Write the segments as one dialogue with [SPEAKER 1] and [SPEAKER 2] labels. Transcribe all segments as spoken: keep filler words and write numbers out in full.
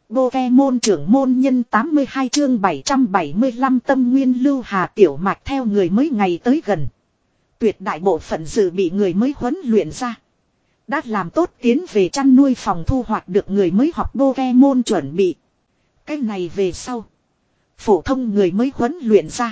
[SPEAKER 1] Pokemon trưởng môn nhân tám mươi hai chương bảy trăm bảy mươi lăm tâm nguyên lưu Hà Tiểu Mạch theo người mới ngày tới gần. Tuyệt đại bộ phận dự bị người mới huấn luyện ra. Đã làm tốt tiến về chăn nuôi phòng thu hoạch được người mới học Pokemon chuẩn bị. Cái này về sau. Phổ thông người mới huấn luyện ra.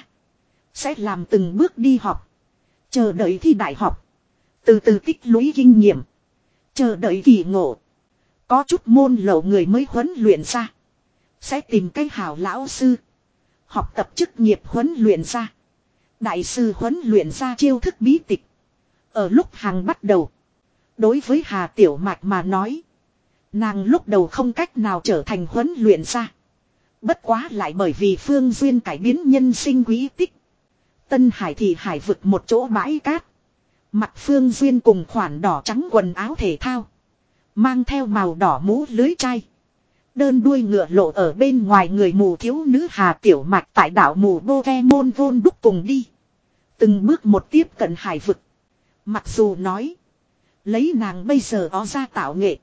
[SPEAKER 1] Sẽ làm từng bước đi học. Chờ đợi thi đại học. Từ từ tích lũy kinh nghiệm. Chờ đợi kỳ ngộ. Có chút môn lậu người mới huấn luyện ra. Sẽ tìm cái hảo lão sư. Học tập chức nghiệp huấn luyện ra. Đại sư huấn luyện ra chiêu thức bí tịch. Ở lúc hàng bắt đầu. Đối với Hà Tiểu Mạch mà nói. Nàng lúc đầu không cách nào trở thành huấn luyện ra. Bất quá lại bởi vì Phương Duyên cải biến nhân sinh quý tích. Tân Hải thị hải vực một chỗ bãi cát. Mặc Phương Duyên cùng khoản đỏ trắng quần áo thể thao. Mang theo màu đỏ mũ lưới chai. Đơn đuôi ngựa lộ ở bên ngoài người mù thiếu nữ Hà Tiểu Mạch tại đảo mù Pokemon Vôn đúc cùng đi. Từng bước một tiếp cận hải vực. Mặc dù nói. Lấy nàng bây giờ ó ra tạo nghệ.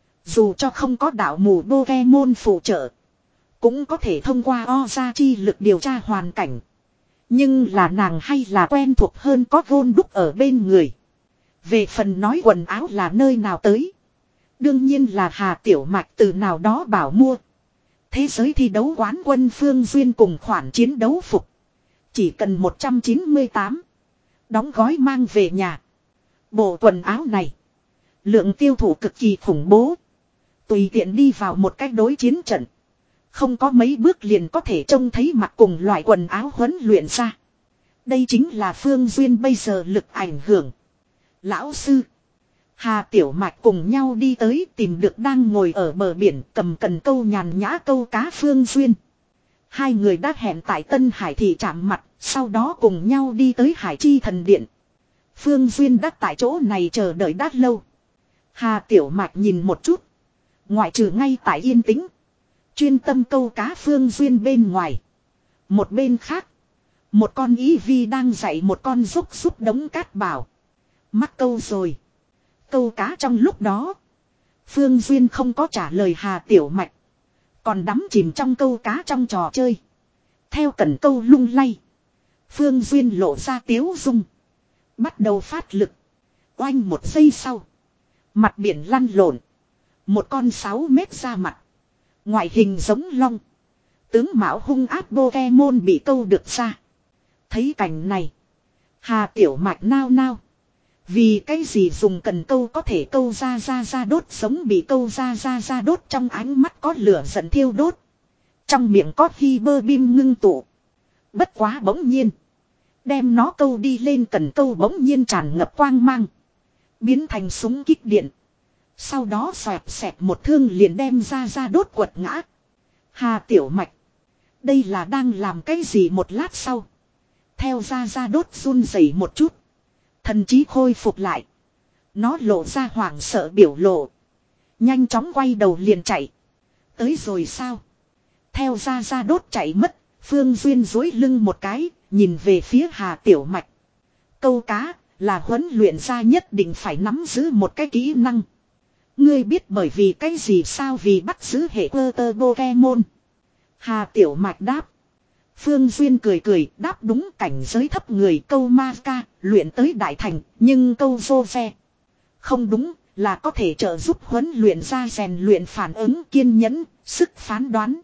[SPEAKER 1] Dù cho không có đảo mù Pokemon phụ trợ. Cũng có thể thông qua o ra chi lực điều tra hoàn cảnh. Nhưng là nàng hay là quen thuộc hơn có Vôn đúc ở bên người. Về phần nói quần áo là nơi nào tới. Đương nhiên là Hà Tiểu Mạch từ nào đó bảo mua. Thế giới thi đấu quán quân Phương Duyên cùng khoản chiến đấu phục. Chỉ cần một trăm chín mươi tám. Đóng gói mang về nhà. Bộ quần áo này. Lượng tiêu thụ cực kỳ khủng bố. Tùy tiện đi vào một cách đối chiến trận. Không có mấy bước liền có thể trông thấy mặc cùng loại quần áo huấn luyện ra. Đây chính là Phương Duyên bây giờ lực ảnh hưởng. Lão sư. Hà Tiểu Mạch cùng nhau đi tới tìm được đang ngồi ở bờ biển cầm cần câu nhàn nhã câu cá Phương Duyên. Hai người đã hẹn tại Tân Hải thị chạm mặt, sau đó cùng nhau đi tới Hải Chi Thần Điện. Phương Duyên đã tại chỗ này chờ đợi đã lâu. Hà Tiểu Mạch nhìn một chút. Ngoại trừ ngay tại yên tĩnh. Chuyên tâm câu cá Phương Duyên bên ngoài. Một bên khác. Một con ý vi đang dạy một con rúc rúc đống cát bảo. Mắc câu rồi. Câu cá trong lúc đó. Phương Duyên không có trả lời Hà Tiểu Mạch. Còn đắm chìm trong câu cá trong trò chơi. Theo cần câu lung lay. Phương Duyên lộ ra tiếu dung. Bắt đầu phát lực. Oanh một giây sau. Mặt biển lăn lộn. Một con sáu mét ra mặt. Ngoại hình giống long. Tướng mạo hung ác Pokemon bị câu được ra. Thấy cảnh này. Hà Tiểu Mạch nao nao. Vì cái gì dùng cần câu có thể câu ra ra ra đốt sống bị câu ra ra ra đốt trong ánh mắt có lửa giận thiêu đốt. Trong miệng có khi bơ bim ngưng tụ. Bất quá bỗng nhiên. Đem nó câu đi lên cần câu bỗng nhiên tràn ngập quang mang. Biến thành súng kích điện. Sau đó xoẹt xẹt một thương liền đem ra ra đốt quật ngã. Hà Tiểu Mạch. Đây là đang làm cái gì một lát sau. Theo ra ra đốt run rẩy một chút. Thần trí khôi phục lại. Nó lộ ra hoảng sợ biểu lộ. Nhanh chóng quay đầu liền chạy. Tới rồi sao? Theo ra ra đốt chạy mất. Phương Duyên dối lưng một cái. Nhìn về phía Hà Tiểu Mạch. Câu cá là huấn luyện ra nhất định phải nắm giữ một cái kỹ năng. Ngươi biết bởi vì cái gì sao vì bắt giữ hệ cơ tơ Pokemon. Hà Tiểu Mạch đáp. Phương Duyên cười cười đáp đúng cảnh giới thấp người câu ma ca luyện tới đại thành nhưng câu vô ve. Không đúng là có thể trợ giúp huấn luyện ra rèn luyện phản ứng kiên nhẫn, sức phán đoán.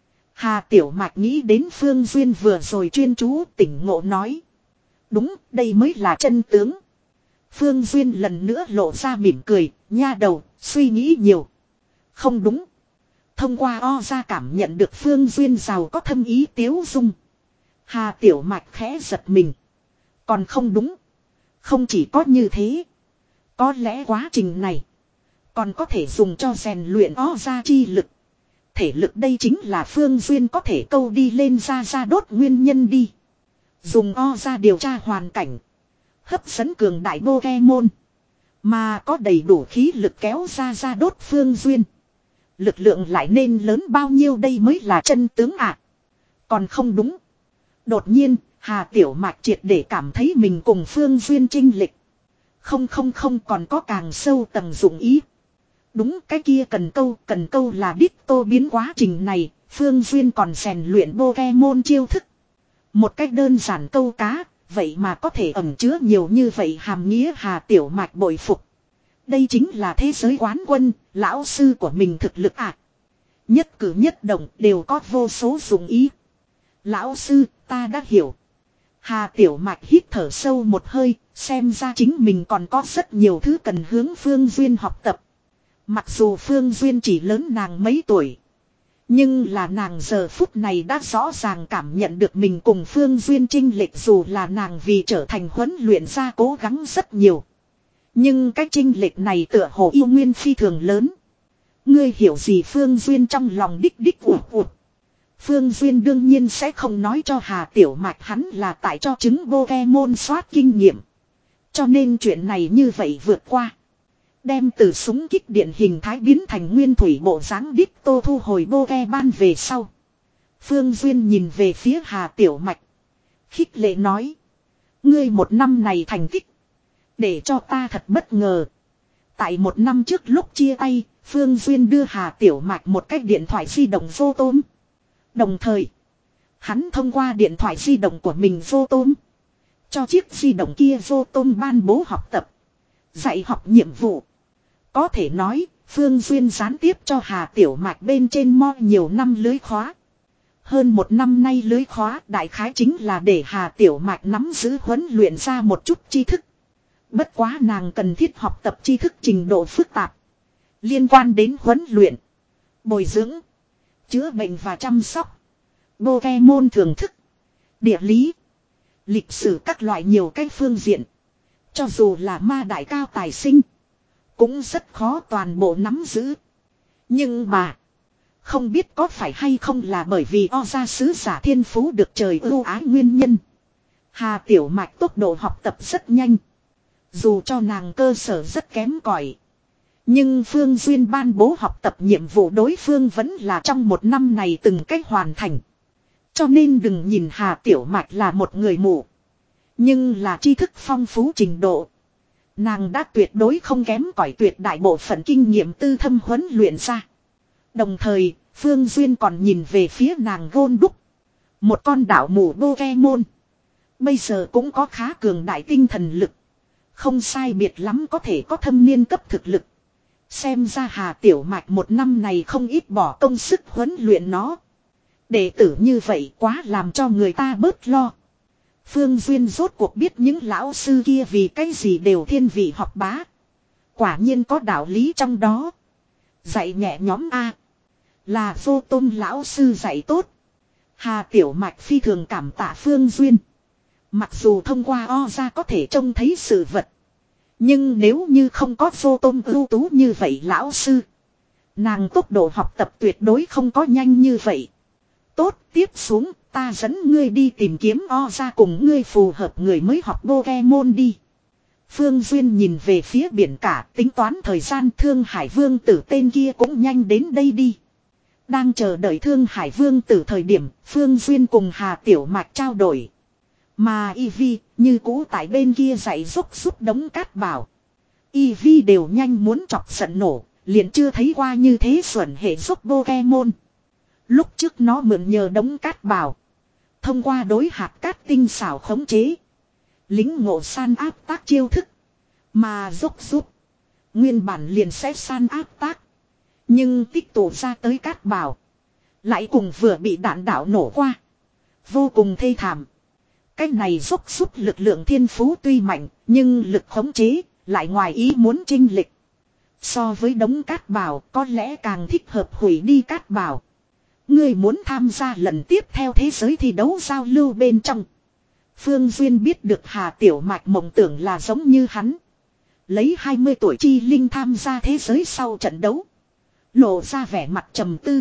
[SPEAKER 1] Hà Tiểu Mạch nghĩ đến Phương Duyên vừa rồi chuyên chú tỉnh ngộ nói. Đúng đây mới là chân tướng. Phương Duyên lần nữa lộ ra mỉm cười, nha đầu, suy nghĩ nhiều. Không đúng. Thông qua o ra cảm nhận được Phương Duyên giàu có thâm ý tiếu dung. Hà Tiểu Mạch khẽ giật mình. Còn không đúng. Không chỉ có như thế. Có lẽ quá trình này. Còn có thể dùng cho rèn luyện o ra chi lực. Thể lực đây chính là Phương Duyên có thể câu đi lên ra ra đốt nguyên nhân đi. Dùng o ra điều tra hoàn cảnh. Hấp dẫn cường đại Pokemon. Mà có đầy đủ khí lực kéo ra ra đốt Phương Duyên. Lực lượng lại nên lớn bao nhiêu đây mới là chân tướng ạ. À. Còn không đúng. Đột nhiên, Hà Tiểu Mạch triệt để cảm thấy mình cùng Phương Duyên chênh lệch. Không không không còn có càng sâu tầng dụng ý. Đúng cái kia cần câu, cần câu là đít tô biến quá trình này, Phương Duyên còn rèn luyện Pokemon chiêu thức. Một cách đơn giản câu cá, vậy mà có thể ẩn chứa nhiều như vậy hàm nghĩa Hà Tiểu Mạch bội phục. Đây chính là thế giới quán quân, lão sư của mình thực lực ạ. À. Nhất cử nhất động đều có vô số dụng ý. Lão sư, ta đã hiểu. Hà Tiểu Mạch hít thở sâu một hơi, xem ra chính mình còn có rất nhiều thứ cần hướng Phương Duyên học tập. Mặc dù Phương Duyên chỉ lớn nàng mấy tuổi. Nhưng là nàng giờ phút này đã rõ ràng cảm nhận được mình cùng Phương Duyên chênh lệch, dù là nàng vì trở thành huấn luyện ra cố gắng rất nhiều. Nhưng cái chênh lệch này tựa hồ yêu nguyên phi thường lớn. Ngươi hiểu gì? Phương Duyên trong lòng đích đích ụt ụt. Phương Duyên đương nhiên sẽ không nói cho Hà Tiểu Mạch hắn là tại cho trứng Pokemon soát kinh nghiệm. Cho nên chuyện này như vậy vượt qua. Đem từ súng kích điện hình thái biến thành nguyên thủy bộ dáng đít tô thu hồi Pokemon về sau. Phương Duyên nhìn về phía Hà Tiểu Mạch. Khích lệ nói. Ngươi một năm này thành tích. Để cho ta thật bất ngờ. Tại một năm trước lúc chia tay, Phương Duyên đưa Hà Tiểu Mạch một cái điện thoại di động vô tôm. Đồng thời, hắn thông qua điện thoại di động của mình vô tôm. Cho chiếc di động kia vô tôm ban bố học tập. Dạy học nhiệm vụ. Có thể nói, Phương Duyên gián tiếp cho Hà Tiểu Mạch bên trên mo nhiều năm lưới khóa. Hơn một năm nay lưới khóa đại khái chính là để Hà Tiểu Mạch nắm giữ huấn luyện ra một chút tri thức. Bất quá nàng cần thiết học tập tri thức trình độ phức tạp. Liên quan đến huấn luyện, bồi dưỡng, chữa bệnh và chăm sóc, Pokemon thưởng thức, địa lý, lịch sử các loại nhiều cách phương diện. Cho dù là ma đại cao tài sinh, cũng rất khó toàn bộ nắm giữ. Nhưng mà, không biết có phải hay không là bởi vì O gia sứ giả thiên phú được trời ưu ái nguyên nhân. Hà Tiểu Mạch tốc độ học tập rất nhanh. Dù cho nàng cơ sở rất kém cỏi, nhưng Phương Duyên ban bố học tập nhiệm vụ đối phương vẫn là trong một năm này từng cách hoàn thành. Cho nên đừng nhìn Hà Tiểu Mạch là một người mù, nhưng là tri thức phong phú trình độ, nàng đã tuyệt đối không kém cỏi tuyệt đại bộ phận kinh nghiệm tư thâm huấn luyện ra. Đồng thời, Phương Duyên còn nhìn về phía nàng gôn đúc. Một con đảo mù Pokemon. Bây giờ cũng có khá cường đại tinh thần lực. Không sai biệt lắm có thể có thâm niên cấp thực lực. Xem ra Hà Tiểu Mạch một năm này không ít bỏ công sức huấn luyện nó. Đệ tử như vậy quá làm cho người ta bớt lo. Phương Duyên rốt cuộc biết những lão sư kia vì cái gì đều thiên vị học bá. Quả nhiên có đạo lý trong đó. Dạy nhẹ nhóm A. Là vô tôn lão sư dạy tốt. Hà Tiểu Mạch phi thường cảm tạ Phương Duyên. Mặc dù thông qua O ra có thể trông thấy sự vật. Nhưng nếu như không có vô tôn ưu tú như vậy lão sư, nàng tốc độ học tập tuyệt đối không có nhanh như vậy. Tốt, tiếp xuống ta dẫn ngươi đi tìm kiếm O ra cùng ngươi phù hợp người mới học Pokemon đi. Phương Duyên nhìn về phía biển cả, tính toán thời gian. Thương Hải Vương Tử tên kia cũng nhanh đến đây đi. Đang chờ đợi Thương Hải Vương Tử thời điểm, Phương Duyên cùng Hà Tiểu Mạch trao đổi. Mà Eevee như cũ tại bên kia dạy dốc giúp đống cát bảo. Eevee đều nhanh muốn chọc giận nổ, liền chưa thấy qua như thế xuẩn hệ dốc Pokemon. Lúc trước nó mượn nhờ đống cát bảo, thông qua đối hạt cát tinh xảo khống chế, lính ngộ san áp tác chiêu thức. Mà dốc giúp nguyên bản liền sẽ san áp tác, nhưng tích tụ ra tới cát bảo lại cùng vừa bị đạn đạo nổ qua, vô cùng thê thảm. Cái này dốc giúp lực lượng thiên phú tuy mạnh, nhưng lực khống chế lại ngoài ý muốn chênh lệch. So với đống cát bảo có lẽ càng thích hợp hủy đi cát bảo. Ngươi muốn tham gia lần tiếp theo thế giới thi đấu giao lưu bên trong. Phương Duyên biết được Hà Tiểu Mạch mộng tưởng là giống như hắn. Lấy hai mươi tuổi chi linh tham gia thế giới sau trận đấu. Lộ ra vẻ mặt trầm tư.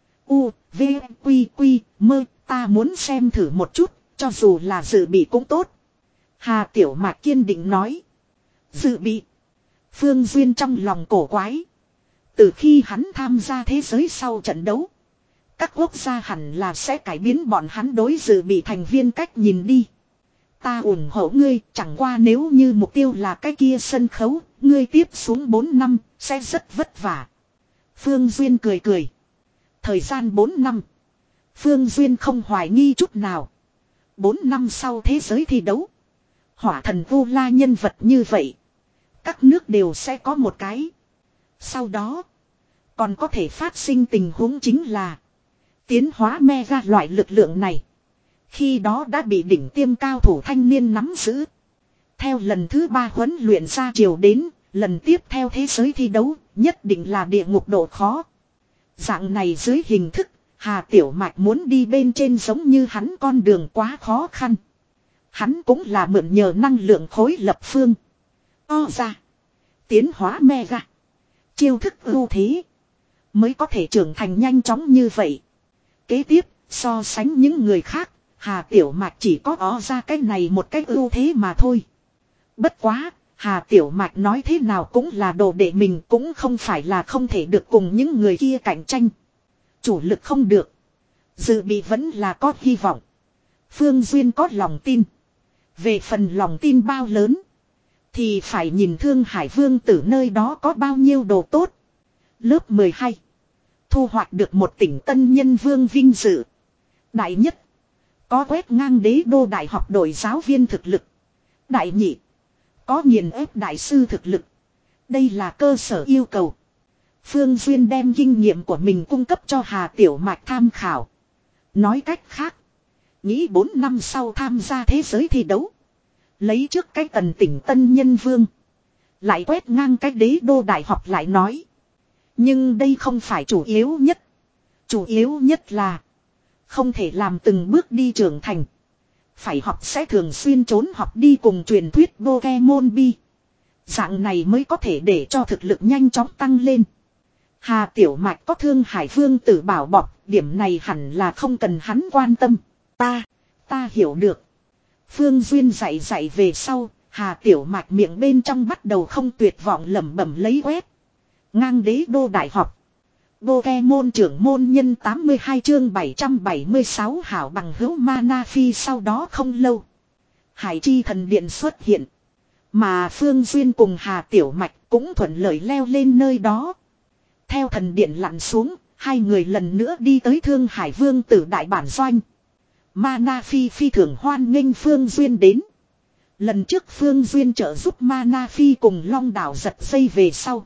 [SPEAKER 1] U, V, Quy, Quy, mơ, ta muốn xem thử một chút, cho dù là dự bị cũng tốt. Hà Tiểu Mạch kiên định nói. Dự bị. Phương Duyên trong lòng cổ quái. Từ khi hắn tham gia thế giới sau trận đấu, các quốc gia hẳn là sẽ cải biến bọn hắn đối dự bị thành viên cách nhìn đi. Ta ủng hộ ngươi, chẳng qua nếu như mục tiêu là cái kia sân khấu, ngươi tiếp xuống bốn năm, sẽ rất vất vả. Phương Duyên cười cười. Thời gian bốn năm. Phương Duyên không hoài nghi chút nào. bốn năm sau thế giới thi đấu. Hỏa thần Vu La nhân vật như vậy. Các nước đều sẽ có một cái. Sau đó. Còn có thể phát sinh tình huống chính là. Tiến hóa mega loại lực lượng này. Khi đó đã bị đỉnh tiêm cao thủ thanh niên nắm giữ. Theo lần thứ ba huấn luyện ra chiều đến. Lần tiếp theo thế giới thi đấu. Nhất định là địa ngục độ khó. Dạng này dưới hình thức. Hà Tiểu Mạch muốn đi bên trên giống như hắn con đường quá khó khăn. Hắn cũng là mượn nhờ năng lượng khối lập phương. O ra. Tiến hóa mega. Chiêu thức ưu thế. Mới có thể trưởng thành nhanh chóng như vậy. Kế tiếp, so sánh những người khác. Hà Tiểu Mạch chỉ có ó ra cái này một cách ưu thế mà thôi. Bất quá, Hà Tiểu Mạch nói thế nào cũng là đồ đệ mình, cũng không phải là không thể được cùng những người kia cạnh tranh. Chủ lực không được. Dự bị vẫn là có hy vọng. Phương Duyên có lòng tin. Về phần lòng tin bao lớn. Thì phải nhìn Thương Hải Vương Tử nơi đó có bao nhiêu đồ tốt. Lớp mười hai. Thu hoạch được một tỉnh tân nhân vương vinh dự. Đại nhất. Có quét ngang đế đô đại học đội giáo viên thực lực. Đại nhị. Có nghiền ép đại sư thực lực. Đây là cơ sở yêu cầu. Phương Duyên đem kinh nghiệm của mình cung cấp cho Hà Tiểu Mạch tham khảo. Nói cách khác. Nghĩ bốn năm sau tham gia thế giới thi đấu. Lấy trước cái tần tỉnh tân nhân vương. Lại quét ngang cái đế đô đại học lại nói. Nhưng đây không phải chủ yếu nhất. Chủ yếu nhất là. Không thể làm từng bước đi trưởng thành. Phải học sẽ thường xuyên trốn học đi cùng truyền thuyết Pokemon Bi. Dạng này mới có thể để cho thực lực nhanh chóng tăng lên. Hà Tiểu Mạch có Thương Hải Vương Tử bảo bọc. Điểm này hẳn là không cần hắn quan tâm. Ta, ta hiểu được. Phương Duyên dạy dạy về sau. Hà Tiểu Mạch miệng bên trong bắt đầu không tuyệt vọng lẩm bẩm lấy quét. Ngang đế đô đại học. Pokemon trưởng môn nhân tám mươi hai chương bảy trăm bảy mươi sáu hảo bằng hữu Mana Phi sau đó không lâu. Hải Chi thần điện xuất hiện. Mà Phương Duyên cùng Hà Tiểu Mạch cũng thuận lợi leo lên nơi đó. Theo thần điện lặn xuống, hai người lần nữa đi tới Thương Hải Vương Tử đại bản doanh. Mana Phi phi thường hoan nghênh Phương Duyên đến. Lần trước Phương Duyên trợ giúp Mana Phi cùng Long Đảo giật dây về sau.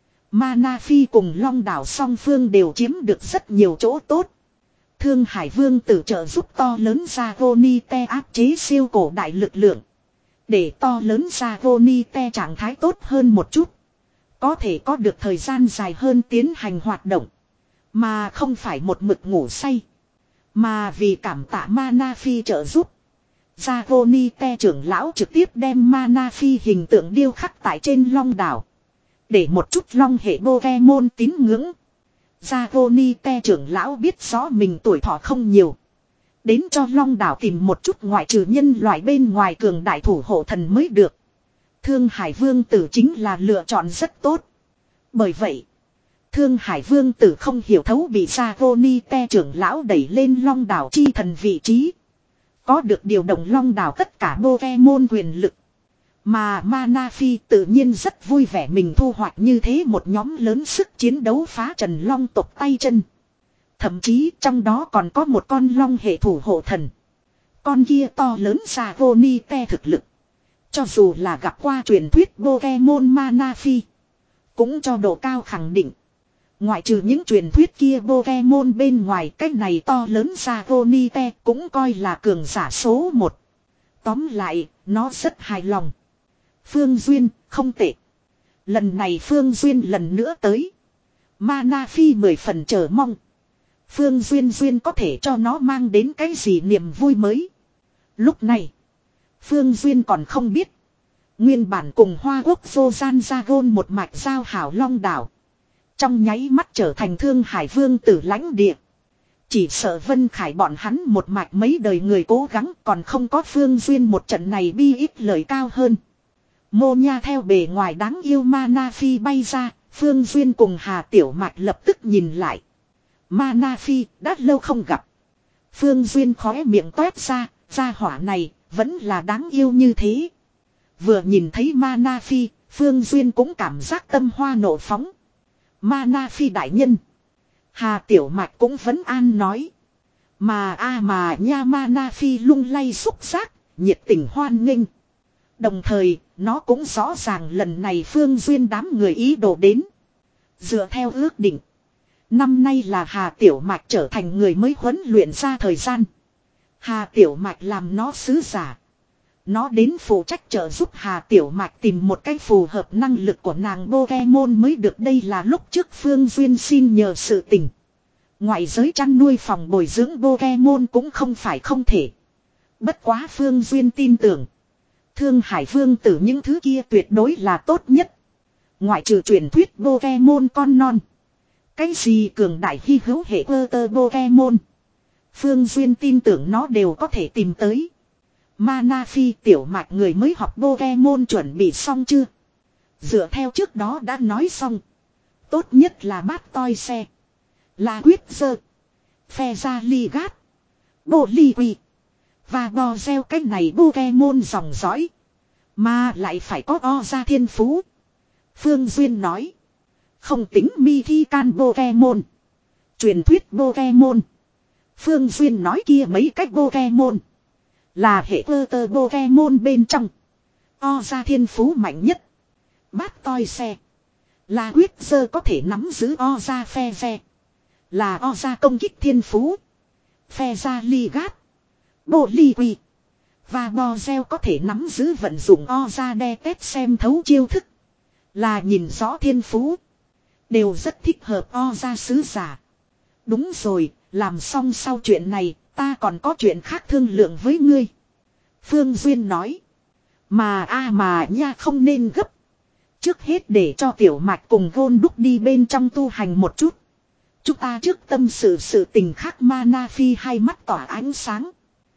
[SPEAKER 1] Mana Phi cùng Long Đảo song phương đều chiếm được rất nhiều chỗ tốt. Thương Hải Vương Tử trợ giúp to lớn Dragonite áp chế siêu cổ đại lực lượng. Để to lớn Dragonite trạng thái tốt hơn một chút. Có thể có được thời gian dài hơn tiến hành hoạt động. Mà không phải một mực ngủ say. Mà vì cảm tạ Mana Phi trợ giúp. Dragonite trưởng lão trực tiếp đem Mana Phi hình tượng điêu khắc tại trên Long Đảo. Để một chút long hệ Pokemon tín ngưỡng. Dragonite trưởng lão biết rõ mình tuổi thọ không nhiều. Đến cho Long Đảo tìm một chút ngoại trừ nhân loại bên ngoài cường đại thủ hộ thần mới được. Thương Hải Vương Tử chính là lựa chọn rất tốt. Bởi vậy, Thương Hải Vương Tử không hiểu thấu bị Dragonite trưởng lão đẩy lên Long Đảo chi thần vị trí. Có được điều động Long Đảo tất cả Pokemon quyền lực. Mà Mana Phi tự nhiên rất vui vẻ mình thu hoạch như thế một nhóm lớn sức chiến đấu phá trần long tộc tay chân. Thậm chí trong đó còn có một con long hệ thủ hộ thần. Con kia to lớn Dragonite thực lực. Cho dù là gặp qua truyền thuyết Pokemon Mana Phi. Cũng cho độ cao khẳng định. Ngoại trừ những truyền thuyết kia Pokemon bên ngoài, cái này to lớn Dragonite cũng coi là cường giả số một. Tóm lại, nó rất hài lòng. Phương Duyên, không tệ. Lần này Phương Duyên lần nữa tới. Mana Phi mười phần chờ mong. Phương Duyên Duyên có thể cho nó mang đến cái gì niềm vui mới. Lúc này, Phương Duyên còn không biết. Nguyên bản cùng Hoa Quốc vô gian ra gôn một mạch giao hảo Long Đảo. Trong nháy mắt trở thành Thương Hải Vương Tử lãnh địa. Chỉ sợ Vân Khải bọn hắn một mạch mấy đời người cố gắng còn không có Phương Duyên một trận này bi ít lời cao hơn. Mô nha theo bề ngoài đáng yêu Mana Phi bay ra, Phương Duyên cùng Hà Tiểu Mạch lập tức nhìn lại. Mana Phi đã lâu không gặp. Phương Duyên khóe miệng toét ra, gia hỏa này, Vẫn là đáng yêu như thế. Vừa nhìn thấy Mana Phi, Phương Duyên cũng cảm giác tâm hoa nộ phóng. Mana Phi đại nhân. Hà Tiểu Mạch cũng vẫn an nói. Mà a à mà nha Mana Phi lung lay xúc giác, nhiệt tình hoan nghênh. Đồng thời, nó cũng rõ ràng lần này Phương Duyên đám người ý đồ đến. Dựa theo ước định. Năm nay là Hà Tiểu Mạch trở thành người mới huấn luyện ra thời gian. Hà Tiểu Mạch làm nó sứ giả. Nó đến phụ trách trợ giúp Hà Tiểu Mạch tìm một cách phù hợp năng lực của nàng Pokemon mới được. Đây là lúc trước Phương Duyên xin nhờ sự tình. Ngoại giới chăn nuôi phòng bồi dưỡng Pokemon cũng không phải không thể. Bất quá Phương Duyên tin tưởng. Thương Hải Vương tử những thứ kia tuyệt đối là tốt nhất. Ngoại trừ truyền thuyết Pokemon con non. Cái gì cường đại hy hữu hệ cơ tơ Pokemon. Phương Duyên tin tưởng nó đều có thể tìm tới. Mana Phi Tiểu Mạch người mới học Pokemon chuẩn bị xong chưa? Dựa theo trước đó đã nói xong. Tốt nhất là bát toi xe. Là quyết dơ. Phe ra ly gát. Bồ ly quỳ. Và bò gieo cái này Pokemon dòng dõi. Mà lại phải có o ra thiên phú. Phương Duyên nói. Không tính mi thi can Pokemon. Truyền thuyết Pokemon. Phương Duyên nói kia mấy cách Pokemon. Là hệ cơ tơ Pokemon bên trong. O ra thiên phú mạnh nhất. Bát toi xe. Là quyết dơ có thể nắm giữ o ra phe phe. Là o ra công kích thiên phú. Phe ra ly gát. Bộ ly quỳ. Và bò gieo có thể nắm giữ vận dụng o ra đe tép xem thấu chiêu thức. Là nhìn rõ thiên phú. Đều rất thích hợp o ra sứ giả. Đúng rồi, làm xong sau chuyện này, ta còn có chuyện khác thương lượng với ngươi. Phương Duyên nói. Mà a à mà nha không nên gấp. Trước hết để cho Tiểu Mạch cùng Gôn Đúc đi bên trong tu hành một chút. Chúng ta trước tâm sự sự tình khác. Mana Phi hai mắt tỏa ánh sáng.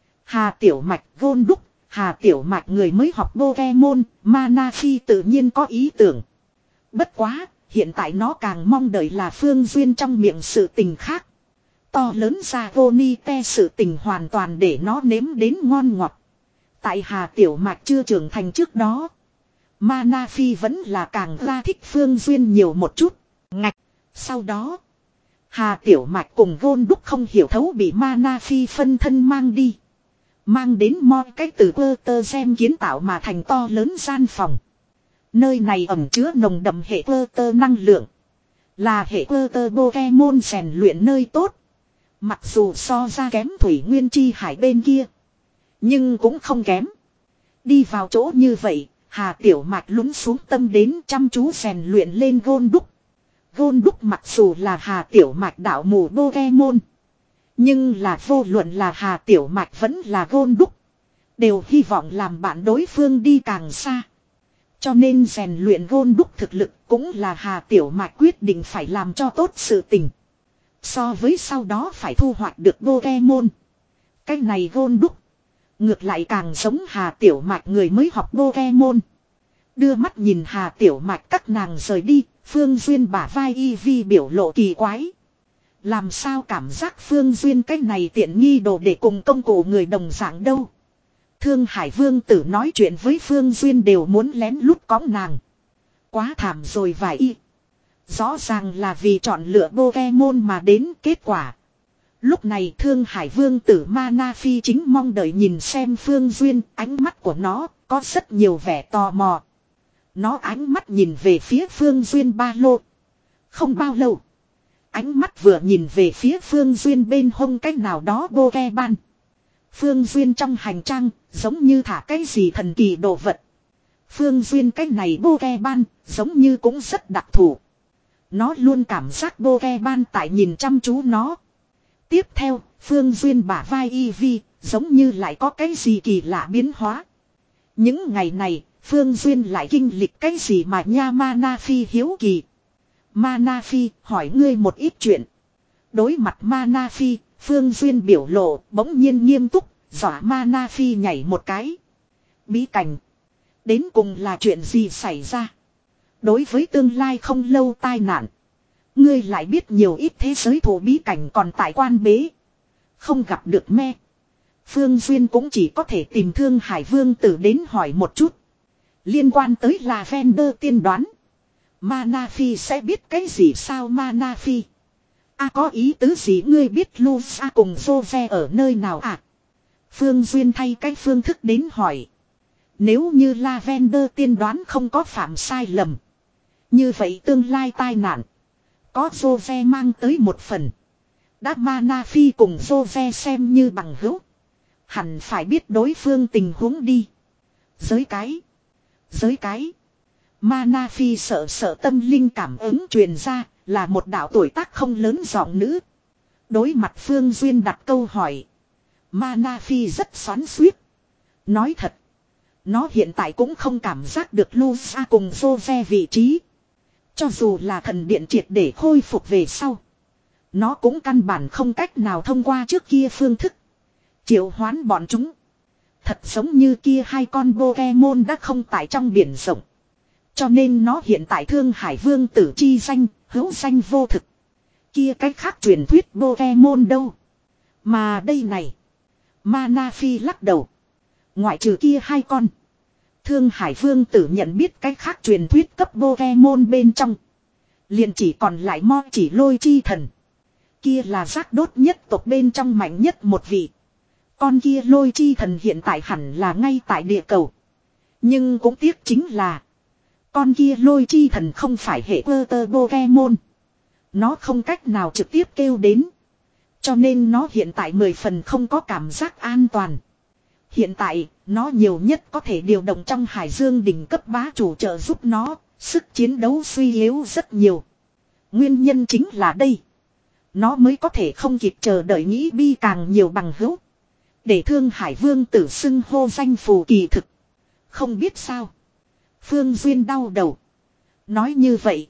[SPEAKER 1] Hà Tiểu Mạch Gôn Đúc. Hà Tiểu Mạch người mới học Pokemon. Mana Phi tự nhiên có ý tưởng. Bất quá, hiện tại nó càng mong đợi là Phương Duyên trong miệng sự tình khác. To lớn ra Goni te sự tình hoàn toàn để nó nếm đến ngon ngọt. Tại Hà Tiểu Mạch chưa trưởng thành trước đó. Mana Phi vẫn là càng ra thích Phương Duyên nhiều một chút. Ngạch. Sau đó. Hà Tiểu Mạch cùng Gôn Đúc không hiểu thấu bị Mana Phi phân thân mang đi. Mang đến mo cái từ quơ tơ xem kiến tạo mà thành to lớn gian phòng. Nơi này ẩn chứa nồng đậm hệ quơ tơ năng lượng. Là hệ quơ tơ Pokemon rèn luyện nơi tốt. Mặc dù so ra kém Thủy Nguyên Chi Hải bên kia. Nhưng cũng không kém. Đi vào chỗ như vậy, Hà Tiểu Mạch lún xuống tâm đến chăm chú rèn luyện lên Gôn Đúc. Gôn Đúc mặc dù là Hà Tiểu Mạch đạo mù Pokemon. Nhưng là vô luận là Hà Tiểu Mạch vẫn là Gôn Đúc. Đều hy vọng làm bạn đối phương đi càng xa. Cho nên rèn luyện Gôn Đúc thực lực cũng là Hà Tiểu Mạch quyết định phải làm cho tốt sự tình. So với sau đó phải thu hoạch được Pokemon. Cái này Gôn Đúc. Ngược lại càng giống Hà Tiểu Mạch người mới học Pokemon. Đưa mắt nhìn Hà Tiểu Mạch các nàng rời đi. Phương Duyên bả vai Eevee biểu lộ kỳ quái. Làm sao cảm giác Phương Duyên cái này tiện nghi đồ để cùng công cụ người đồng dạng đâu. Thương Hải Vương tử nói chuyện với Phương Duyên đều muốn lén lút cõng nàng. Quá thảm rồi vài y. Rõ ràng là vì chọn lựa Pokemon mà đến kết quả. Lúc này Thương Hải Vương tử Mana Phi chính mong đợi nhìn xem Phương Duyên. Ánh mắt của nó có rất nhiều vẻ tò mò. Nó ánh mắt nhìn về phía Phương Duyên ba lô. Không bao lâu. Ánh mắt vừa nhìn về phía Phương Duyên bên hông cách nào đó Pokemon. Phương Duyên trong hành trang giống như thả cái gì thần kỳ đồ vật. Phương Duyên cái này Pokemon giống như cũng rất đặc thù. Nó luôn cảm giác Pokemon tại nhìn chăm chú nó. Tiếp theo, Phương Duyên bả vai Eevee giống như lại có cái gì kỳ lạ biến hóa. Những ngày này, Phương Duyên lại kinh lịch cái gì mà nha Mana Phi hiếu kỳ. Mana Phi hỏi ngươi một ít chuyện. Đối mặt Mana Phi, Phương Duyên biểu lộ bỗng nhiên nghiêm túc, dọa Mana Phi nhảy một cái. Bí cảnh. Đến cùng là chuyện gì xảy ra? Đối với tương lai không lâu tai nạn. Ngươi lại biết nhiều ít thế giới thổ bí cảnh còn tại quan bế. Không gặp được me. Phương Duyên cũng chỉ có thể tìm Thương Hải Vương Tử đến hỏi một chút. Liên quan tới Lavender tiên đoán. Mana Phi sẽ biết cái gì sao Mana Phi? À có ý tứ gì ngươi biết Lusa cùng Jose ở nơi nào à? Phương Duyên thay cái phương thức đến hỏi. Nếu như Lavender tiên đoán không có phạm sai lầm. Như vậy tương lai tai nạn. Có Jose mang tới một phần. Đã Mana Phi cùng Jose xem như bằng hữu. Hẳn phải biết đối phương tình huống đi. Giới cái. Giới cái. Mana Phi sợ sợ tâm linh cảm ứng truyền ra. Là một đạo tuổi tác không lớn giọng nữ. Đối mặt Phương Duyên đặt câu hỏi. Mana Phi rất xoắn xuýt. Nói thật. Nó hiện tại cũng không cảm giác được Lusa cùng Jose vị trí. Cho dù là thần điện triệt để khôi phục về sau. Nó cũng căn bản không cách nào thông qua trước kia phương thức. Triệu hoán bọn chúng. Thật giống như kia hai con Pokemon đã không tại trong biển rộng. Cho nên nó hiện tại Thương Hải Vương Tử chi danh, hữu danh vô thực. Kia cách khác truyền thuyết Pokemon đâu. Mà đây này. Mana Phi lắc đầu. Ngoại trừ kia hai con. Thương Hải Vương Tử nhận biết cách khác truyền thuyết cấp Pokemon bên trong. Liền chỉ còn lại Mo Chỉ Lôi chi thần. Kia là giác đốt nhất tộc bên trong mạnh nhất một vị. Con kia Lôi chi thần hiện tại hẳn là ngay tại địa cầu. Nhưng cũng tiếc chính là. Con kia Lôi chi thần không phải hệ cơ tơ Pokemon. Nó không cách nào trực tiếp kêu đến. Cho nên nó hiện tại mười phần không có cảm giác an toàn. Hiện tại, nó nhiều nhất có thể điều động trong hải dương đỉnh cấp bá chủ trợ giúp nó, sức chiến đấu suy yếu rất nhiều. Nguyên nhân chính là đây. Nó mới có thể không kịp chờ đợi nghĩ bi càng nhiều bằng hữu. Để Thương Hải Vương Tử xưng hô danh phù kỳ thực. Không biết sao. Phương Duyên đau đầu. Nói như vậy.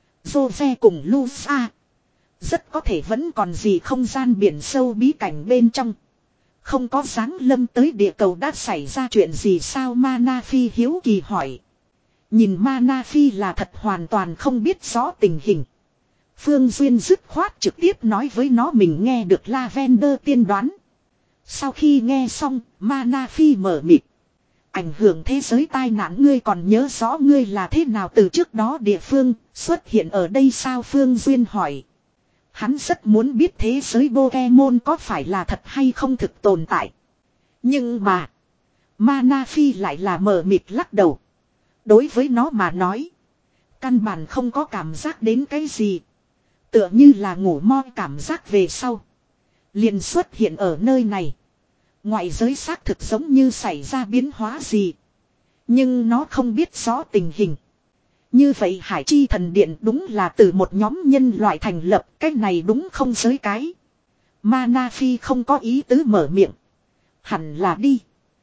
[SPEAKER 1] Jose cùng Lusa. Rất có thể vẫn còn gì không gian biển sâu bí cảnh bên trong. Không có dáng lâm tới địa cầu đã xảy ra chuyện gì sao Mana Phi hiếu kỳ hỏi. Nhìn Mana Phi là thật hoàn toàn không biết rõ tình hình. Phương Duyên dứt khoát trực tiếp nói với nó mình nghe được Lavender tiên đoán. Sau khi nghe xong, Mana Phi mở mịt. Ảnh hưởng thế giới tai nạn ngươi còn nhớ rõ ngươi là thế nào từ trước đó địa phương xuất hiện ở đây sao Phương Duyên hỏi. Hắn rất muốn biết thế giới Pokemon có phải là thật hay không thực tồn tại. Nhưng mà. Mana Phi lại là mờ mịt lắc đầu. Đối với nó mà nói. Căn bản không có cảm giác đến cái gì. Tựa như là ngủ mo cảm giác về sau. Liền xuất hiện ở nơi này. Ngoại giới xác thực giống như xảy ra biến hóa gì. Nhưng nó không biết rõ tình hình. Như vậy Hải Chi Thần Điện đúng là từ một nhóm nhân loại thành lập. Cái này đúng không giới cái. Mana Phi không có ý tứ mở miệng. Hẳn là đi.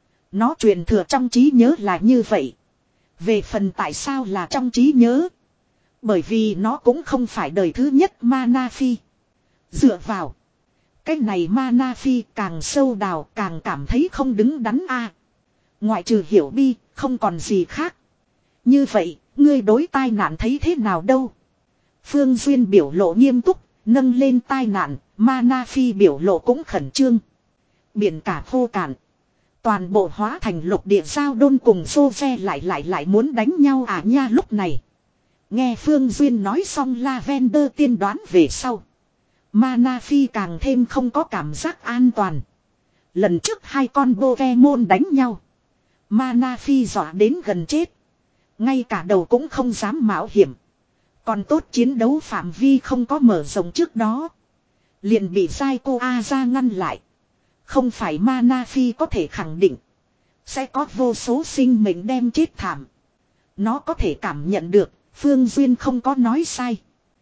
[SPEAKER 1] Nó truyền thừa trong trí nhớ là như vậy. Về phần tại sao là trong trí nhớ. Bởi vì nó cũng không phải đời thứ nhất Mana Phi. Dựa vào. Cái này Mana Phi càng sâu đào càng cảm thấy không đứng đắn a. Ngoại trừ hiểu bi, không còn gì khác. Như vậy, ngươi đối tai nạn thấy thế nào đâu? Phương Duyên biểu lộ nghiêm túc, nâng lên tai nạn, Mana Phi biểu lộ cũng khẩn trương. Biển cả khô cạn. Toàn bộ hóa thành lục địa giao đôn cùng Jose lại lại lại muốn đánh nhau à nha lúc này. Nghe Phương Duyên nói xong Lavender tiên đoán về sau. Mana Phi càng thêm không có cảm giác an toàn. Lần trước hai con Pokemon đánh nhau. Mana Phi dọa đến gần chết. Ngay cả đầu cũng không dám mạo hiểm. Còn tốt chiến đấu phạm vi không có mở rộng trước đó. Liền bị Saiko Aza ngăn lại. Không phải Mana Phi có thể khẳng định. Sẽ có vô số sinh mệnh đem chết thảm. Nó có thể cảm nhận được. Phương Duyên không có nói sai.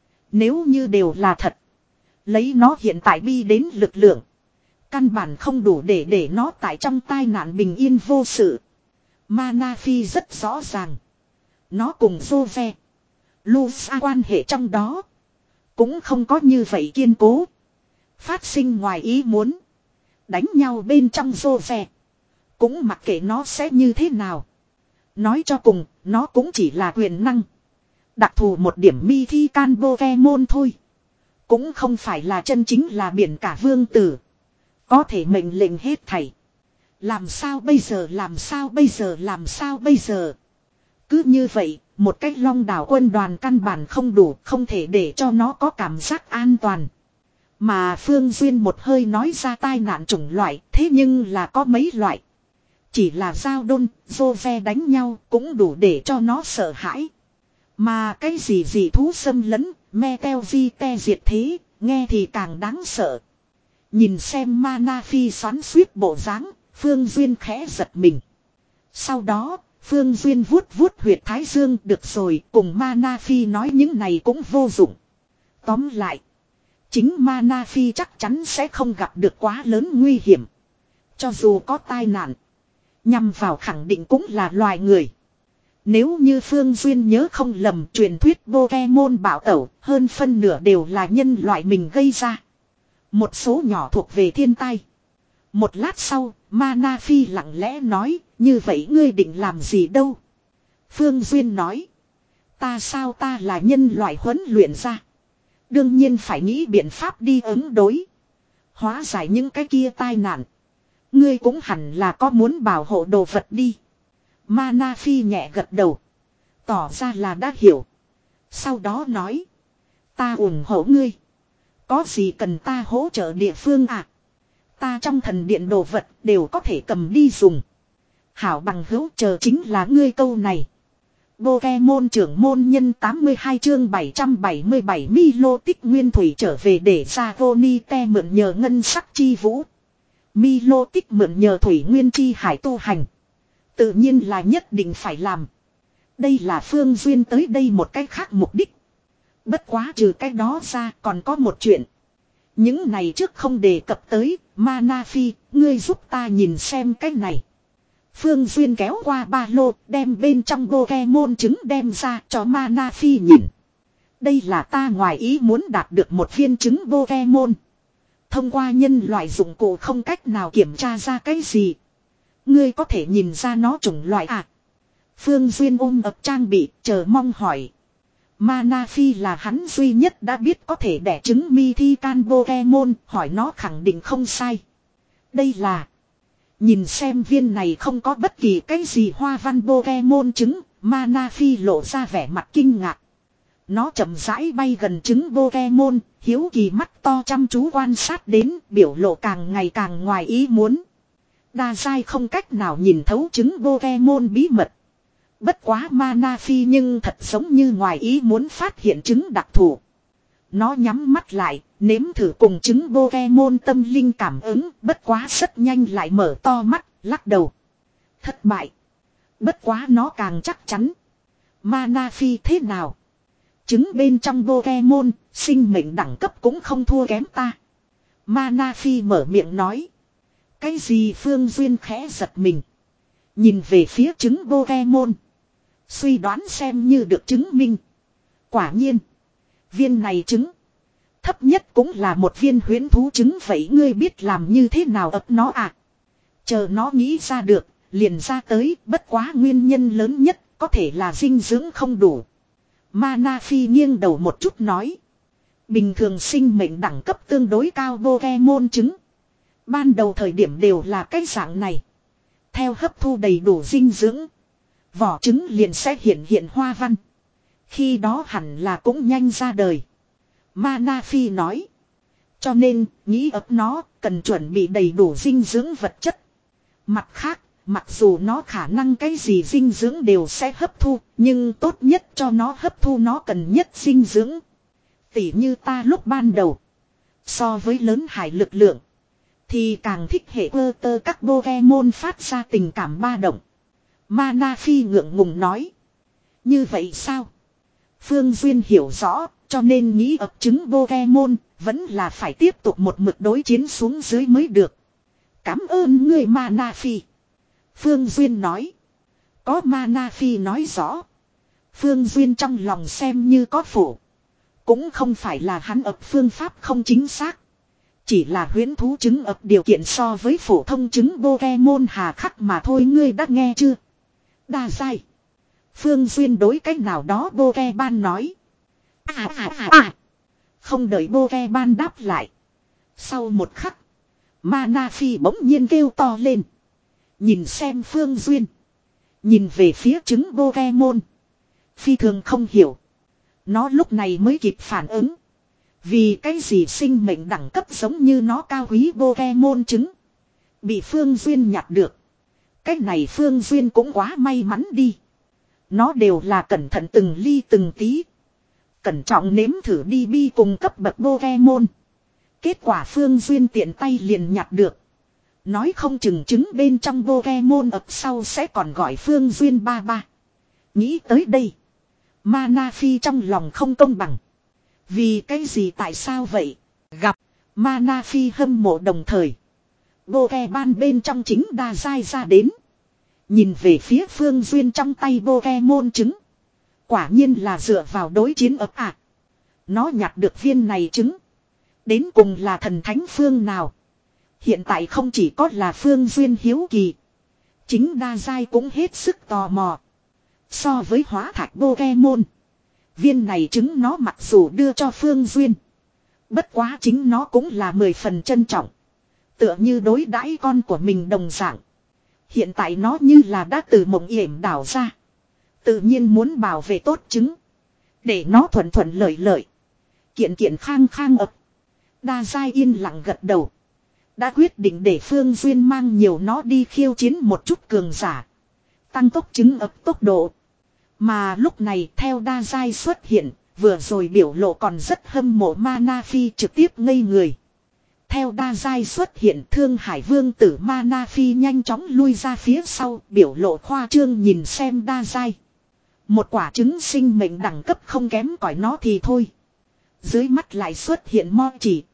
[SPEAKER 1] Nếu như đều là thật. Lấy nó hiện tại bi đến lực lượng. Căn bản không đủ để để nó tại trong tai nạn bình yên vô sự. Mana Phi rất rõ ràng. Nó cùng Jose. Lusa quan hệ trong đó. Cũng không có như vậy kiên cố. Phát sinh ngoài ý muốn. Đánh nhau bên trong Jose. Cũng mặc kệ nó sẽ như thế nào. Nói cho cùng, nó cũng chỉ là quyền năng. Đặc thù một điểm mi thi can Pokemon thôi. Cũng không phải là chân chính là biển cả vương tử. Có thể mệnh lệnh hết thảy. Làm sao bây giờ, làm sao bây giờ, làm sao bây giờ. Cứ như vậy, một cách Long đảo quân đoàn căn bản không đủ, không thể để cho nó có cảm giác an toàn. Mà Phương Duyên một hơi nói ra tai nạn chủng loại, thế nhưng là có mấy loại. Chỉ là giao đôn, dô ve đánh nhau cũng đủ để cho nó sợ hãi. Mà cái gì gì thú xâm lấn, me teo vi te diệt thế, nghe thì càng đáng sợ. Nhìn xem Mana Phi xoắn suýt bộ dáng, Phương Duyên khẽ giật mình. Sau đó, Phương Duyên vuốt vuốt huyệt thái dương, được rồi, cùng Mana Phi nói những này cũng vô dụng. Tóm lại, chính Mana Phi chắc chắn sẽ không gặp được quá lớn nguy hiểm. Cho dù có tai nạn, nhằm vào khẳng định cũng là loài người. Nếu như Phương Duyên nhớ không lầm, truyền thuyết Pokemon bạo tẩu, hơn phân nửa đều là nhân loại mình gây ra. Một số nhỏ thuộc về thiên tai. Một lát sau, Mana Phi lặng lẽ nói, như vậy ngươi định làm gì đâu? Phương Duyên nói, ta sao ta là nhân loại huấn luyện ra. Đương nhiên phải nghĩ biện pháp đi ứng đối. Hóa giải những cái kia tai nạn. Ngươi cũng hẳn là có muốn bảo hộ đồ vật đi. Mana Phi nhẹ gật đầu. Tỏ ra là đã hiểu. Sau đó nói, ta ủng hộ ngươi. Có gì cần ta hỗ trợ địa phương à? Ta trong thần điện đồ vật đều có thể cầm đi dùng. Hảo bằng hữu, chờ chính là ngươi câu này. Pokemon trưởng môn nhân tám mươi hai chương bảy trăm bảy mươi bảy Milo tích nguyên thủy trở về để ra Gonite mượn nhờ ngân sắc chi vũ. Milo tích mượn nhờ thủy nguyên chi hải tu hành. Tự nhiên là nhất định phải làm. Đây là Phương Duyên tới đây một cách khác mục đích. Bất quá trừ cái đó ra còn có một chuyện. Những này trước không đề cập tới, Mana Phi, ngươi giúp ta nhìn xem cái này. Phương Duyên kéo qua ba lô, đem bên trong Pokemon trứng đem ra cho Mana Phi nhìn. Đây là ta ngoài ý muốn đạt được một viên trứng Pokemon. Thông qua nhân loại dụng cụ không cách nào kiểm tra ra cái gì. Ngươi có thể nhìn ra nó chủng loại à? Phương Duyên ôm ập trang bị, chờ mong hỏi. Mana Phi là hắn duy nhất đã biết có thể đẻ trứng Mythical Pokemon, hỏi nó khẳng định không sai. Đây là... Nhìn xem viên này không có bất kỳ cái gì hoa văn Pokemon trứng, Mana Phi lộ ra vẻ mặt kinh ngạc. Nó chậm rãi bay gần trứng Pokemon, hiếu kỳ mắt to chăm chú quan sát đến, biểu lộ càng ngày càng ngoài ý muốn. Đa giai không cách nào nhìn thấu trứng Pokemon bí mật. Bất quá Mana Phi nhưng thật giống như ngoài ý muốn phát hiện trứng đặc thù. Nó nhắm mắt lại, nếm thử cùng trứng Pokemon tâm linh cảm ứng, bất quá rất nhanh lại mở to mắt, lắc đầu. Thất bại. Bất quá nó càng chắc chắn. Mana Phi thế nào? Trứng bên trong Pokemon, sinh mệnh đẳng cấp cũng không thua kém ta. Mana Phi mở miệng nói. Cái gì? Phương Duyên khẽ giật mình. Nhìn về phía trứng Pokemon. Suy đoán xem như được chứng minh. Quả nhiên. Viên này trứng. Thấp nhất cũng là một viên huyễn thú trứng, vậy ngươi biết làm như thế nào ấp nó à? Chờ nó nghĩ ra được, liền ra tới, bất quá nguyên nhân lớn nhất có thể là dinh dưỡng không đủ. Mana Phi nghiêng đầu một chút nói. Bình thường sinh mệnh đẳng cấp tương đối cao Pokemon trứng. Ban đầu thời điểm đều là cái dạng này. Theo hấp thu đầy đủ dinh dưỡng, vỏ trứng liền sẽ hiện hiện hoa văn. Khi đó hẳn là cũng nhanh ra đời. Mana Phi nói. Cho nên, nghĩ ấp nó, cần chuẩn bị đầy đủ dinh dưỡng vật chất. Mặt khác, mặc dù nó khả năng cái gì dinh dưỡng đều sẽ hấp thu, nhưng tốt nhất cho nó hấp thu nó cần nhất dinh dưỡng. Tỉ như ta lúc ban đầu. So với lớn hải lực lượng, thì càng thích hệ ơ tơ các Pokemon phát ra tình cảm ba động. Mana Phi ngượng ngùng nói. Như vậy sao? Phương Duyên hiểu rõ, cho nên nghĩ ấp trứng Pokemon, vẫn là phải tiếp tục một mực đối chiến xuống dưới mới được. Cảm ơn ngươi Mana Phi. Phương Duyên nói. Có Mana Phi nói rõ. Phương Duyên trong lòng xem như có phủ. Cũng không phải là hắn ấp phương pháp không chính xác. Chỉ là huyễn thú trứng ấp điều kiện so với phổ thông trứng Pokemon hà khắc mà thôi, ngươi đã nghe chưa? Đa sai. Phương Duyên đối cách nào đó Pokemon nói. À à à à. Không đợi Pokemon đáp lại. Sau một khắc, Mana Phi bỗng nhiên kêu to lên. Nhìn xem Phương Duyên. Nhìn về phía trứng Pokemon. Phi thường không hiểu. Nó lúc này mới kịp phản ứng. Vì cái gì sinh mệnh đẳng cấp giống như nó cao quý Pokemon trứng. Bị Phương Duyên nhặt được. Cái này Phương Duyên cũng quá may mắn đi. Nó đều là cẩn thận từng ly từng tí. Cẩn trọng nếm thử đi bi cùng cấp bậc Pokemon. Kết quả Phương Duyên tiện tay liền nhặt được. Nói không chừng trứng bên trong Pokemon ập sau sẽ còn gọi Phương Duyên ba ba. Nghĩ tới đây. Mana Phi trong lòng không công bằng. Vì cái gì tại sao vậy? Gặp. Mana Phi hâm mộ đồng thời. Pokemon bên trong chính đa dai ra đến. Nhìn về phía Phương Duyên trong tay Pokemon trứng. Quả nhiên là dựa vào đối chiến ập ạ. Nó nhặt được viên này trứng. Đến cùng là thần thánh phương nào? Hiện tại không chỉ có là Phương Duyên hiếu kỳ. Chính đa giai cũng hết sức tò mò. So với hóa thạch Pokemon. Viên này trứng nó mặc dù đưa cho Phương Duyên. Bất quá chính nó cũng là mười phần trân trọng. Tựa như đối đãi con của mình đồng dạng. Hiện tại nó như là đã từ mộng yểm đảo ra. Tự nhiên muốn bảo vệ tốt trứng. Để nó thuận thuận lợi lợi. Kiện kiện khang khang ập. Đa giai yên lặng gật đầu. Đã quyết định để Phương Duyên mang nhiều nó đi khiêu chiến một chút cường giả. Tăng tốc trứng ấp tốc độ. Mà lúc này theo đa giai xuất hiện. Vừa rồi biểu lộ còn rất hâm mộ Mana Phi trực tiếp ngây người. Theo đa giai xuất hiện Thương Hải Vương tử Mana Phi nhanh chóng lui ra phía sau. Biểu lộ khoa trương nhìn xem đa giai. Một quả trứng sinh mệnh đẳng cấp không kém cỏi nó thì thôi. Dưới mắt lại xuất hiện mo chỉ.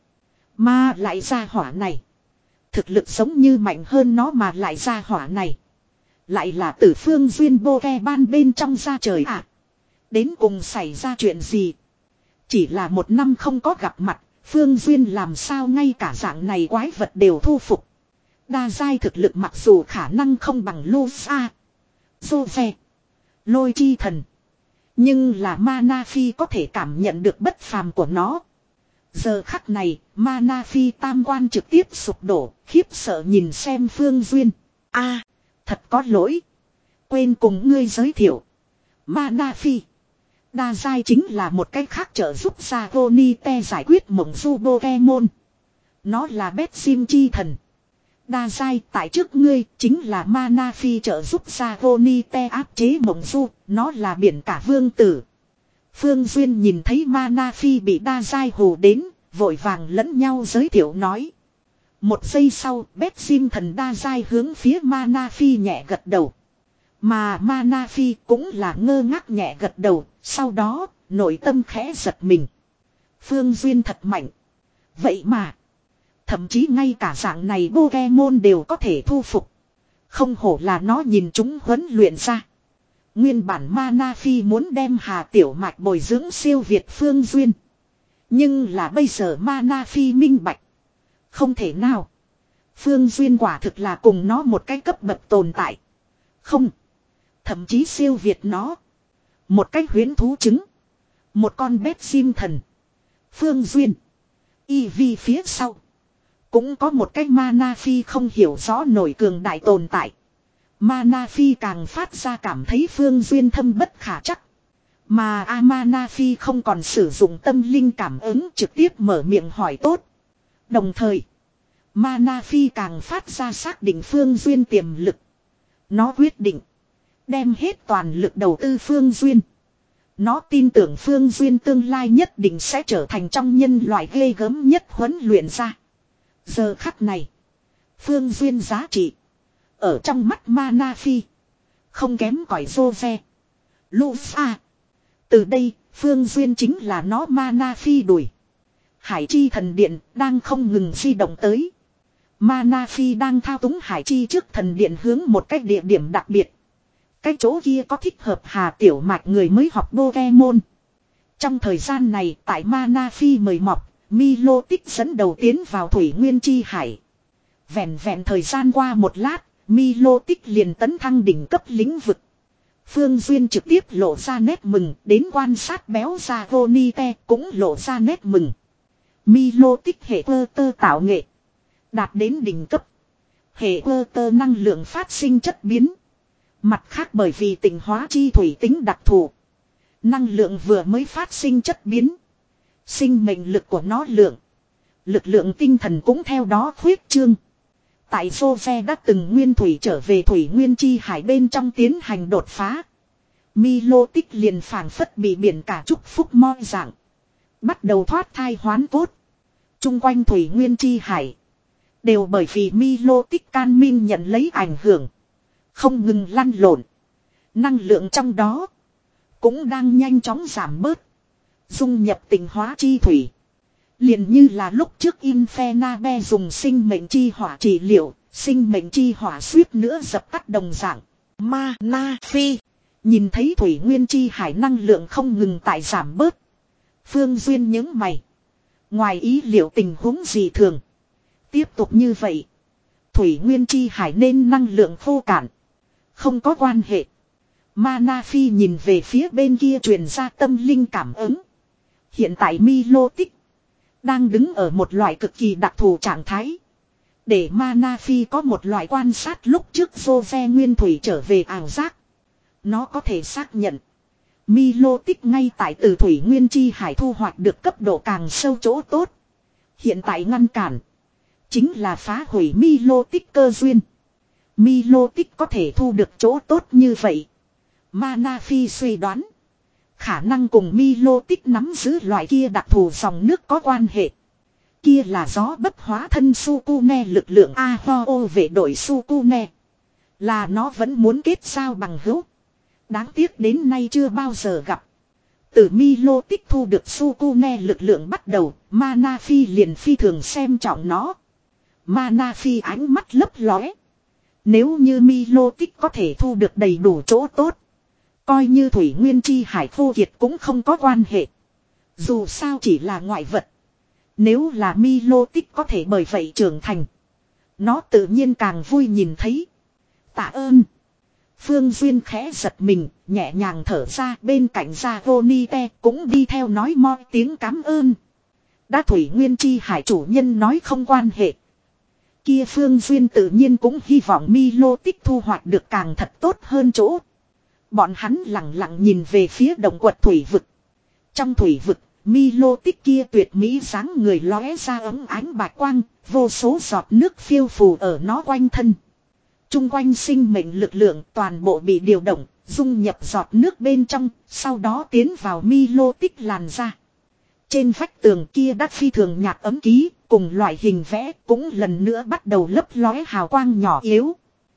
[SPEAKER 1] Mà lại ra hỏa này. Thực lực giống như mạnh hơn nó mà lại ra hỏa này. Lại là tử Phương Duyên Pokemon bên trong ra trời ạ. À. Đến cùng xảy ra chuyện gì? Chỉ là một năm không có gặp mặt. Phương Duyên làm sao ngay cả dạng này quái vật đều thu phục. Đa giai thực lực mặc dù khả năng không bằng Lusa, Jose, Lôi Chi Thần. Nhưng là Mana Phi có thể cảm nhận được bất phàm của nó. Giờ khắc này, Mana Phi tam quan trực tiếp sụp đổ, khiếp sợ nhìn xem Phương Duyên. A, à, thật có lỗi. Quên cùng ngươi giới thiệu. Mana Phi. Đa giai chính là một cách khác trợ giúp Sagonite giải quyết mộng du Pokemon. Nó là Bét Sim Chi Thần. Đa giai tại trước ngươi chính là Mana Phi trợ giúp Sagonite áp chế mộng du, nó là biển cả vương tử. Phương Duyên nhìn thấy Mana Phi bị đa giai hù đến, vội vàng lẫn nhau giới thiệu nói. Một giây sau, Bét Sim Thần đa giai hướng phía Mana Phi nhẹ gật đầu. Mà Mana Phi cũng là ngơ ngác nhẹ gật đầu, sau đó, nội tâm khẽ giật mình. Phương Duyên thật mạnh. Vậy mà, thậm chí ngay cả dạng này Pokemon đều có thể thu phục. Không hổ là nó nhìn chúng huấn luyện ra. Nguyên bản Mana Phi muốn đem Hà Tiểu Mạch bồi dưỡng siêu việt Phương Duyên. Nhưng là bây giờ Mana Phi minh bạch. Không thể nào. Phương Duyên quả thực là cùng nó một cái cấp bậc tồn tại. Không. Thậm chí siêu việt nó. Một cái huyễn thú trứng. Một con Bét Sim Thần. Phương Duyên. Y vi phía sau. Cũng có một cái Mana Phi không hiểu rõ nổi cường đại tồn tại. Mana Phi càng phát ra cảm thấy Phương Duyên thâm bất khả chắc. Mà A Mana Phi không còn sử dụng tâm linh cảm ứng trực tiếp mở miệng hỏi tốt. Đồng thời, Mana Phi càng phát ra xác định Phương Duyên tiềm lực. Nó quyết định đem hết toàn lực đầu tư Phương Duyên. Nó tin tưởng Phương Duyên tương lai nhất định sẽ trở thành trong nhân loại ghê gớm nhất huấn luyện ra. Giờ khắc này, Phương Duyên giá trị ở trong mắt Mana Phi không kém cỏi Jose, Lufa. Từ đây, Phương Duyên chính là nó Mana Phi đuổi. Hải Chi Thần Điện đang không ngừng di động tới. Mana Phi đang thao túng Hải Chi trước thần điện hướng một cách địa điểm đặc biệt. Cái chỗ kia có thích hợp Hà Tiểu Mạch người mới học Pokemon. Trong thời gian này tại Mana Phi mời mọc, Milotic dẫn đầu tiến vào Thủy Nguyên Chi Hải. Vẹn vẹn thời gian qua một lát, Milotic liền tấn thăng đỉnh cấp lĩnh vực. Phương Duyên trực tiếp lộ ra nét mừng, đến quan sát béo ra Gonite cũng lộ ra nét mừng. Milotic hệ cơ tơ tạo nghệ đạt đến đỉnh cấp. Hệ cơ tơ năng lượng phát sinh chất biến. Mặt khác bởi vì tịnh hóa chi thủy tính đặc thù. Năng lượng vừa mới phát sinh chất biến. Sinh mệnh lực của nó lượng. Lực lượng tinh thần cũng theo đó khuyết trương. Tại Jose đã từng nguyên thủy trở về thủy nguyên chi hải bên trong tiến hành đột phá. Milotic liền phảng phất bị biển cả chúc phúc moi dạng. Bắt đầu thoát thai hoán cốt. Trung quanh thủy nguyên chi hải. Đều bởi vì Milotic can minh nhận lấy ảnh hưởng. Không ngừng lăn lộn. Năng lượng trong đó. Cũng đang nhanh chóng giảm bớt. Dung nhập tình hóa chi thủy. Liền như là lúc trước Infernabe dùng sinh mệnh chi hỏa trị liệu. Sinh mệnh chi hỏa suýt nữa dập tắt đồng dạng. Ma Na Phi. Nhìn thấy thủy nguyên chi hải năng lượng không ngừng tại giảm bớt. Phương Duyên những mày. Ngoài ý liệu tình huống gì thường. Tiếp tục như vậy. Thủy nguyên chi hải nên năng lượng khô cạn. Không có quan hệ. Mana Phi nhìn về phía bên kia truyền ra tâm linh cảm ứng. Hiện tại Milotic đang đứng ở một loại cực kỳ đặc thù trạng thái. Để Mana Phi có một loại quan sát lúc trước Jose nguyên thủy trở về ảo giác. Nó có thể xác nhận. Milotic ngay tại từ thủy nguyên chi hải thu hoạch được cấp độ càng sâu chỗ tốt. Hiện tại ngăn cản. Chính là phá hủy Milotic cơ duyên. Milotic có thể thu được chỗ tốt như vậy. Mana Phi suy đoán. Khả năng cùng Milotic nắm giữ loại kia đặc thù dòng nước có quan hệ. Kia là gió bất hóa thân Sukune lực lượng Aho về đội Sukune. Là nó vẫn muốn kết giao bằng hữu. Đáng tiếc đến nay chưa bao giờ gặp. Từ Milotic thu được Sukune lực lượng bắt đầu, Mana Phi liền phi thường xem trọng nó. Mana Phi ánh mắt lấp lóe. Nếu như Milotic có thể thu được đầy đủ chỗ tốt. Coi như thủy nguyên chi hải khô kiệt cũng không có quan hệ. Dù sao chỉ là ngoại vật. Nếu là Milotic có thể bởi vậy trưởng thành. Nó tự nhiên càng vui nhìn thấy. Tạ ơn. Phương Duyên khẽ giật mình, nhẹ nhàng thở ra bên cạnh ra Vonite cũng đi theo nói moi tiếng cảm ơn. Đã thủy nguyên chi hải chủ nhân nói không quan hệ. Kia Phương Duyên tự nhiên cũng hy vọng Milotic thu hoạch được càng thật tốt hơn chỗ. Bọn hắn lặng lặng nhìn về phía động quật thủy vực. Trong thủy vực, Milotic kia tuyệt mỹ dáng người lóe ra ấm ánh bạch quang, vô số giọt nước phiêu phù ở nó quanh thân. Trung quanh sinh mệnh lực lượng toàn bộ bị điều động, dung nhập giọt nước bên trong, sau đó tiến vào Milotic làn ra. Trên vách tường kia đắt phi thường nhạt ấm ký, cùng loại hình vẽ cũng lần nữa bắt đầu lấp lóe hào quang nhỏ yếu.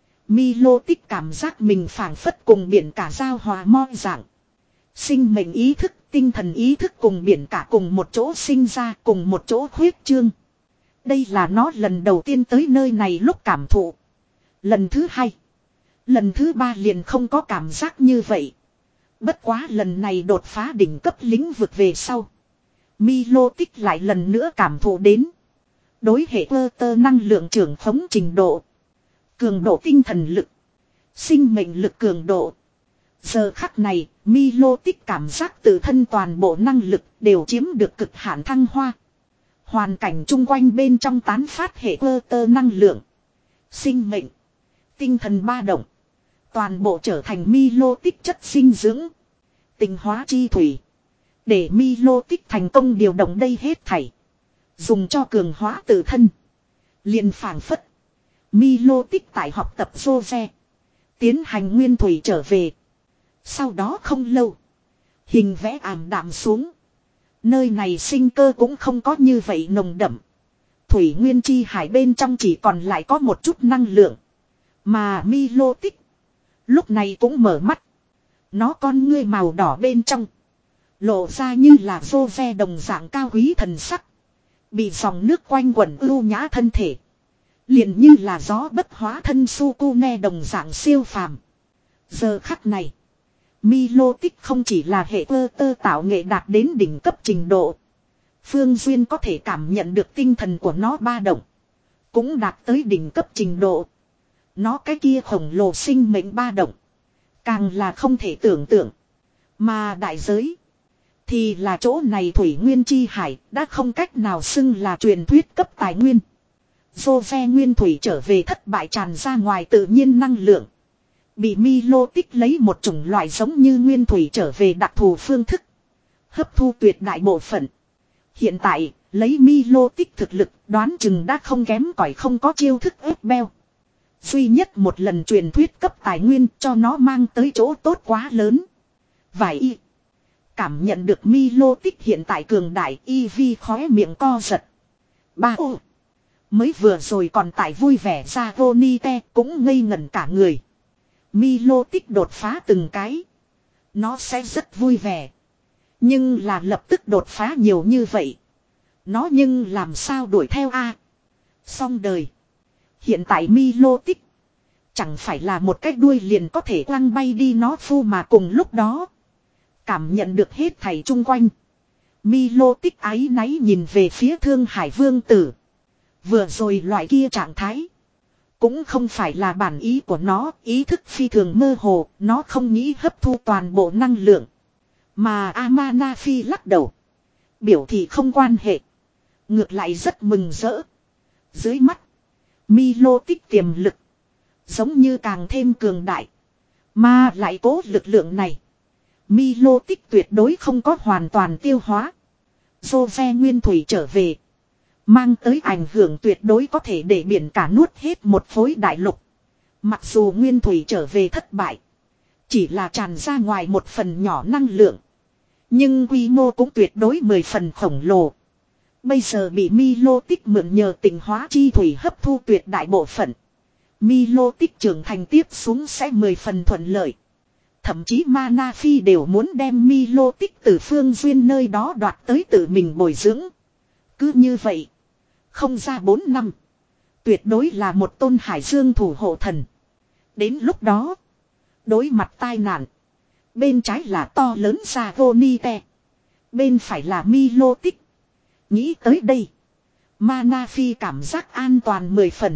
[SPEAKER 1] Milotic cảm giác mình phảng phất cùng biển cả giao hòa mo dạng. Sinh mệnh ý thức, tinh thần ý thức cùng biển cả cùng một chỗ sinh ra, cùng một chỗ khuyết trương. Đây là nó lần đầu tiên tới nơi này lúc cảm thụ. Lần thứ hai. Lần thứ ba liền không có cảm giác như vậy. Bất quá lần này đột phá đỉnh cấp lĩnh vực về sau. Milotic lại lần nữa cảm thụ đến. Đối hệ cơ tơ năng lượng trưởng khống trình độ. Cường độ tinh thần lực. Sinh mệnh lực cường độ. Giờ khắc này, Milotic cảm giác tự thân toàn bộ năng lực đều chiếm được cực hạn thăng hoa. Hoàn cảnh chung quanh bên trong tán phát hệ cơ tơ năng lượng. Sinh mệnh. Tinh thần ba động. Toàn bộ trở thành Milotic chất dinh dưỡng. Tinh hóa chi thủy. Để Milotic thành công điều động đây hết thảy. Dùng cho cường hóa tự thân. Liền phảng phất. Milotic tại học tập Jose. Tiến hành nguyên thủy trở về. Sau đó không lâu. Hình vẽ ảm đạm xuống. Nơi này sinh cơ cũng không có như vậy nồng đậm. Thủy nguyên chi hải bên trong chỉ còn lại có một chút năng lượng. Mà Milotic. Lúc này cũng mở mắt. Nó con ngươi màu đỏ bên trong. Lộ ra như là Jose đồng dạng cao quý thần sắc. Bị dòng nước quanh quẩn ưu nhã thân thể. Liền như là gió bất hóa thân Sukune đồng dạng siêu phàm. Giờ khắc này. Milotic không chỉ là hệ cơ tơ tạo nghệ đạt đến đỉnh cấp trình độ. Phương Duyên có thể cảm nhận được tinh thần của nó ba động. Cũng đạt tới đỉnh cấp trình độ. Nó cái kia khổng lồ sinh mệnh ba động. Càng là không thể tưởng tượng. Mà đại giới. Thì là chỗ này thủy nguyên chi hải đã không cách nào xưng là truyền thuyết cấp tài nguyên. Jose nguyên thủy trở về thất bại tràn ra ngoài tự nhiên năng lượng. Bị Milo tích lấy một chủng loại giống như nguyên thủy trở về đặc thù phương thức. Hấp thu tuyệt đại bộ phận. Hiện tại, lấy Milo tích thực lực đoán chừng đã không kém cỏi không có chiêu thức ép beo. Duy nhất một lần truyền thuyết cấp tài nguyên cho nó mang tới chỗ tốt quá lớn. Vài y. Cảm nhận được Milo tích hiện tại cường đại y vi khóe miệng co giật. Ba ô. Mới vừa rồi còn tại vui vẻ ra Gonite cũng ngây ngẩn cả người. Milo tích đột phá từng cái. Nó sẽ rất vui vẻ. Nhưng là lập tức đột phá nhiều như vậy. Nó nhưng làm sao đuổi theo a? Xong đời. Hiện tại Milo tích. Chẳng phải là một cái đuôi liền có thể quăng bay đi nó phu mà cùng lúc đó. Cảm nhận được hết thảy chung quanh. Milo tích áy náy nhìn về phía Thương Hải Vương Tử. Vừa rồi loại kia trạng thái. Cũng không phải là bản ý của nó, ý thức phi thường mơ hồ, nó không nghĩ hấp thu toàn bộ năng lượng. Mà Amanafi lắc đầu. Biểu thị không quan hệ. Ngược lại rất mừng rỡ. Dưới mắt, Milo tích tiềm lực. Giống như càng thêm cường đại. Mà lại cố lực lượng này. Milo tích tuyệt đối không có hoàn toàn tiêu hóa. Jose nguyên thủy trở về. Mang tới ảnh hưởng tuyệt đối có thể để biển cả nuốt hết một khối đại lục. Mặc dù nguyên thủy trở về thất bại. Chỉ là tràn ra ngoài một phần nhỏ năng lượng. Nhưng quy mô cũng tuyệt đối mười phần khổng lồ. Bây giờ bị Milo tích mượn nhờ tình hóa chi thủy hấp thu tuyệt đại bộ phận. Milo tích trưởng thành tiếp xuống sẽ mười phần thuận lợi. Thậm chí Mana Phi đều muốn đem Milo tích từ Phương Duyên nơi đó đoạt tới tự mình bồi dưỡng. Cứ như vậy. Không ra bốn năm. Tuyệt đối là một tôn hải dương thủ hộ thần. Đến lúc đó. Đối mặt tai nạn. Bên trái là to lớn Sagonite. Bên phải là Milo tích. Nghĩ tới đây. Mana Phi cảm giác an toàn mười phần.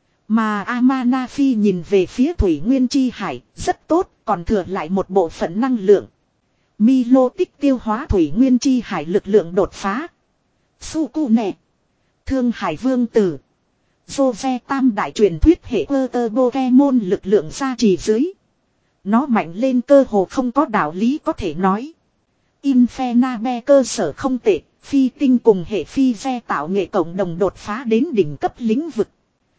[SPEAKER 1] Mà Amana Phi nhìn về phía Thủy Nguyên Chi Hải. Rất tốt. Còn thừa lại một bộ phận năng lượng. Milo tích tiêu hóa Thủy Nguyên Chi Hải lực lượng đột phá. Sukune. Thương Hải Vương Tử. Jose tam đại truyền thuyết hệ cơ tơ Pokemon lực lượng gia trì dưới. Nó mạnh lên cơ hồ không có đạo lý có thể nói. Infernabe cơ sở không tệ. Phi tinh cùng hệ phi ve tạo nghệ cộng đồng đột phá đến đỉnh cấp lĩnh vực.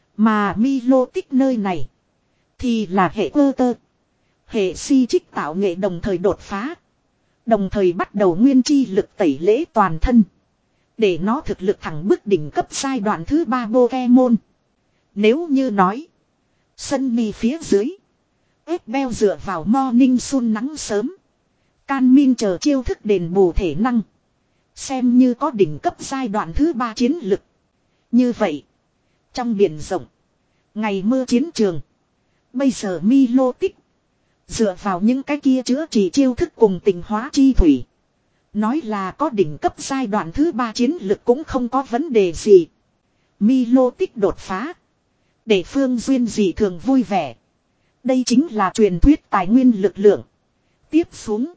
[SPEAKER 1] Mà Milo tích nơi này. Thì là hệ cơ tơ. Hệ si trích tạo nghệ đồng thời đột phá. Đồng thời bắt đầu nguyên chi lực tẩy lễ toàn thân. Để nó thực lực thẳng bước đỉnh cấp giai đoạn thứ ba Pokemon. Nếu như nói. Sân mi phía dưới. Ép beo dựa vào Morning Sun nắng sớm. Can Min chờ chiêu thức đền bù thể năng. Xem như có đỉnh cấp giai đoạn thứ ba chiến lực. Như vậy. Trong biển rộng. Ngày mưa chiến trường. Bây giờ Milo tích. Dựa vào những cái kia chữa trị chiêu thức cùng tình hóa chi thủy. Nói là có đỉnh cấp giai đoạn thứ ba chiến lực cũng không có vấn đề gì. Milo tích đột phá. Để Phương Duyên dị thường vui vẻ. Đây chính là truyền thuyết tài nguyên lực lượng. Tiếp xuống.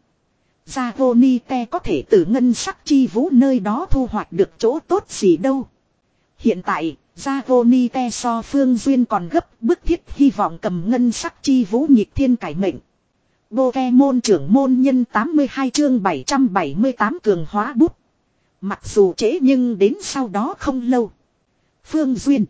[SPEAKER 1] Zagonite có thể từ ngân sắc chi vũ nơi đó thu hoạch được chỗ tốt gì đâu. Hiện tại, Zagonite so Phương Duyên còn gấp bức thiết hy vọng cầm ngân sắc chi vũ nhịp thiên cải mệnh. Pokemon trưởng môn nhân tám mươi hai chương bảy trăm bảy mươi tám cường hóa bút. Mặc dù trễ nhưng đến sau đó không lâu. Phương Duyên.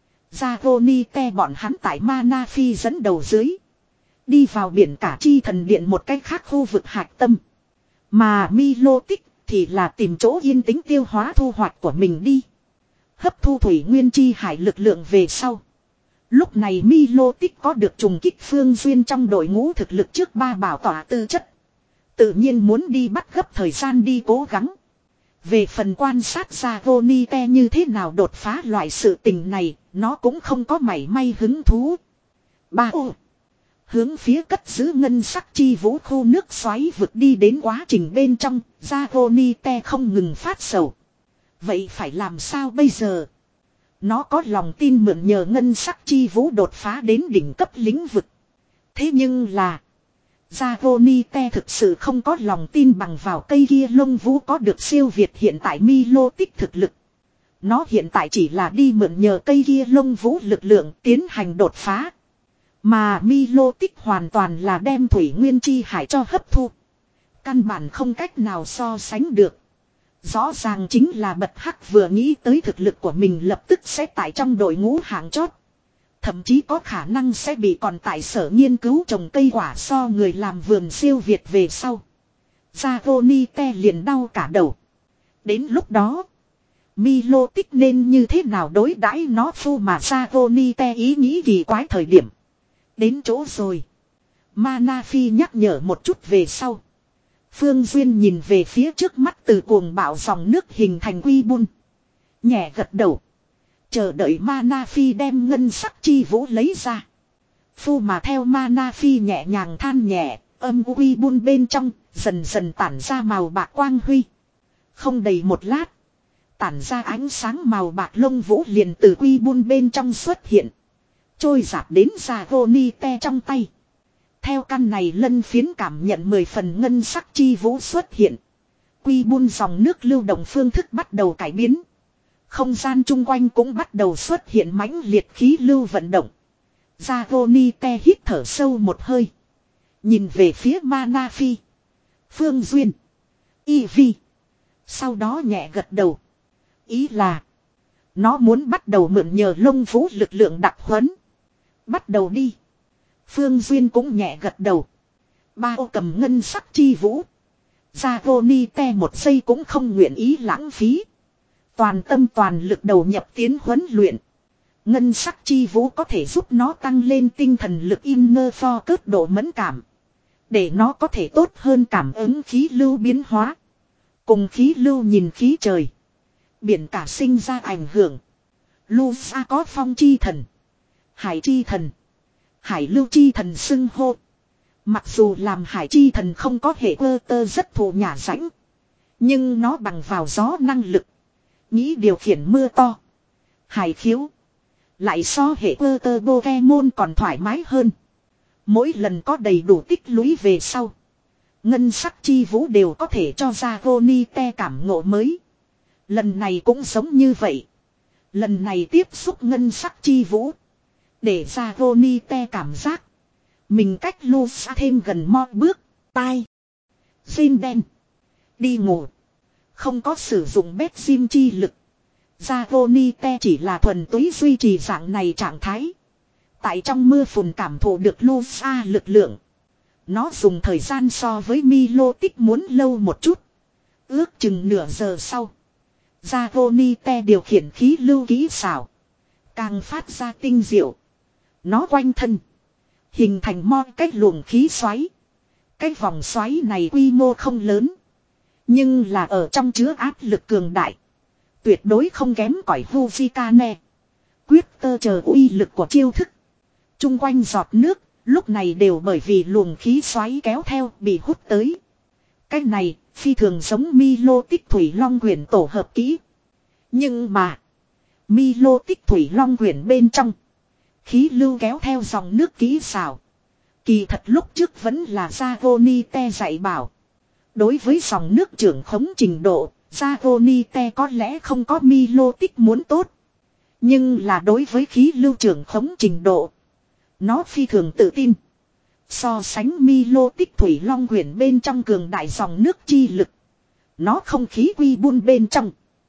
[SPEAKER 1] Zagonite bọn hắn tại Mana Phi dẫn đầu dưới. Đi vào biển cả chi thần điện một cách khác khu vực hạch tâm. Mà Milo tích thì là tìm chỗ yên tĩnh tiêu hóa thu hoạch của mình đi. Hấp thu thủy nguyên chi hải lực lượng về sau. Lúc này Milo tích có được trùng kích Phương Duyên trong đội ngũ thực lực trước ba bảo tỏa tư chất. Tự nhiên muốn đi bắt gấp thời gian đi cố gắng. Về phần quan sát ra Gonite như thế nào đột phá loại sự tình này, nó cũng không có mảy may hứng thú. Ba ô. Hướng phía cất giữ ngân sắc chi vũ khu nước xoáy vực đi đến quá trình bên trong, Zagonite không ngừng phát sầu. Vậy phải làm sao bây giờ? Nó có lòng tin mượn nhờ ngân sắc chi vũ đột phá đến đỉnh cấp lĩnh vực. Thế nhưng là Zagonite thực sự không có lòng tin bằng vào cây kia lông vũ có được siêu việt hiện tại Milo tích thực lực. Nó hiện tại chỉ là đi mượn nhờ cây kia lông vũ lực lượng tiến hành đột phá. Mà Milotic hoàn toàn là đem thủy nguyên chi hải cho hấp thu. Căn bản không cách nào so sánh được. Rõ ràng chính là bật hắc vừa nghĩ tới thực lực của mình lập tức sẽ tại trong đội ngũ hạng chót. Thậm chí có khả năng sẽ bị còn tại sở nghiên cứu trồng cây quả so người làm vườn siêu việt về sau. Dragonite liền đau cả đầu. Đến lúc đó, Milotic nên như thế nào đối đãi nó phu mà Dragonite ý nghĩ kỳ quái thời điểm. Đến chỗ rồi. Mana Phi nhắc nhở một chút về sau. Phương Duyên nhìn về phía trước mắt từ cuồng bạo dòng nước hình thành quy bun. Nhẹ gật đầu. Chờ đợi Mana Phi đem ngân sắc chi vũ lấy ra. Phu mà theo Mana Phi nhẹ nhàng than nhẹ, âm quy bun bên trong, dần dần tản ra màu bạc quang huy. Không đầy một lát. Tản ra ánh sáng màu bạc lông vũ liền từ quy bun bên trong xuất hiện. Trôi dạt đến Dragonite trong tay. Theo căn này lân phiến cảm nhận mười phần ngân sắc chi vũ xuất hiện. Quy bun dòng nước lưu động phương thức bắt đầu cải biến. Không gian chung quanh cũng bắt đầu xuất hiện mãnh liệt khí lưu vận động. Dragonite hít thở sâu một hơi. Nhìn về phía Mana Phi. Phương Duyên. Y Vi. Sau đó nhẹ gật đầu. Ý là. Nó muốn bắt đầu mượn nhờ lông vũ lực lượng đặc huấn. Bắt đầu đi. Phương Duyên cũng nhẹ gật đầu. Ba ô cầm ngân sắc chi vũ. Dragonite một giây cũng không nguyện ý lãng phí. Toàn tâm toàn lực đầu nhập tiến huấn luyện. Ngân sắc chi vũ có thể giúp nó tăng lên tinh thần lực inner focus độ mẫn cảm. Để nó có thể tốt hơn cảm ứng khí lưu biến hóa. Cùng khí lưu nhìn khí trời. Biển cả sinh ra ảnh hưởng. Lusa có phong chi thần. Hải chi thần. Hải lưu chi thần xưng hô. Mặc dù làm hải chi thần không có hệ cơ tơ rất thù nhà rãnh. Nhưng nó bằng vào gió năng lực. Nghĩ điều khiển mưa to. Hải khiếu. Lại so hệ cơ tơ Pokemon còn thoải mái hơn. Mỗi lần có đầy đủ tích lũy về sau. Ngân sắc chi vũ đều có thể cho ra Dragonite cảm ngộ mới. Lần này cũng giống như vậy. Lần này tiếp xúc ngân sắc chi vũ. Để ra Dragonite cảm giác. Mình cách Lusa thêm gần một bước. Tai. Xin đen. Đi ngủ. Không có sử dụng bét sim chi lực. Dragonite chỉ là thuần túy duy trì dạng này trạng thái. Tại trong mưa phùn cảm thụ được Lusa lực lượng. Nó dùng thời gian so với Milotic muốn lâu một chút. Ước chừng nửa giờ sau. Dragonite điều khiển khí lưu kỹ xảo. Càng phát ra tinh diệu. Nó quanh thân. Hình thành mo cách luồng khí xoáy. Cái vòng xoáy này quy mô không lớn. Nhưng là ở trong chứa áp lực cường đại. Tuyệt đối không kém cỏi Hujikane. Quyết tơ chờ uy lực của chiêu thức. Trung quanh giọt nước. Lúc này đều bởi vì luồng khí xoáy kéo theo bị hút tới. Cái này phi thường giống Milotic Thủy Long Quyển tổ hợp kỹ. Nhưng mà. Milotic Thủy Long Quyển bên trong. Khí lưu kéo theo dòng nước kỹ xảo. Kỳ thật lúc trước vẫn là Dragonite dạy bảo. Đối với dòng nước trưởng khống trình độ. Dragonite có lẽ không có Milotic muốn tốt. Nhưng là đối với khí lưu trưởng khống trình độ. Nó phi thường tự tin. So sánh Milotic Thủy Long Quyển bên trong cường đại dòng nước chi lực. Nó không khí quy buôn bên trong.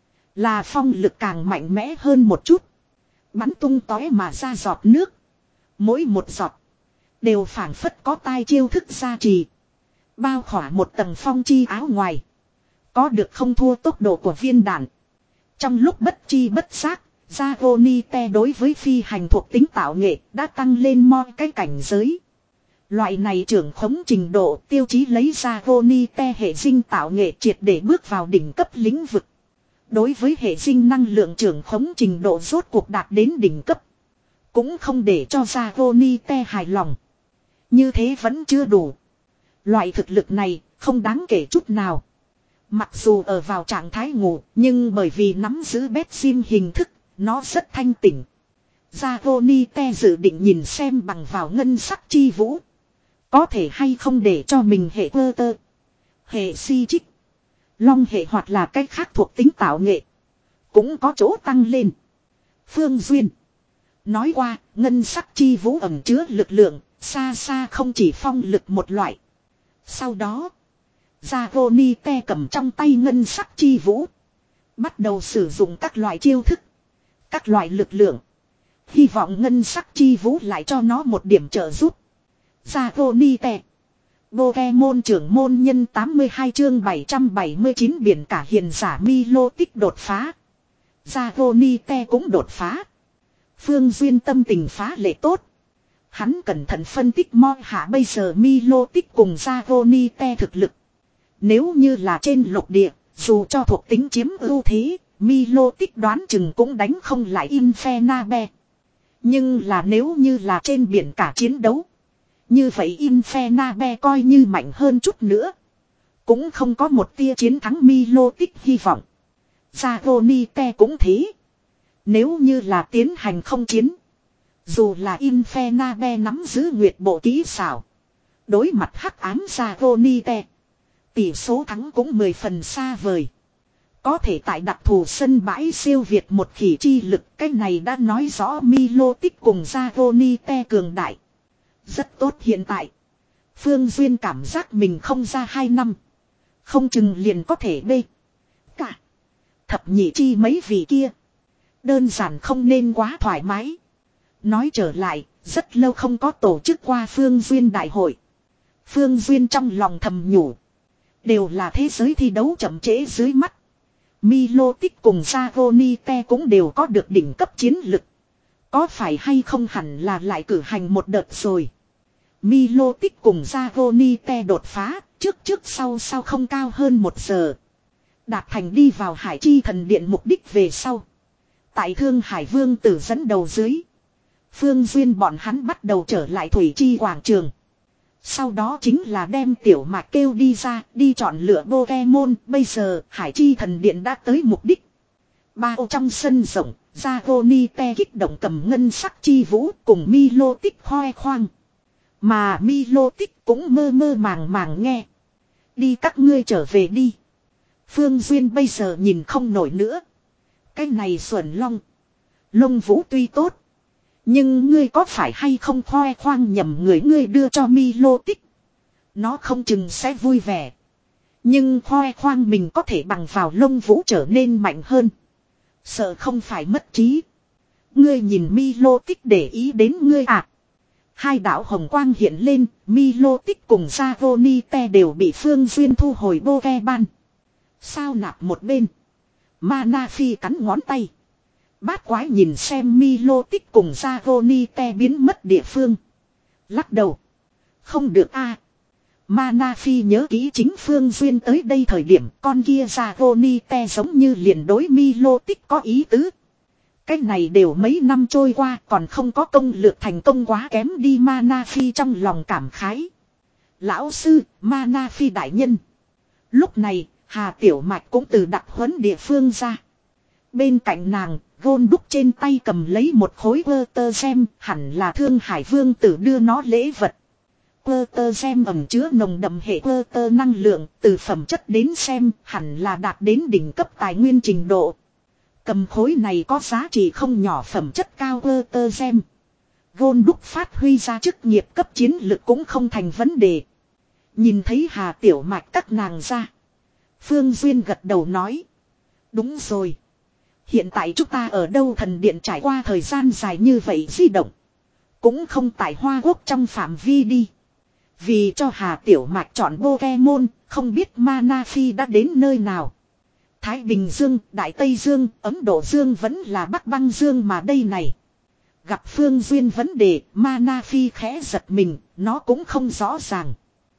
[SPEAKER 1] Là phong lực càng mạnh mẽ hơn một chút. Bắn tung tóe mà ra giọt nước. Mỗi một giọt. Đều phảng phất có tai chiêu thức gia trì. Bao khỏa một tầng phong chi áo ngoài. Có được không thua tốc độ của viên đạn. Trong lúc bất chi bất giác. Dragonite đối với phi hành thuộc tính tạo nghệ đã tăng lên mo cái cảnh giới. Loại này trưởng khống trình độ tiêu chí lấy Dragonite hệ sinh tạo nghệ triệt để bước vào đỉnh cấp lĩnh vực. Đối với hệ sinh năng lượng trưởng khống trình độ rốt cuộc đạt đến đỉnh cấp. Cũng không để cho Dragonite hài lòng. Như thế vẫn chưa đủ. Loại thực lực này không đáng kể chút nào. Mặc dù ở vào trạng thái ngủ nhưng bởi vì nắm giữ bét sim hình thức. Nó rất thanh tỉnh. Dragonite dự định nhìn xem bằng vào ngân sắc chi vũ. Có thể hay không để cho mình hệ cơ tơ. Hệ si trích. Long hệ hoặc là cách khác thuộc tính tạo nghệ. cũng có chỗ tăng lên. Phương Duyên nói qua, ngân sắc chi vũ ẩn chứa lực lượng, xa xa không chỉ phong lực một loại. Sau đó, Dragonite cầm trong tay ngân sắc chi vũ, bắt đầu sử dụng các loại chiêu thức, các loại lực lượng. Hy vọng ngân sắc chi vũ lại cho nó một điểm trợ giúp. Dragonite, Pokemon trưởng môn nhân tám mươi hai chương bảy trăm bảy mươi chín biển cả hiền giả Milotic đột phá. Dragonite cũng đột phá. Phương Duyên tâm tình phá lệ tốt. Hắn cẩn thận phân tích mo hạ bây giờ Milotic cùng Dragonite thực lực. Nếu như là trên lục địa, dù cho thuộc tính chiếm ưu thế, Milotic đoán chừng cũng đánh không lại Infernape. Nhưng là nếu như là trên biển cả chiến đấu, như vậy Infernape coi như mạnh hơn chút nữa, cũng không có một tia chiến thắng Milotic hy vọng. Dragonite cũng thế. Nếu như là tiến hành không chiến, dù là Infernape nắm giữ nguyệt bộ kỹ xảo, đối mặt hắc ám Dragonite, tỷ số thắng cũng mười phần xa vời. Có thể tại đặc thù sân bãi siêu việt một khỉ chi lực, cái này đã nói rõ Milotic cùng Dragonite cường đại. Rất tốt, hiện tại Phương Duyên cảm giác mình không ra hai năm, không chừng liền có thể bê cả thập nhị chi mấy vị kia. Đơn giản không nên quá thoải mái. Nói trở lại, rất lâu không có tổ chức qua Phương Duyên đại hội. Phương Duyên trong lòng thầm nhủ, đều là thế giới thi đấu chậm trễ dưới mắt. Milotic cùng Dragonite cũng đều có được đỉnh cấp chiến lực. Có phải hay không hẳn là lại cử hành một đợt rồi. Milotic cùng Dragonite đột phá, trước trước sau sau không cao hơn một giờ. Đạt thành đi vào Hải Chi Thần Điện mục đích về sau. Tại Thương Hải Vương Tử dẫn đầu dưới, Phương Duyên bọn hắn bắt đầu trở lại Thủy Chi Quảng Trường. Sau đó chính là đem Tiểu Mạc kêu đi ra, đi chọn lựa Pokemon. Bây giờ Hải Chi Thần Điện đã tới mục đích. Bao trong sân rộng, Dragonite kích động cầm ngân sắc chi vũ cùng Milotic khoe khoang. Mà Milotic cũng mơ mơ màng màng nghe. Đi các ngươi trở về đi. Phương Duyên bây giờ nhìn không nổi nữa. Cái này xuẩn long, lông vũ tuy tốt, nhưng ngươi có phải hay không khoe khoang nhầm người, ngươi đưa cho Milotic, nó không chừng sẽ vui vẻ. Nhưng khoe khoang mình có thể bằng vào lông vũ trở nên mạnh hơn, sợ không phải mất trí. Ngươi nhìn Milotic để ý đến ngươi à? Hai đạo hồng quang hiện lên, Milotic cùng Dragonite đều bị Phương Duyên thu hồi Pokemon. Sao nạp một bên, Mana Phi cắn ngón tay. Bát quái nhìn xem Milotic cùng Dragonite biến mất địa phương, lắc đầu. Không được a. Mana Phi nhớ kỹ chính Phương Duyên tới đây thời điểm con kia Dragonite giống như liền đối Milotic có ý tứ. Cái này đều mấy năm trôi qua còn không có công lược thành công, quá kém đi. Mana Phi trong lòng cảm khái. Lão sư, Mana Phi đại nhân. Lúc này Hà Tiểu Mạch cũng từ đặc huấn địa phương ra. Bên cạnh nàng, Gôn đúc trên tay cầm lấy một khối Quơ Gem, hẳn là Thương Hải Vương Tử đưa nó lễ vật. Quơ Gem ẩn chứa nồng đậm hệ Quơ năng lượng, từ phẩm chất đến xem hẳn là đạt đến đỉnh cấp tài nguyên trình độ. Cầm khối này có giá trị không nhỏ phẩm chất cao Quơ Gem, Gôn đúc phát huy ra chức nghiệp cấp chiến lực cũng không thành vấn đề. Nhìn thấy Hà Tiểu Mạch các nàng ra, Phương Duyên gật đầu nói. Đúng rồi. Hiện tại chúng ta ở đâu? Thần điện trải qua thời gian dài như vậy di động, cũng không tại Hoa Quốc trong phạm vi đi. Vì cho Hà Tiểu Mạch chọn Pokemon, không biết Mana Phi đã đến nơi nào. Thái Bình Dương, Đại Tây Dương, Ấn Độ Dương vẫn là Bắc Băng Dương mà đây này. Gặp Phương Duyên vấn đề, Mana Phi khẽ giật mình, nó cũng không rõ ràng.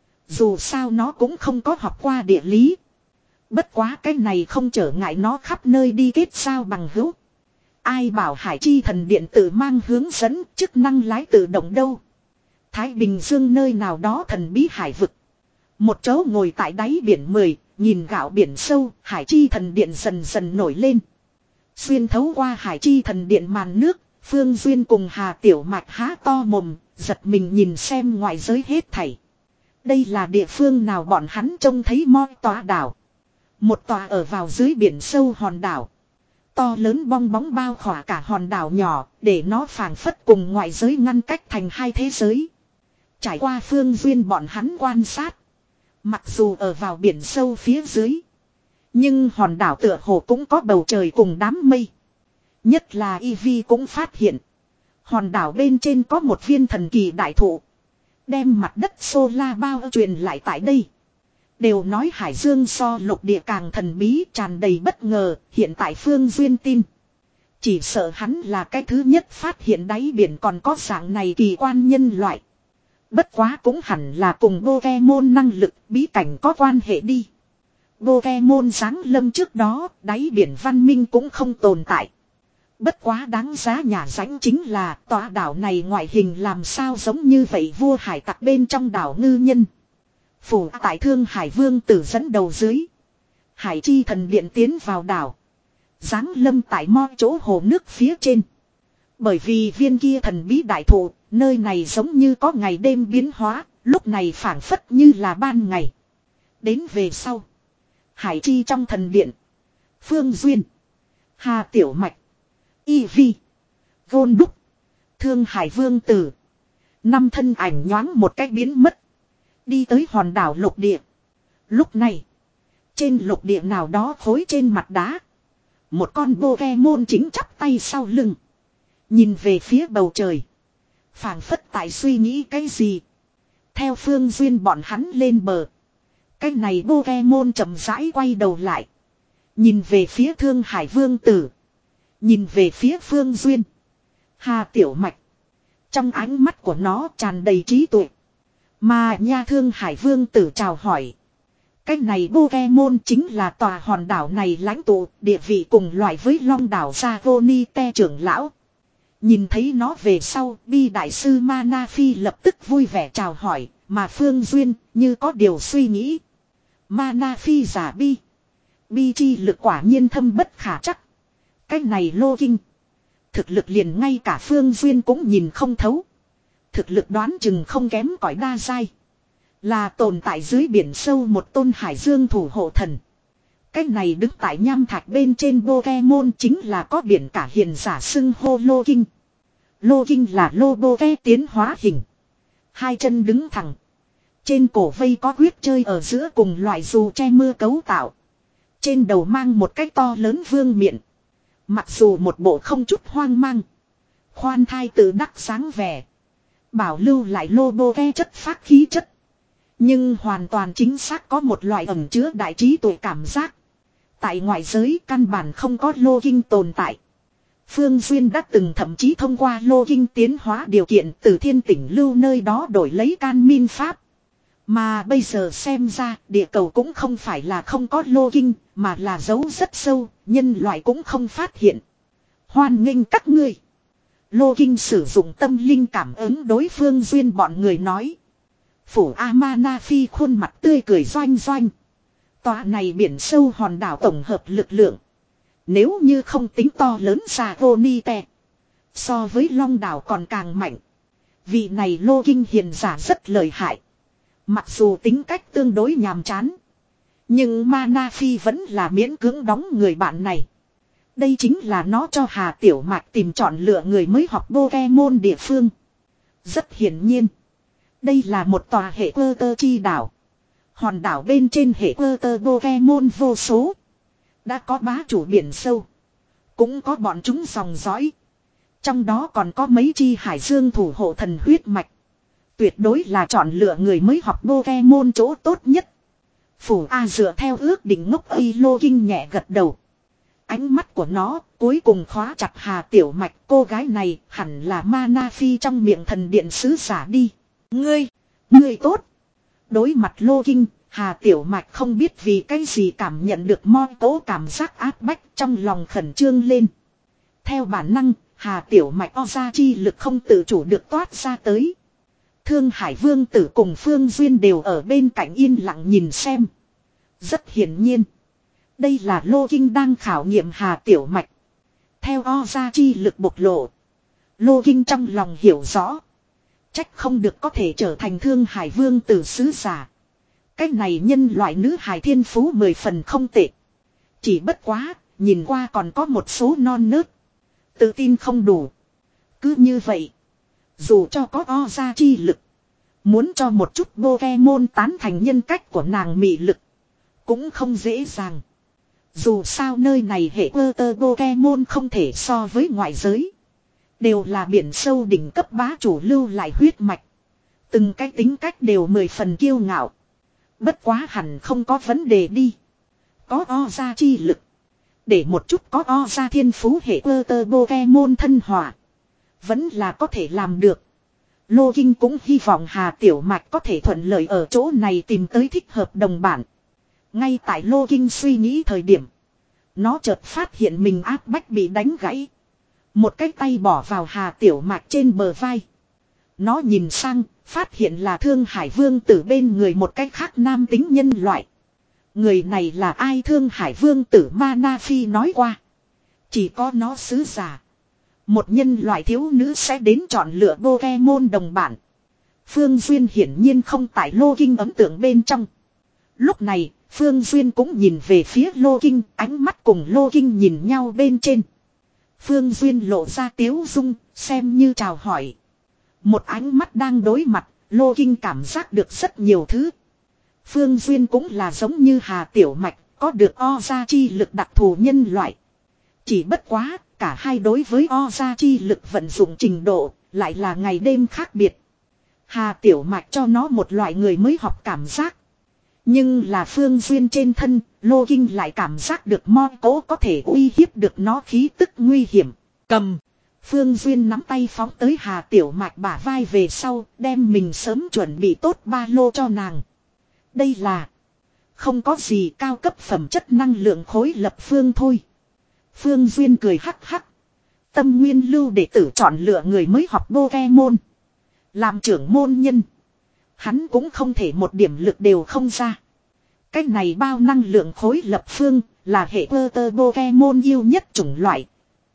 [SPEAKER 1] Dù sao nó cũng không có học qua địa lý. Bất quá cái này không trở ngại nó khắp nơi đi kết giao bằng hữu. Ai bảo Hải Chi Thần Điện tự mang hướng dẫn, chức năng lái tự động đâu. Thái Bình Dương nơi nào đó thần bí hải vực. Một chỗ ngồi tại đáy biển mười, nhìn gạo biển sâu, Hải Chi Thần Điện dần dần nổi lên. Xuyên thấu qua Hải Chi Thần Điện màn nước, Phương Duyên cùng Hà Tiểu Mạch há to mồm, giật mình nhìn xem ngoại giới hết thảy. Đây là địa phương nào? Bọn hắn trông thấy moi tòa đảo. Một tòa ở vào dưới biển sâu hòn đảo. To lớn bong bóng bao khỏa cả hòn đảo nhỏ, để nó phảng phất cùng ngoại giới ngăn cách thành hai thế giới. Trải qua Phương Duyên bọn hắn quan sát. Mặc dù ở vào biển sâu phía dưới, nhưng hòn đảo tựa hồ cũng có bầu trời cùng đám mây. Nhất là Ivy cũng phát hiện, hòn đảo bên trên có một viên thần kỳ đại thụ, đem mặt đất xô la bao truyền lại tại đây. Đều nói hải dương so lục địa càng thần bí, tràn đầy bất ngờ. Hiện tại Phương Duyên tin, chỉ sợ hắn là cái thứ nhất phát hiện đáy biển còn có dạng này kỳ quan nhân loại. Bất quá cũng hẳn là cùng Pokemon năng lực bí cảnh có quan hệ đi. Pokemon giáng lâm trước đó, đáy biển văn minh cũng không tồn tại. Bất quá đáng giá nhà rãnh chính là tòa đảo này ngoại hình làm sao giống như vậy vua hải tặc bên trong đảo ngư nhân. Phủ tại Thương Hải Vương tử dẫn đầu dưới, Hải Chi thần điện tiến vào đảo, giáng lâm tại mo chỗ hồ nước phía trên. Bởi vì viên kia thần bí đại thụ, nơi này giống như có ngày đêm biến hóa, lúc này phảng phất như là ban ngày. Đến về sau, Hải Chi trong thần điện, Phương Duyên, Hà Tiểu Mạch, Y Vi, Gôn Đúc, Thương Hải Vương tử, năm thân ảnh nhoáng một cách biến mất, đi tới hòn đảo lục địa. Lúc này, trên lục địa nào đó khối trên mặt đá, một con Pokemon chính chắp tay sau lưng, nhìn về phía bầu trời, phảng phất tại suy nghĩ cái gì. Theo Phương Duyên bọn hắn lên bờ, cái này Pokemon chậm rãi quay đầu lại, nhìn về phía Thương Hải Vương tử, nhìn về phía Phương Duyên, Hà Tiểu Mạch. Trong ánh mắt của nó tràn đầy trí tuệ. Mà nha, Thương Hải Vương tử chào hỏi. Cái này Pokemon chính là tòa hòn đảo này lãnh tụ, địa vị cùng loại với Long đảo Dragonite trưởng lão. Nhìn thấy nó về sau, Bi đại sư Mana Phi lập tức vui vẻ chào hỏi, mà Phương Duyên như có điều suy nghĩ. Mana Phi giả Bi, Bi chi lực quả nhiên thâm bất khả chắc. Cái này lô kinh, thực lực liền ngay cả Phương Duyên cũng nhìn không thấu. Thực lực đoán chừng không kém cỏi đa giai, là tồn tại dưới biển sâu một tôn hải dương thủ hộ thần. Cái này đứng tại nham thạch bên trên Pokemon chính là có biển cả hiền giả xưng hô lô kinh. Lô kinh là lô Poke tiến hóa hình, hai chân đứng thẳng, trên cổ vây có huyết chơi ở giữa cùng loại dù che mưa cấu tạo, trên đầu mang một cái to lớn vương miện. Mặc dù một bộ không chút hoang mang, khoan thai tự đắc sáng vẻ, bảo lưu lại lô Poke chất phác khí chất, nhưng hoàn toàn chính xác có một loại ẩn chứa đại trí tuệ cảm giác. Tại ngoại giới căn bản không có lô kinh tồn tại. Phương Duyên đã từng thậm chí thông qua lô kinh tiến hóa điều kiện từ Thiên Tỉnh Lưu nơi đó đổi lấy can min pháp. Mà bây giờ xem ra địa cầu cũng không phải là không có lô kinh, mà là giấu rất sâu, nhân loại cũng không phát hiện. Hoan nghênh các ngươi. Lô kinh sử dụng tâm linh cảm ứng đối Phương Duyên bọn người nói. Phủ Amana Phi khuôn mặt tươi cười doanh doanh. Tòa này biển sâu hòn đảo tổng hợp lực lượng, nếu như không tính to lớn Dragonite, so với Long đảo còn càng mạnh. Vị này lô kinh hiền giả rất lợi hại. Mặc dù tính cách tương đối nhàm chán, nhưng Mana Phi vẫn là miễn cưỡng đóng người bạn này. Đây chính là nó cho Hà Tiểu Mạch tìm chọn lựa người mới học Pokemon địa phương. Rất hiển nhiên, đây là một tòa hệ cơ tơ chi đảo. Hòn đảo bên trên hệ cơ tơ Pokemon vô số. Đã có bá chủ biển sâu, cũng có bọn chúng dòng dõi. Trong đó còn có mấy chi hải dương thủ hộ thần huyết mạch. Tuyệt đối là chọn lựa người mới học Pokemon chỗ tốt nhất. Phủ A dựa theo ước định ngốc y lô kinh nhẹ gật đầu. Ánh mắt của nó cuối cùng khóa chặt Hà Tiểu Mạch. Cô gái này hẳn là Mana Phi trong miệng thần điện sứ giả đi. Ngươi, ngươi tốt. Đối mặt lô kinh, Hà Tiểu Mạch không biết vì cái gì cảm nhận được mo tố cảm giác áp bách, trong lòng khẩn trương lên. Theo bản năng, Hà Tiểu Mạch o ra chi lực không tự chủ được toát ra tới. Thương Hải Vương tử cùng Phương Duyên đều ở bên cạnh yên lặng nhìn xem. Rất hiển nhiên, đây là lô kinh đang khảo nghiệm Hà Tiểu Mạch. Theo o ra chi lực bộc lộ, lô kinh trong lòng hiểu rõ. Trách không được có thể trở thành Thương Hải Vương tử sứ giả. Cái này nhân loại nữ hài thiên phú mười phần không tệ. Chỉ bất quá, nhìn qua còn có một số non nớt. Tự tin không đủ. Cứ như vậy. Dù cho có o ra chi lực. Muốn cho một chút Pokemon tán thành nhân cách của nàng mị lực. Cũng không dễ dàng. Dù sao nơi này hệ ơ tơ Pokemon không thể so với ngoại giới. Đều là biển sâu đỉnh cấp bá chủ lưu lại huyết mạch. Từng cái tính cách đều mười phần kiêu ngạo. Bất quá hẳn không có vấn đề đi. Có o ra chi lực. Để một chút có o ra thiên phú hệ ơ tơ Pokemon thân hòa. Vẫn là có thể làm được. Lô Kinh cũng hy vọng Hà Tiểu Mạch có thể thuận lợi ở chỗ này tìm tới thích hợp đồng bản. Ngay tại Lô Kinh suy nghĩ thời điểm. Nó chợt phát hiện mình áp bách bị đánh gãy. Một cái tay bỏ vào Hà Tiểu Mạch trên bờ vai. Nó nhìn sang, phát hiện là Thương Hải Vương Tử bên người một cái khác nam tính nhân loại. Người này là ai? Thương Hải Vương Tử Mana Phi nói qua. Chỉ có nó sứ giả. Một nhân loại thiếu nữ sẽ đến chọn lựa Pokemon đồng bản. Phương Duyên hiển nhiên không tại Lô Kinh ấn tượng bên trong. Lúc này, Phương Duyên cũng nhìn về phía Lô Kinh, ánh mắt cùng Lô Kinh nhìn nhau bên trên. Phương Duyên lộ ra tiếu dung, xem như chào hỏi. Một ánh mắt đang đối mặt, Lô Kinh cảm giác được rất nhiều thứ. Phương Duyên cũng là giống như Hà Tiểu Mạch, có được o ra chi lực đặc thù nhân loại. Chỉ bất quá, cả hai đối với o ra chi lực vận dụng trình độ, lại là ngày đêm khác biệt. Hà Tiểu Mạch cho nó một loại người mới học cảm giác. Nhưng là Phương Duyên trên thân, Lô Kinh lại cảm giác được mo cố có thể uy hiếp được nó khí tức nguy hiểm. Cầm. Phương Duyên nắm tay phóng tới Hà Tiểu Mạch bả vai về sau, đem mình sớm chuẩn bị tốt ba lô cho nàng. Đây là không có gì cao cấp phẩm chất năng lượng khối lập phương thôi. Phương Duyên cười hắc hắc. Tâm Nguyên Lưu đệ tử chọn lựa người mới học Pokemon. Làm trưởng môn nhân. Hắn cũng không thể một điểm lực đều không ra. Cách này bao năng lượng khối lập phương là hệ ơ tơ Pokemon yêu nhất chủng loại.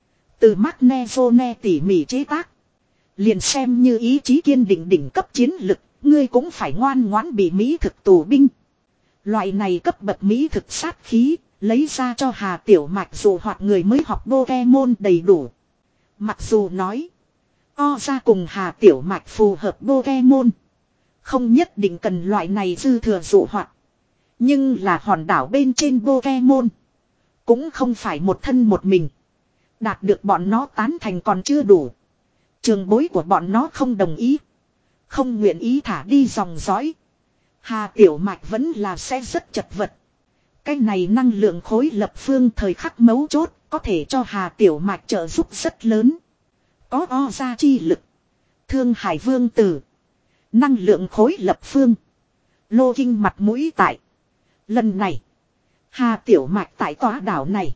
[SPEAKER 1] Từ Magnezone tỉ mỉ chế tác. Liền xem như ý chí kiên định đỉnh cấp chiến lực, ngươi cũng phải ngoan ngoãn bị Mỹ thực tù binh. Loại này cấp bậc Mỹ thực sát khí, lấy ra cho Hà Tiểu Mạch dù hoặc người mới học Pokemon đầy đủ. Mặc dù nói, o ra cùng Hà Tiểu Mạch phù hợp Pokemon. Không nhất định cần loại này dư thừa dụ hoặc. Nhưng là hòn đảo bên trên Pokemon. Cũng không phải một thân một mình. Đạt được bọn nó tán thành còn chưa đủ. Trường bối của bọn nó không đồng ý. Không nguyện ý thả đi dòng dõi. Hà Tiểu Mạch vẫn là sẽ rất chật vật. Cái này năng lượng khối lập phương thời khắc mấu chốt. Có thể cho Hà Tiểu Mạch trợ giúp rất lớn. Có o ra chi lực. Thương Hải Vương Tử. Năng lượng khối lập phương. Lô Kinh mặt mũi tại. Lần này. Hà Tiểu Mạch tại tòa đảo này.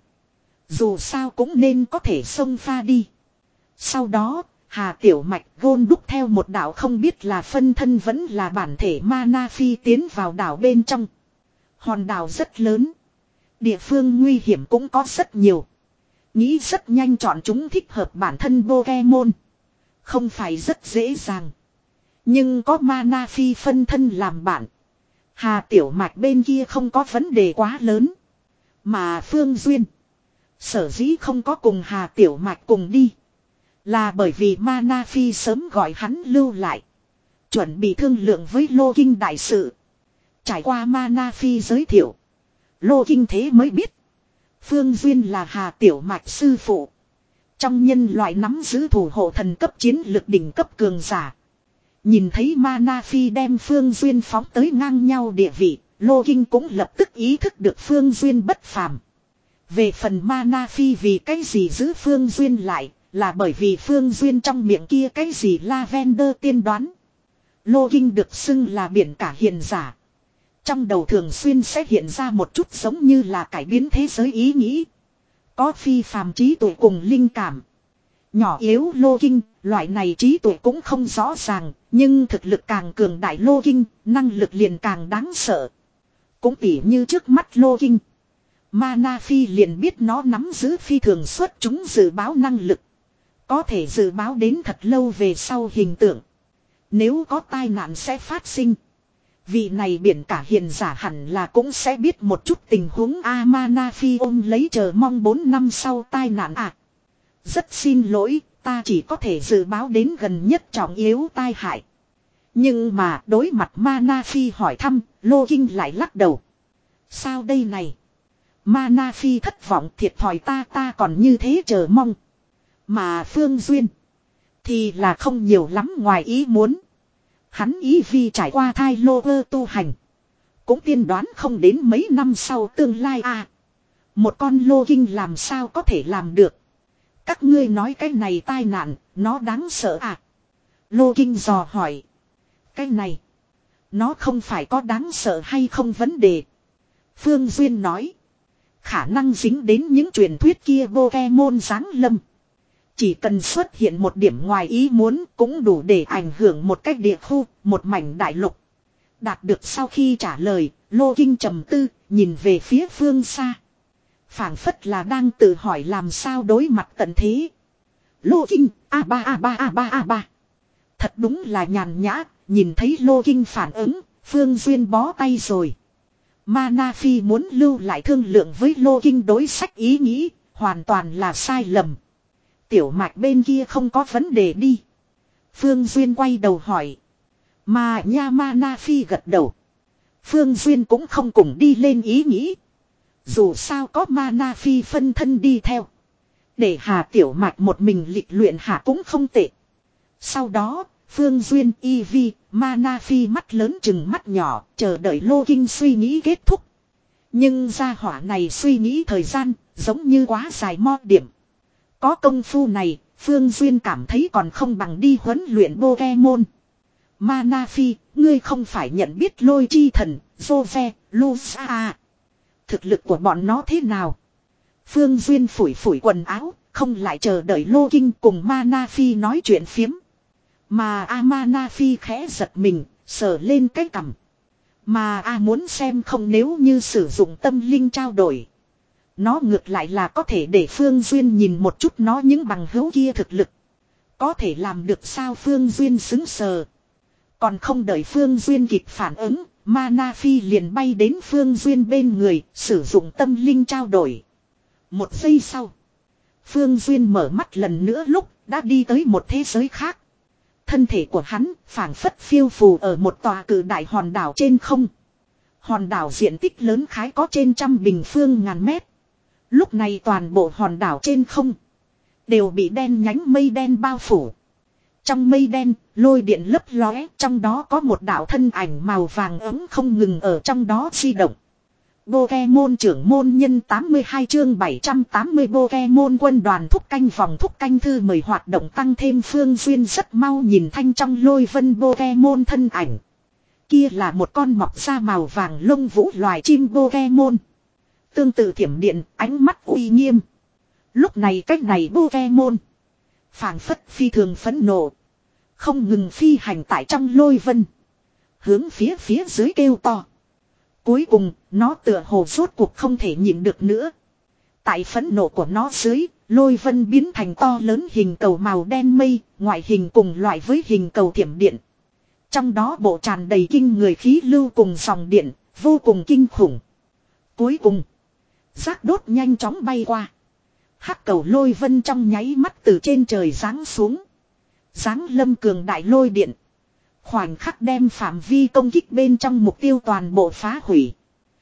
[SPEAKER 1] Dù sao cũng nên có thể xông pha đi. Sau đó. Hà Tiểu Mạch gôn đúc theo một đảo không biết là phân thân vẫn là bản thể Mana Phi tiến vào đảo bên trong. Hòn đảo rất lớn. Địa phương nguy hiểm cũng có rất nhiều. Nghĩ rất nhanh chọn chúng thích hợp bản thân Pokemon. Không phải rất dễ dàng. Nhưng có Mana Phi phân thân làm bạn. Hà Tiểu Mạch bên kia không có vấn đề quá lớn. Mà Phương Duyên. Sở dĩ không có cùng Hà Tiểu Mạch cùng đi. Là bởi vì Mana Phi sớm gọi hắn lưu lại. Chuẩn bị thương lượng với Lô Kinh đại sự. Trải qua Mana Phi giới thiệu. Lô Kinh thế mới biết. Phương Duyên là Hà Tiểu Mạch sư phụ. Trong nhân loại nắm giữ thủ hộ thần cấp chiến lực đỉnh cấp cường giả. Nhìn thấy Mana Phi đem Phương Duyên phóng tới ngang nhau địa vị. Lô Kinh cũng lập tức ý thức được Phương Duyên bất phàm. Về phần Mana Phi vì cái gì giữ Phương Duyên lại. Là bởi vì Phương Duyên trong miệng kia cái gì Lavender tiên đoán. Lô Kinh được xưng là biển cả hiền giả. Trong đầu thường xuyên sẽ hiện ra một chút giống như là cải biến thế giới ý nghĩ. Có phi phàm trí tuệ cùng linh cảm. Nhỏ yếu Lô Kinh, loại này trí tuệ cũng không rõ ràng. Nhưng thực lực càng cường đại Lô Kinh, năng lực liền càng đáng sợ. Cũng tỉ như trước mắt Lô Kinh. Mana Phi liền biết nó nắm giữ phi thường xuất chúng dự báo năng lực. Có thể dự báo đến thật lâu về sau hình tượng. Nếu có tai nạn sẽ phát sinh. Vị này biển cả hiền giả hẳn là cũng sẽ biết một chút tình huống Amanafi ôm lấy chờ mong bốn năm sau tai nạn à. Rất xin lỗi, ta chỉ có thể dự báo đến gần nhất trọng yếu tai hại. Nhưng mà đối mặt Manafi hỏi thăm, Lô Kinh lại lắc đầu. Sao đây này? Manafi thất vọng thiệt thòi ta ta còn như thế chờ mong. Mà Phương Duyên thì là không nhiều lắm ngoài ý muốn. Hắn ý vì trải qua thai lô ơ tu hành. Cũng tiên đoán không đến mấy năm sau tương lai à. Một con Lô Kinh làm sao có thể làm được. Các ngươi nói cái này tai nạn, nó đáng sợ à? Lô Kinh dò hỏi. Cái này, nó không phải có đáng sợ hay không vấn đề. Phương Duyên nói. Khả năng dính đến những truyền thuyết kia Pokemon giáng lâm. Chỉ cần xuất hiện một điểm ngoài ý muốn cũng đủ để ảnh hưởng một cách địa khu, một mảnh đại lục. Đạt được sau khi trả lời, Lô Kinh trầm tư, nhìn về phía phương xa. Phảng phất là đang tự hỏi làm sao đối mặt tận thế. Lô Kinh, a ba a ba a ba a ba. Thật đúng là nhàn nhã, nhìn thấy Lô Kinh phản ứng, Phương Duyên bó tay rồi. Manafi muốn lưu lại thương lượng với Lô Kinh đối sách ý nghĩ, hoàn toàn là sai lầm. Tiểu Mạch bên kia không có vấn đề đi. Phương Duyên quay đầu hỏi. Mà nha Manafi gật đầu. Phương Duyên cũng không cùng đi lên ý nghĩ. Dù sao có Manafi phân thân đi theo. Để Hà Tiểu Mạch một mình lịch luyện hạ cũng không tệ. Sau đó, Phương Duyên, Eevee, Manafi mắt lớn chừng mắt nhỏ, chờ đợi Lô Kinh suy nghĩ kết thúc. Nhưng gia hỏa này suy nghĩ thời gian, giống như quá dài mo điểm. Có công phu này, Phương Duyên cảm thấy còn không bằng đi huấn luyện Pokemon. Manafi, ngươi không phải nhận biết Lôi Chi Thần, Jove, Lusa. Thực lực của bọn nó thế nào? Phương Duyên phủi phủi quần áo, không lại chờ đợi Lô Kinh cùng Manafi nói chuyện phiếm. Mà Amanafi khẽ giật mình, sờ lên cái cằm. Mà A muốn xem không nếu như sử dụng tâm linh trao đổi. Nó ngược lại là có thể để Phương Duyên nhìn một chút nó những bằng hữu kia thực lực. Có thể làm được sao Phương Duyên xứng sờ. Còn không đợi Phương Duyên kịp phản ứng, Manafi liền bay đến Phương Duyên bên người, sử dụng tâm linh trao đổi. Một giây sau, Phương Duyên mở mắt lần nữa lúc đã đi tới một thế giới khác. Thân thể của hắn phảng phất phiêu phù ở một tòa cự đại hòn đảo trên không. Hòn đảo diện tích lớn khái có trên trăm bình phương ngàn mét. Lúc này toàn bộ hòn đảo trên không đều bị đen nhánh mây đen bao phủ. Trong mây đen, lôi điện lấp lóe, trong đó có một đạo thân ảnh màu vàng ấm không ngừng ở trong đó di động. Pokemon trưởng môn nhân tám mươi hai chương bảy trăm tám mươi Pokemon quân đoàn thúc canh vòng thúc canh thư mời hoạt động tăng thêm Phương Duyên rất mau nhìn thanh trong lôi vân Pokemon thân ảnh. Kia là một con mọc da màu vàng lông vũ loài chim Pokemon. Tương tự thiểm điện, ánh mắt uy nghiêm. Lúc này cách này Pokemon phảng phất phi thường phẫn nộ. Không ngừng phi hành tại trong lôi vân. Hướng phía phía dưới kêu to. Cuối cùng, nó tựa hồ rốt cuộc không thể nhịn được nữa. Tại phẫn nộ của nó dưới, lôi vân biến thành to lớn hình cầu màu đen mây, ngoại hình cùng loại với hình cầu thiểm điện. Trong đó bộ tràn đầy kinh người khí lưu cùng dòng điện, vô cùng kinh khủng. Cuối cùng, rác đốt nhanh chóng bay qua. Hắc cầu lôi vân trong nháy mắt từ trên trời giáng xuống. Giáng lâm cường đại lôi điện. Khoảnh khắc đem phạm vi công kích bên trong mục tiêu toàn bộ phá hủy.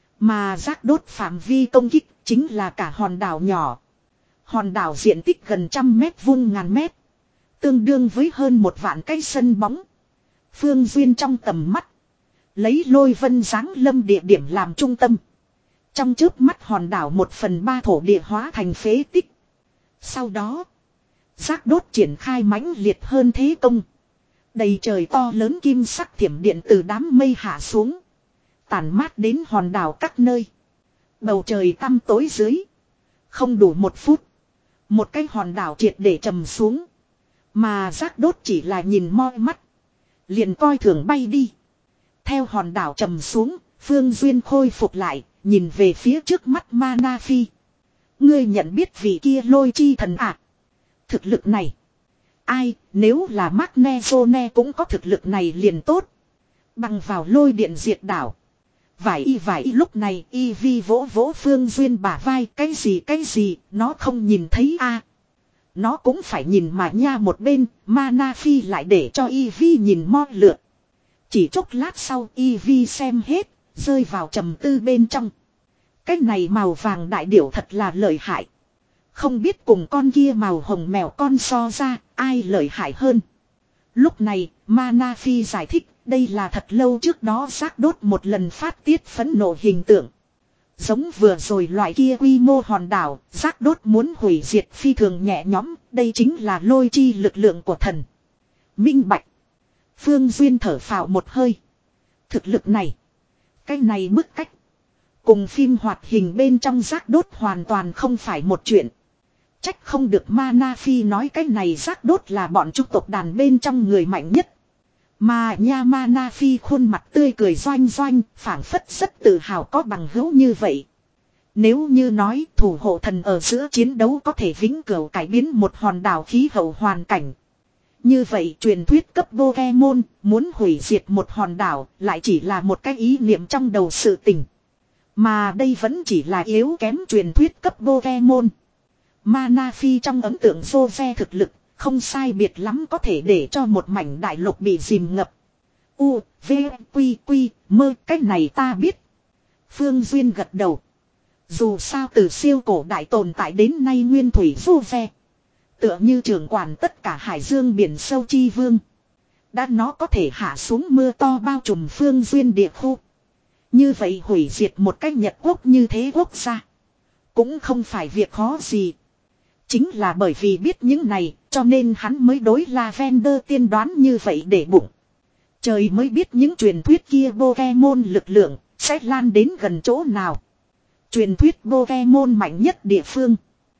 [SPEAKER 1] Mà rác đốt phạm vi công kích chính là cả hòn đảo nhỏ. Hòn đảo diện tích gần trăm mét vuông ngàn mét. Tương đương với hơn một vạn cái sân bóng. Phương Duyên trong tầm mắt. Lấy lôi vân giáng lâm địa điểm làm trung tâm. Trong chớp mắt hòn đảo một phần ba thổ địa hóa thành phế tích. Sau đó, rác đốt triển khai mãnh liệt hơn thế công. Đầy trời to lớn kim sắc thiểm điện từ đám mây hạ xuống. Tản mát đến hòn đảo các nơi. Bầu trời tăm tối dưới. Không đủ một phút. Một cái hòn đảo triệt để trầm xuống. Mà rác đốt chỉ là nhìn moi mắt. Liền coi thường bay đi. Theo hòn đảo trầm xuống, Phương Duyên khôi phục lại, nhìn về phía trước mắt Manafi. Ngươi nhận biết vị kia lôi chi thần ạ. À? Thực lực này. Ai, nếu là Magnezone cũng có thực lực này liền tốt. Bằng vào lôi điện diệt đảo. Vải y vải y lúc này y vi vỗ vỗ Phương Duyên bả vai. Cái gì cái gì nó không nhìn thấy a Nó cũng phải nhìn mà nha. Một bên Mana Phi lại để cho y vi nhìn mo lượt. Chỉ chốc lát sau y vi xem hết. Rơi vào trầm tư bên trong. Cái này màu vàng đại điểu thật là lợi hại. Không biết cùng con kia màu hồng mèo con so ra ai lợi hại hơn. Lúc này Mana Phi giải thích. Đây là thật lâu trước đó giác đốt một lần phát tiết phẫn nộ hình tượng. Giống vừa rồi loại kia quy mô hòn đảo, giác đốt muốn hủy diệt phi thường nhẹ nhõm, đây chính là lôi chi lực lượng của thần. Minh bạch. Phương Duyên thở phào một hơi. Thực lực này, cái này bức cách. Cùng phim hoạt hình bên trong giác đốt hoàn toàn không phải một chuyện. Trách không được Mana Phi nói cái này giác đốt là bọn trung tộc đàn bên trong người mạnh nhất. Mà nha Mana Phi khuôn mặt tươi cười doanh doanh, phảng phất rất tự hào có bằng hữu như vậy. Nếu như nói thủ hộ thần ở giữa chiến đấu có thể vĩnh cửu cải biến một hòn đảo khí hậu hoàn cảnh. Như vậy truyền thuyết cấp Pokemon muốn hủy diệt một hòn đảo lại chỉ là một cái ý niệm trong đầu sự tình. Mà đây vẫn chỉ là yếu kém truyền thuyết cấp Pokemon. Mana Phi trong ấn tượng Jose thực lực. Không sai biệt lắm có thể để cho một mảnh đại lục bị dìm ngập. U, V, Quy, Quy, mơ, cái này ta biết. Phương Duyên gật đầu. Dù sao từ siêu cổ đại tồn tại đến nay nguyên thủy vô ve. Tựa như trưởng quản tất cả hải dương biển sâu chi vương. Đã nó có thể hạ xuống mưa to bao trùm Phương Duyên địa khu. Như vậy hủy diệt một cách Nhật quốc như thế quốc gia. Cũng không phải việc khó gì. Chính là bởi vì biết những này, cho nên hắn mới đối Lavender tiên đoán như vậy để bụng. Trời mới biết những truyền thuyết kia Pokemon lực lượng, sẽ lan đến gần chỗ nào. Truyền thuyết Pokemon mạnh nhất địa phương.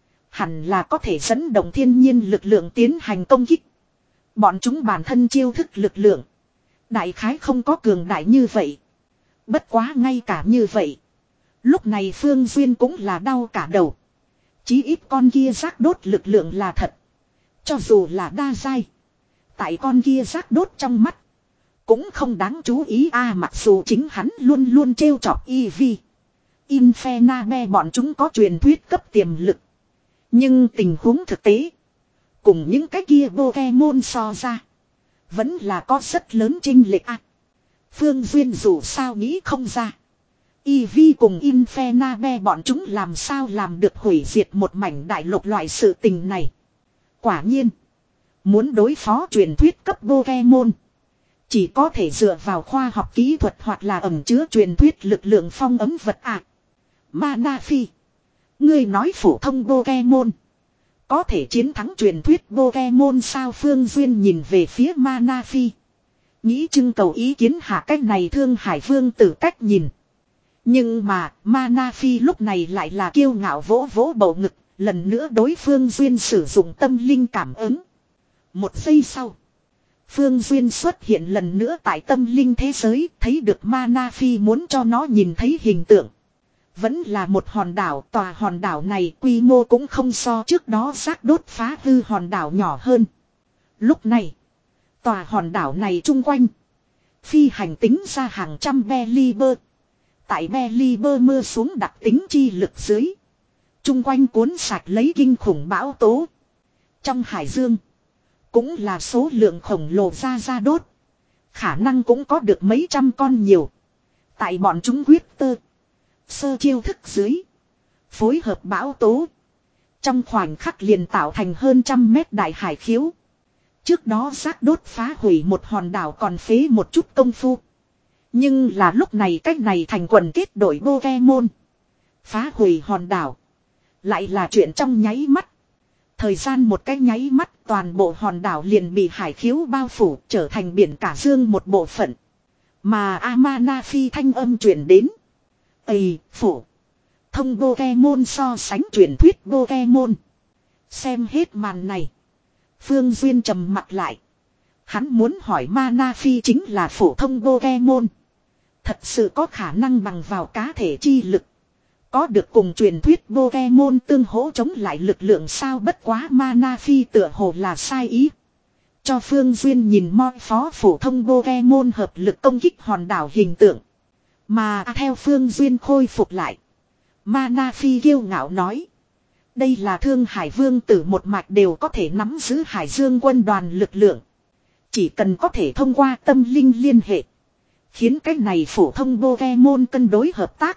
[SPEAKER 1] Hẳn là có thể dẫn động thiên nhiên lực lượng tiến hành công kích. Bọn chúng bản thân chiêu thức lực lượng. Đại khái không có cường đại như vậy. Bất quá ngay cả như vậy. Lúc này Phương Duyên cũng là đau cả đầu. Chí ít con kia giác đốt lực lượng là thật. Cho dù là đa giai. Tại con kia giác đốt trong mắt. Cũng không đáng chú ý a à, mặc dù chính hắn luôn luôn trêu chọc Eevee. Infernape bọn chúng có truyền thuyết cấp tiềm lực. Nhưng tình huống thực tế. Cùng những cái kia Pokemon so ra. Vẫn là có rất lớn chênh lệch a. Phương Duyên dù sao nghĩ không ra. Eevee cùng Infernape bọn chúng làm sao làm được hủy diệt một mảnh đại lục loại sự tình này. Quả nhiên. Muốn đối phó truyền thuyết cấp Pokemon. Chỉ có thể dựa vào khoa học kỹ thuật hoặc là ẩn chứa truyền thuyết lực lượng phong ấm vật ạ. À. Mana Phi. Ngươi nói phổ thông Pokemon. Có thể chiến thắng truyền thuyết Pokemon sao Phương Duyên nhìn về phía Mana Phi. Nghĩ trưng cầu ý kiến hạ cách này Thương Hải Vương tử cách nhìn. Nhưng mà Mana Phi lúc này lại là kiêu ngạo vỗ vỗ bầu ngực. Lần nữa đối Phương Duyên sử dụng tâm linh cảm ứng. Một giây sau. Phương Duyên xuất hiện lần nữa tại tâm linh thế giới. Thấy được Mana Phi muốn cho nó nhìn thấy hình tượng. Vẫn là một hòn đảo. Tòa hòn đảo này quy mô cũng không so trước đó xác đốt phá hư hòn đảo nhỏ hơn. Lúc này. Tòa hòn đảo này chung quanh. Phi hành tính ra hàng trăm Belieber. Tại Belieber mưa xuống đặc tính chi lực dưới. Chung quanh cuốn sạch lấy kinh khủng bão tố. Trong hải dương. Cũng là số lượng khổng lồ ra ra đốt. Khả năng cũng có được mấy trăm con nhiều. Tại bọn chúng quyết tơ. Sơ chiêu thức dưới. Phối hợp bão tố. Trong khoảnh khắc liền tạo thành hơn trăm mét đại hải khiếu. Trước đó xác đốt phá hủy một hòn đảo còn phế một chút công phu. Nhưng là lúc này cách này thành quần kết đội Pokemon. Phá hủy hòn đảo. Lại là chuyện trong nháy mắt. Thời gian một cái nháy mắt toàn bộ hòn đảo liền bị hải khiếu bao phủ trở thành biển cả dương một bộ phận. Mà Amana Phi thanh âm truyền đến. Ây, phủ. Thông Pokemon so sánh truyền thuyết Pokemon. Xem hết màn này. Phương Duyên trầm mặt lại. Hắn muốn hỏi Mana Phi chính là phổ thông Pokemon. Thật sự có khả năng bằng vào cá thể chi lực. Có được cùng truyền thuyết Pokemon tương hỗ chống lại lực lượng sao bất quá Mana Phi tựa hồ là sai ý. Cho Phương Duyên nhìn moi phó phổ thông Pokemon hợp lực công kích hòn đảo hình tượng. Mà theo Phương Duyên khôi phục lại. Mana Phi kiêu ngạo nói. Đây là Thương Hải Vương tử một mạch đều có thể nắm giữ Hải Dương quân đoàn lực lượng. Chỉ cần có thể thông qua tâm linh liên hệ. Khiến cái này phổ thông Pokemon cân đối hợp tác.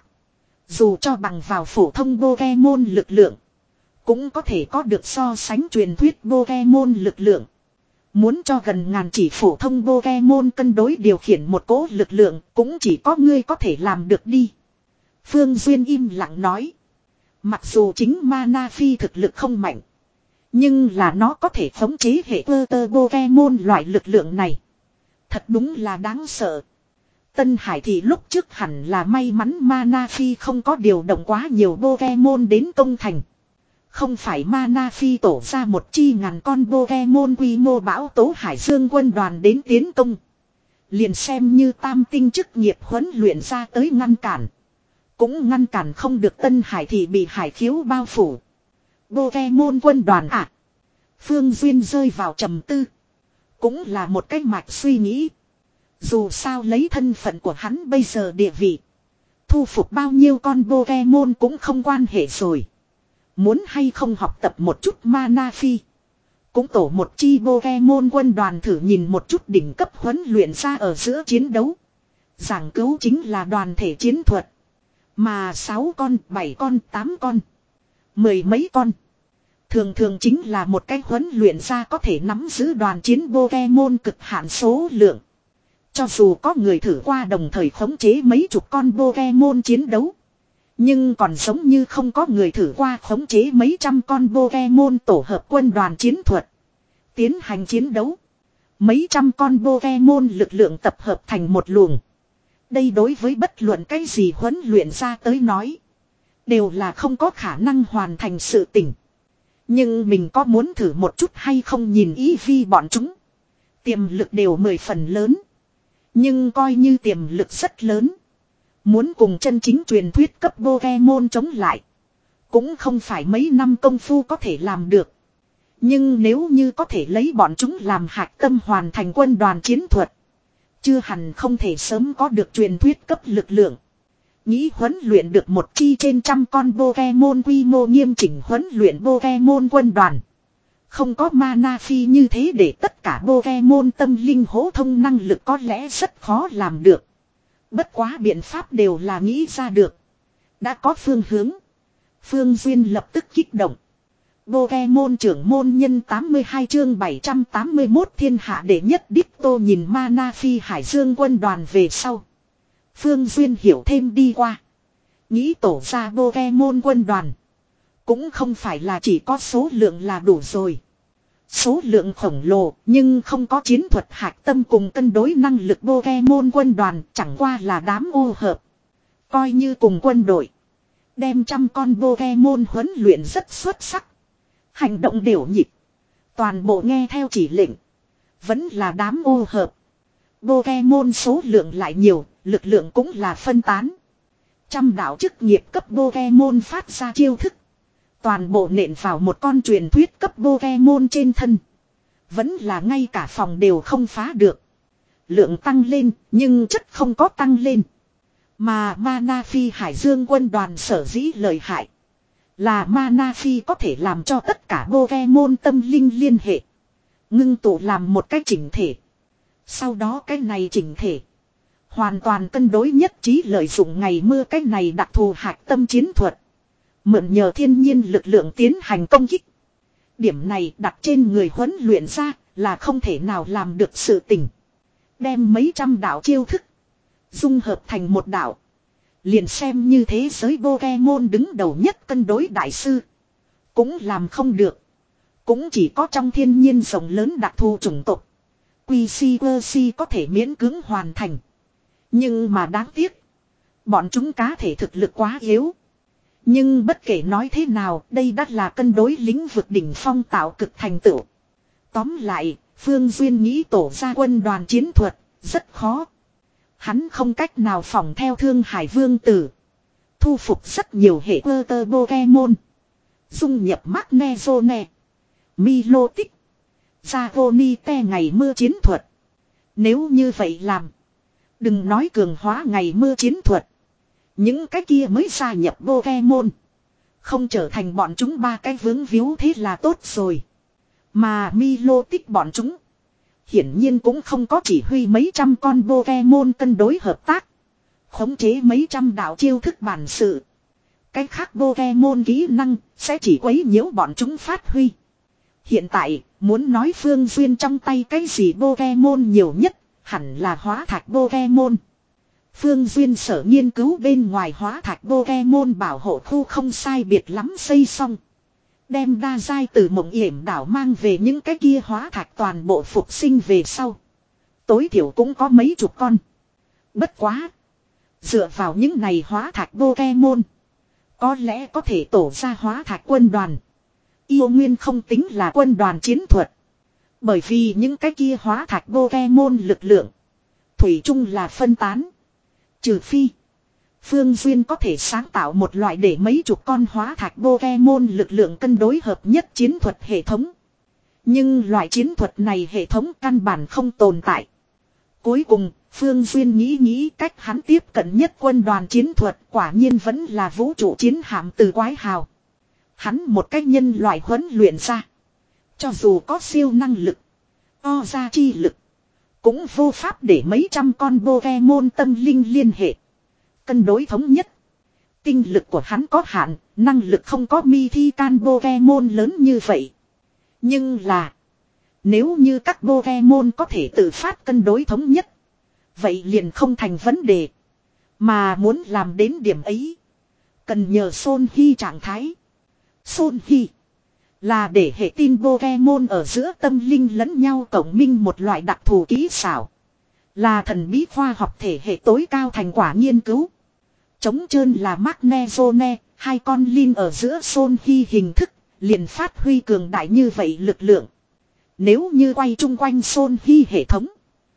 [SPEAKER 1] Dù cho bằng vào phổ thông Pokemon lực lượng. Cũng có thể có được so sánh truyền thuyết Pokemon lực lượng. Muốn cho gần ngàn chỉ phổ thông Pokemon cân đối điều khiển một cỗ lực lượng. Cũng chỉ có ngươi có thể làm được đi. Phương Duyên im lặng nói. Mặc dù chính Mana Phi thực lực không mạnh. Nhưng là nó có thể khống chế hệ cơ tơ Pokemon loại lực lượng này. Thật đúng là đáng sợ. Tân Hải thì lúc trước hẳn là may mắn Mana Phi không có điều động quá nhiều Pokemon đến công thành. Không phải Mana Phi tổ ra một chi ngàn con Pokemon quy mô bão tố Hải Dương quân đoàn đến tiến công. Liền xem như tam tinh chức nghiệp huấn luyện ra tới ngăn cản. Cũng ngăn cản không được Tân Hải thì bị hải khiếu bao phủ. Pokemon quân đoàn à. Phương Duyên rơi vào trầm tư. Cũng là một cách mạch suy nghĩ. Dù sao lấy thân phận của hắn bây giờ địa vị. Thu phục bao nhiêu con Pokemon cũng không quan hệ rồi. Muốn hay không học tập một chút Mana Phi. Cũng tổ một chi Pokemon quân đoàn thử nhìn một chút đỉnh cấp huấn luyện ra ở giữa chiến đấu. Giảng cứu chính là đoàn thể chiến thuật. Mà sáu con, bảy con, tám con. Mười mấy con. Thường thường chính là một cái huấn luyện ra có thể nắm giữ đoàn chiến Pokemon cực hạn số lượng. Cho dù có người thử qua đồng thời khống chế mấy chục con Pokemon chiến đấu. Nhưng còn giống như không có người thử qua khống chế mấy trăm con Pokemon tổ hợp quân đoàn chiến thuật. Tiến hành chiến đấu. Mấy trăm con Pokemon lực lượng tập hợp thành một luồng. Đây đối với bất luận cái gì huấn luyện ra tới nói. Đều là không có khả năng hoàn thành sự tỉnh. Nhưng mình có muốn thử một chút hay không nhìn ý vi bọn chúng. Tiềm lực đều mười phần lớn. Nhưng coi như tiềm lực rất lớn. Muốn cùng chân chính truyền thuyết cấp Pokemon chống lại. Cũng không phải mấy năm công phu có thể làm được. Nhưng nếu như có thể lấy bọn chúng làm hạch tâm hoàn thành quân đoàn chiến thuật. Chưa hẳn không thể sớm có được truyền thuyết cấp lực lượng. Nghĩ huấn luyện được một chi trên trăm con Pokemon quy mô nghiêm chỉnh huấn luyện Pokemon quân đoàn. Không có Mana Phi như thế để tất cả Pokemon tâm linh hỗ thông năng lực có lẽ rất khó làm được. Bất quá biện pháp đều là nghĩ ra được. Đã có phương hướng. Phương Duyên lập tức kích động. Pokemon trưởng môn nhân tám mươi hai chương bảy trăm tám mươi mốt thiên hạ đệ nhất Đích Tô nhìn Mana Phi Hải Dương quân đoàn về sau. Phương Duyên hiểu thêm đi qua. Nghĩ tổ ra Pokemon quân đoàn. Cũng không phải là chỉ có số lượng là đủ rồi. Số lượng khổng lồ nhưng không có chiến thuật hạch tâm cùng cân đối năng lực Pokemon quân đoàn chẳng qua là đám ô hợp. Coi như cùng quân đội. Đem trăm con Pokemon huấn luyện rất xuất sắc. Hành động đều nhịp. Toàn bộ nghe theo chỉ lệnh. Vẫn là đám ô hợp. Pokemon số lượng lại nhiều, lực lượng cũng là phân tán. Trăm đạo chức nghiệp cấp Pokemon phát ra chiêu thức. Toàn bộ nện vào một con truyền thuyết cấp Pokemon trên thân. Vẫn là ngay cả phòng đều không phá được. Lượng tăng lên, nhưng chất không có tăng lên. Mà Mana Phi Hải Dương quân đoàn sở dĩ lợi hại. Là Mana Phi có thể làm cho tất cả Pokemon tâm linh liên hệ. Ngưng tụ làm một cái chỉnh thể. Sau đó cái này chỉnh thể. Hoàn toàn cân đối nhất trí lợi dụng ngày mưa cái này đặc thù hạch tâm chiến thuật. Mượn nhờ thiên nhiên lực lượng tiến hành công kích. Điểm này đặt trên người huấn luyện ra là không thể nào làm được sự tình. Đem mấy trăm đạo chiêu thức. Dung hợp thành một đạo. Liền xem như thế giới Pokemon đứng đầu nhất cân đối đại sư. Cũng làm không được. Cũng chỉ có trong thiên nhiên rộng lớn đặc thù chủng tộc. quy xê quy xê có thể miễn cưỡng hoàn thành. Nhưng mà đáng tiếc. Bọn chúng cá thể thực lực quá yếu. Nhưng bất kể nói thế nào, đây đã là cân đối lĩnh vực đỉnh phong tạo cực thành tựu. Tóm lại, Phương Duyên nghĩ tổ ra quân đoàn chiến thuật, rất khó. Hắn không cách nào phỏng theo Thương Hải Vương Tử. Thu phục rất nhiều hệ cơ tơ Pokemon. Dung nhập Magnezone, Milotic, Dragonite ngày mưa chiến thuật. Nếu như vậy làm. Đừng nói cường hóa ngày mưa chiến thuật. Những cái kia mới gia nhập Pokemon. Không trở thành bọn chúng ba cái vướng víu thế là tốt rồi. Mà Milotic bọn chúng. Hiển nhiên cũng không có chỉ huy mấy trăm con Pokemon cân đối hợp tác. Khống chế mấy trăm đạo chiêu thức bản sự. Cái khác Pokemon kỹ năng sẽ chỉ quấy nhiễu bọn chúng phát huy. Hiện tại, muốn nói Phương Duyên trong tay cái gì Pokemon nhiều nhất, hẳn là hóa thạch Pokemon. Phương Duyên sở nghiên cứu bên ngoài hóa thạch Pokemon bảo hộ khu không sai biệt lắm xây xong. Đem đa giai từ mộng yểm đảo mang về những cái kia hóa thạch toàn bộ phục sinh về sau. Tối thiểu cũng có mấy chục con. Bất quá. Dựa vào những này hóa thạch Pokemon. Có lẽ có thể tổ ra hóa thạch quân đoàn. Yêu Nguyên không tính là quân đoàn chiến thuật. Bởi vì những cái kia hóa thạch Pokemon lực lượng. Thủy chung là phân tán. Trừ phi. Phương Duyên có thể sáng tạo một loại để mấy chục con hóa thạch Pokemon lực lượng cân đối hợp nhất chiến thuật hệ thống. Nhưng loại chiến thuật này hệ thống căn bản không tồn tại. Cuối cùng, Phương Duyên nghĩ nghĩ cách hắn tiếp cận nhất quân đoàn chiến thuật quả nhiên vẫn là vũ trụ chiến hạm từ quái hào. Hắn một cách nhân loại huấn luyện ra. Cho dù có siêu năng lực, o ra chi lực, cũng vô pháp để mấy trăm con Pokemon tâm linh liên hệ. Cân đối thống nhất. Tinh lực của hắn có hạn, năng lực không có Mythical Pokemon lớn như vậy. Nhưng là, nếu như các Pokemon có thể tự phát cân đối thống nhất, vậy liền không thành vấn đề. Mà muốn làm đến điểm ấy, cần nhờ Son Hy trạng thái. Son Hy là để hệ tin Pokemon ở giữa tâm linh lẫn nhau cộng minh một loại đặc thù kỹ xảo. Là thần bí khoa học thể hệ tối cao thành quả nghiên cứu. Trống trơn là Magnezone, hai con linh ở giữa Son Hy hình thức, liền phát huy cường đại như vậy lực lượng. Nếu như quay chung quanh Son Hy hệ thống,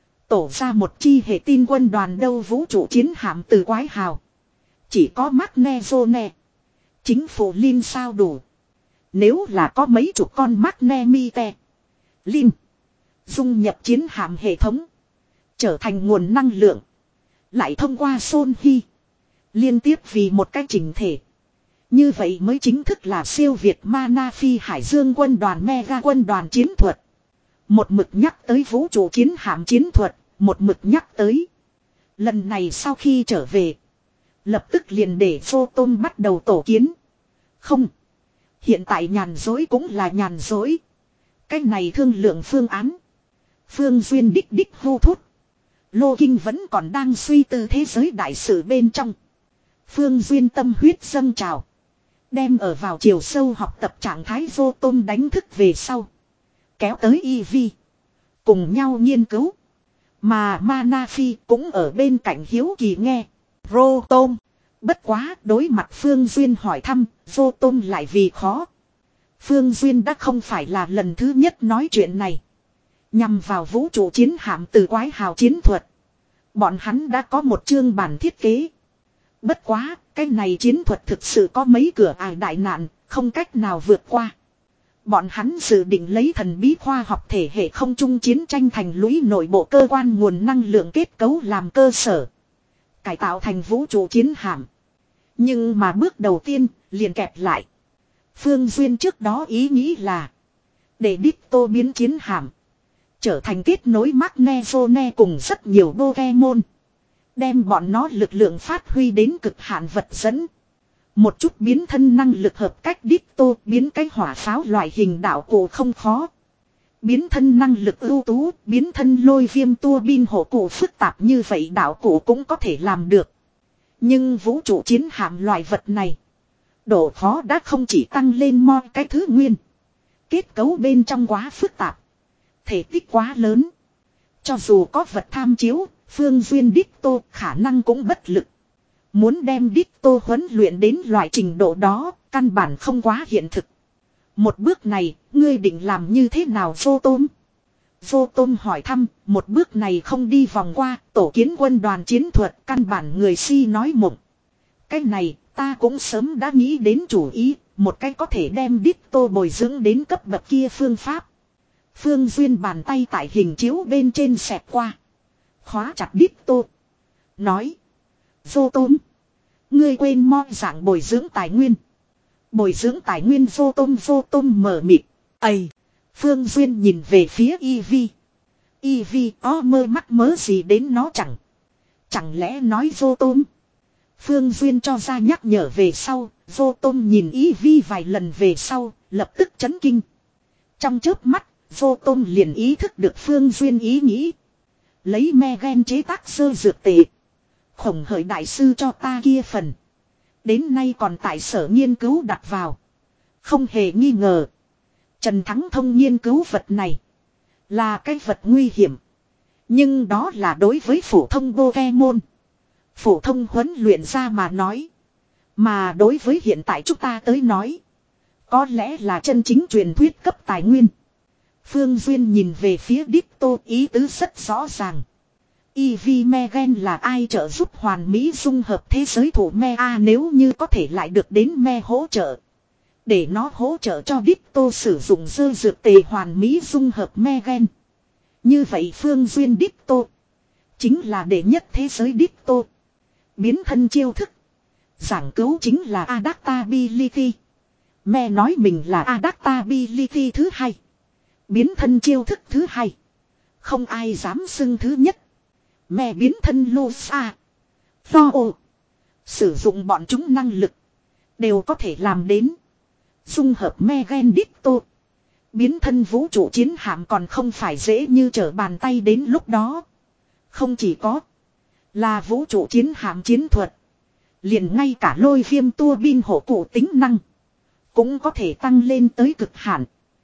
[SPEAKER 1] tổ ra một chi hệ tin quân đoàn đâu vũ trụ chiến hạm từ quái hào. Chỉ có Magnezone. Chính phủ Linh sao đủ. Nếu là có mấy chục con Magnemite, Linh dung nhập chiến hạm hệ thống, trở thành nguồn năng lượng, lại thông qua Son Hy liên tiếp vì một cái chỉnh thể. Như vậy mới chính thức là siêu việt Mana Phi Hải Dương quân đoàn Mega quân đoàn chiến thuật. Một mực nhắc tới vũ trụ chiến hạm chiến thuật, một mực nhắc tới. Lần này sau khi trở về, lập tức liền để Photon bắt đầu tổ kiến. Không. Hiện tại nhàn dối cũng là nhàn dối. Cái này thương lượng phương án. Phương Duyên đích đích hô thút. Lô Kinh vẫn còn đang suy tư thế giới đại sự bên trong. Phương Duyên tâm huyết dâng trào. Đem ở vào chiều sâu học tập trạng thái vô tôm đánh thức về sau. Kéo tới Eevee. Cùng nhau nghiên cứu. Mà Mana Phi cũng ở bên cạnh hiếu kỳ nghe. Rô tôm. Bất quá đối mặt Phương Duyên hỏi thăm. Vô tôm lại vì khó. Phương Duyên đã không phải là lần thứ nhất nói chuyện này. Nhằm vào vũ trụ chiến hạm từ quái hào chiến thuật. Bọn hắn đã có một chương bản thiết kế. Bất quá, cái này chiến thuật thực sự có mấy cửa ải đại nạn, không cách nào vượt qua. Bọn hắn dự định lấy thần bí khoa học thể hệ không trung chiến tranh thành lũy nội bộ cơ quan nguồn năng lượng kết cấu làm cơ sở. Cải tạo thành vũ trụ chiến hạm. Nhưng mà bước đầu tiên, liền kẹp lại. Phương Duyên trước đó ý nghĩ là để Ditto biến chiến hạm trở thành kết nối Magnezone cùng rất nhiều Pokemon. Đem bọn nó lực lượng phát huy đến cực hạn vật dẫn. Một chút biến thân năng lực hợp cách Ditto biến cái hỏa pháo loại hình đạo cụ không khó. Biến thân năng lực ưu tú, biến thân lôi viêm tua bin hộ cụ phức tạp như vậy đạo cụ cũng có thể làm được. Nhưng vũ trụ chiến hạm loại vật này, độ khó đã không chỉ tăng lên mo cái thứ nguyên. Kết cấu bên trong quá phức tạp. Thể tích quá lớn. Cho dù có vật tham chiếu, Phương Duyên Ditto khả năng cũng bất lực. Muốn đem Ditto huấn luyện đến loại trình độ đó, căn bản không quá hiện thực. Một bước này, ngươi định làm như thế nào Vô Tôm? Vô Tôm hỏi thăm, một bước này không đi vòng qua, tổ kiến quân đoàn chiến thuật, căn bản người si nói mộng. Cái này, ta cũng sớm đã nghĩ đến chủ ý, một cách có thể đem Ditto bồi dưỡng đến cấp bậc kia phương pháp. Phương Duyên bàn tay tại hình chiếu bên trên xẹt qua. Khóa chặt đít tô. Nói. Vô tôm. Ngươi quên mo dạng bồi dưỡng tài nguyên. Bồi dưỡng tài nguyên vô tôm vô tôm mờ mịt. Ây. Phương Duyên nhìn về phía Y Vi. Y Vi ó mơ mắc mớ gì đến nó chẳng. Chẳng lẽ nói vô tôm. Phương Duyên cho ra nhắc nhở về sau. Vô tôm nhìn Y Vi vài lần về sau. Lập tức chấn kinh. Trong chớp mắt. Vô tôm liền ý thức được Phương Duyên ý nghĩ. Lấy me gen chế tác sơ dược tệ. Khổng hởi đại sư cho ta kia phần. Đến nay còn tại sở nghiên cứu đặt vào. Không hề nghi ngờ. Trần Thắng Thông nghiên cứu vật này. Là cái vật nguy hiểm. Nhưng đó là đối với phổ thông Pokemon. Phổ thông huấn luyện ra mà nói. Mà đối với hiện tại chúng ta tới nói. Có lẽ là chân chính truyền thuyết cấp tài nguyên. Phương Duyên nhìn về phía Ditto ý tứ rất rõ ràng. Eevee Megan là ai trợ giúp hoàn mỹ dung hợp thế giới thủ me a nếu như có thể lại được đến me hỗ trợ. Để nó hỗ trợ cho Ditto sử dụng dơ dược tề hoàn mỹ dung hợp Megan. Như vậy Phương Duyên Ditto chính là đệ nhất thế giới Ditto. Biến thân chiêu thức. Giảng cứu chính là Adaptability. Me nói mình là Adaptability thứ hai. Biến thân chiêu thức thứ hai. Không ai dám xưng thứ nhất. Me biến thân Losa. Thor. Sử dụng bọn chúng năng lực. Đều có thể làm đến. Dung hợp Megan Ditto. Biến thân vũ trụ chiến hạm còn không phải dễ như trở bàn tay đến lúc đó. Không chỉ có. Là vũ trụ chiến hạm chiến thuật. Liền ngay cả lôi viêm tua bin hổ cụ tính năng. Cũng có thể tăng lên tới cực hạn.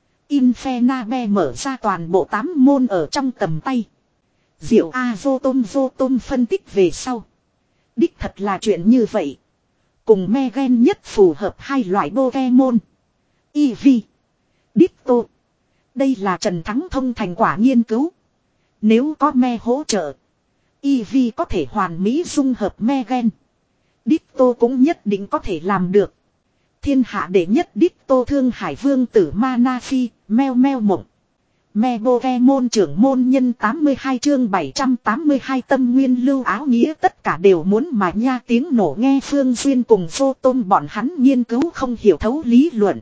[SPEAKER 1] Infenabe mở ra toàn bộ tám môn ở trong tầm tay. Diệu A vô tôm vô tôm phân tích về sau. Đích thật là chuyện như vậy. Cùng Megan nhất phù hợp hai loại Pokemon. Eevee. Ditto. Đây là Trần Thắng Thông thành quả nghiên cứu. Nếu có me hỗ trợ. Eevee có thể hoàn mỹ dung hợp Megan. Ditto cũng nhất định có thể làm được. Thiên hạ đệ nhất Ditto Thương Hải Vương tử Manaphy, meo meo mộng. Me Pokemon trưởng môn nhân tám mươi hai chương bảy trăm tám mươi hai tâm nguyên lưu áo nghĩa tất cả đều muốn mà nha tiếng nổ nghe Phương Duyên cùng vô tôm bọn hắn nghiên cứu không hiểu thấu lý luận.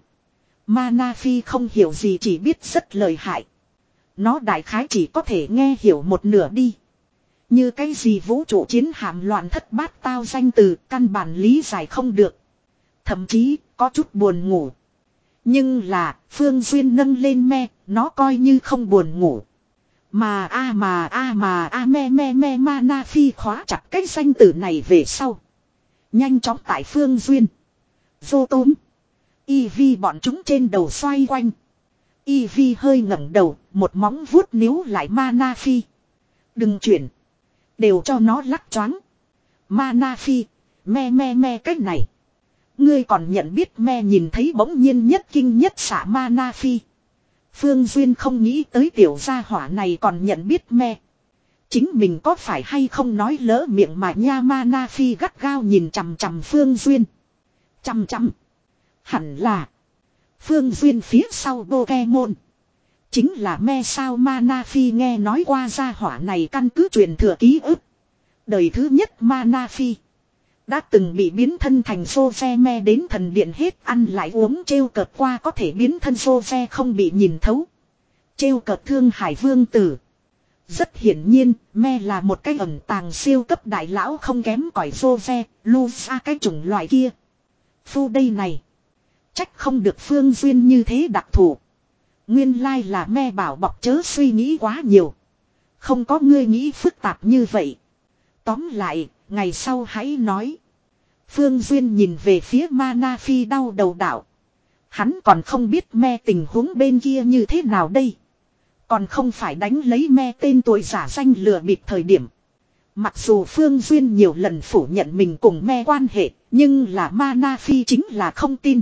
[SPEAKER 1] Manaphy không hiểu gì chỉ biết rất lợi hại. Nó đại khái chỉ có thể nghe hiểu một nửa đi. Như cái gì vũ trụ chiến hạm loạn thất bát tao danh từ căn bản lý giải không được. Thậm chí có chút buồn ngủ. Nhưng là Phương Duyên nâng lên me, nó coi như không buồn ngủ. Mà a à mà a à mà a à me me me Manaphy khóa chặt cái danh từ này về sau. Nhanh chóng tại Phương Duyên. Vô tôm. Eevee bọn chúng trên đầu xoay quanh. Eevee hơi ngẩng đầu, một móng vuốt níu lại Manaphy. Đừng chuyển. Đều cho nó lắc choáng. Manaphy, me me me cách này. Ngươi còn nhận biết me nhìn thấy bỗng nhiên nhất kinh nhất xạ Manaphy. Phương Duyên không nghĩ tới tiểu gia hỏa này còn nhận biết me. Chính mình có phải hay không nói lỡ miệng mà nha Manaphy gắt gao nhìn chằm chằm Phương Duyên. Chằm chằm. Hẳn là. Phương Duyên phía sau Pokemon. Chính là me sao Manaphy nghe nói qua gia hỏa này căn cứ truyền thừa ký ức. Đời thứ nhất Manaphy. Đã từng bị biến thân thành Sozeme đến thần điện hết ăn lại uống trêu cợt qua có thể biến thân Soze không bị nhìn thấu. Trêu cợt Thương Hải Vương tử. Rất hiển nhiên, me là một cái ẩn tàng siêu cấp đại lão không kém cỏi Soze, Lusa cái chủng loại kia. Phu đây này. Trách không được Phương Duyên như thế đặc thù. Nguyên lai là me bảo bọc chớ suy nghĩ quá nhiều. Không có ngươi nghĩ phức tạp như vậy. Tóm lại, ngày sau hãy nói. Phương Duyên nhìn về phía Manaphy đau đầu đảo. Hắn còn không biết me tình huống bên kia như thế nào đây. Còn không phải đánh lấy me tên tuổi giả danh lừa bịp thời điểm. Mặc dù Phương Duyên nhiều lần phủ nhận mình cùng me quan hệ, nhưng là Manaphy chính là không tin.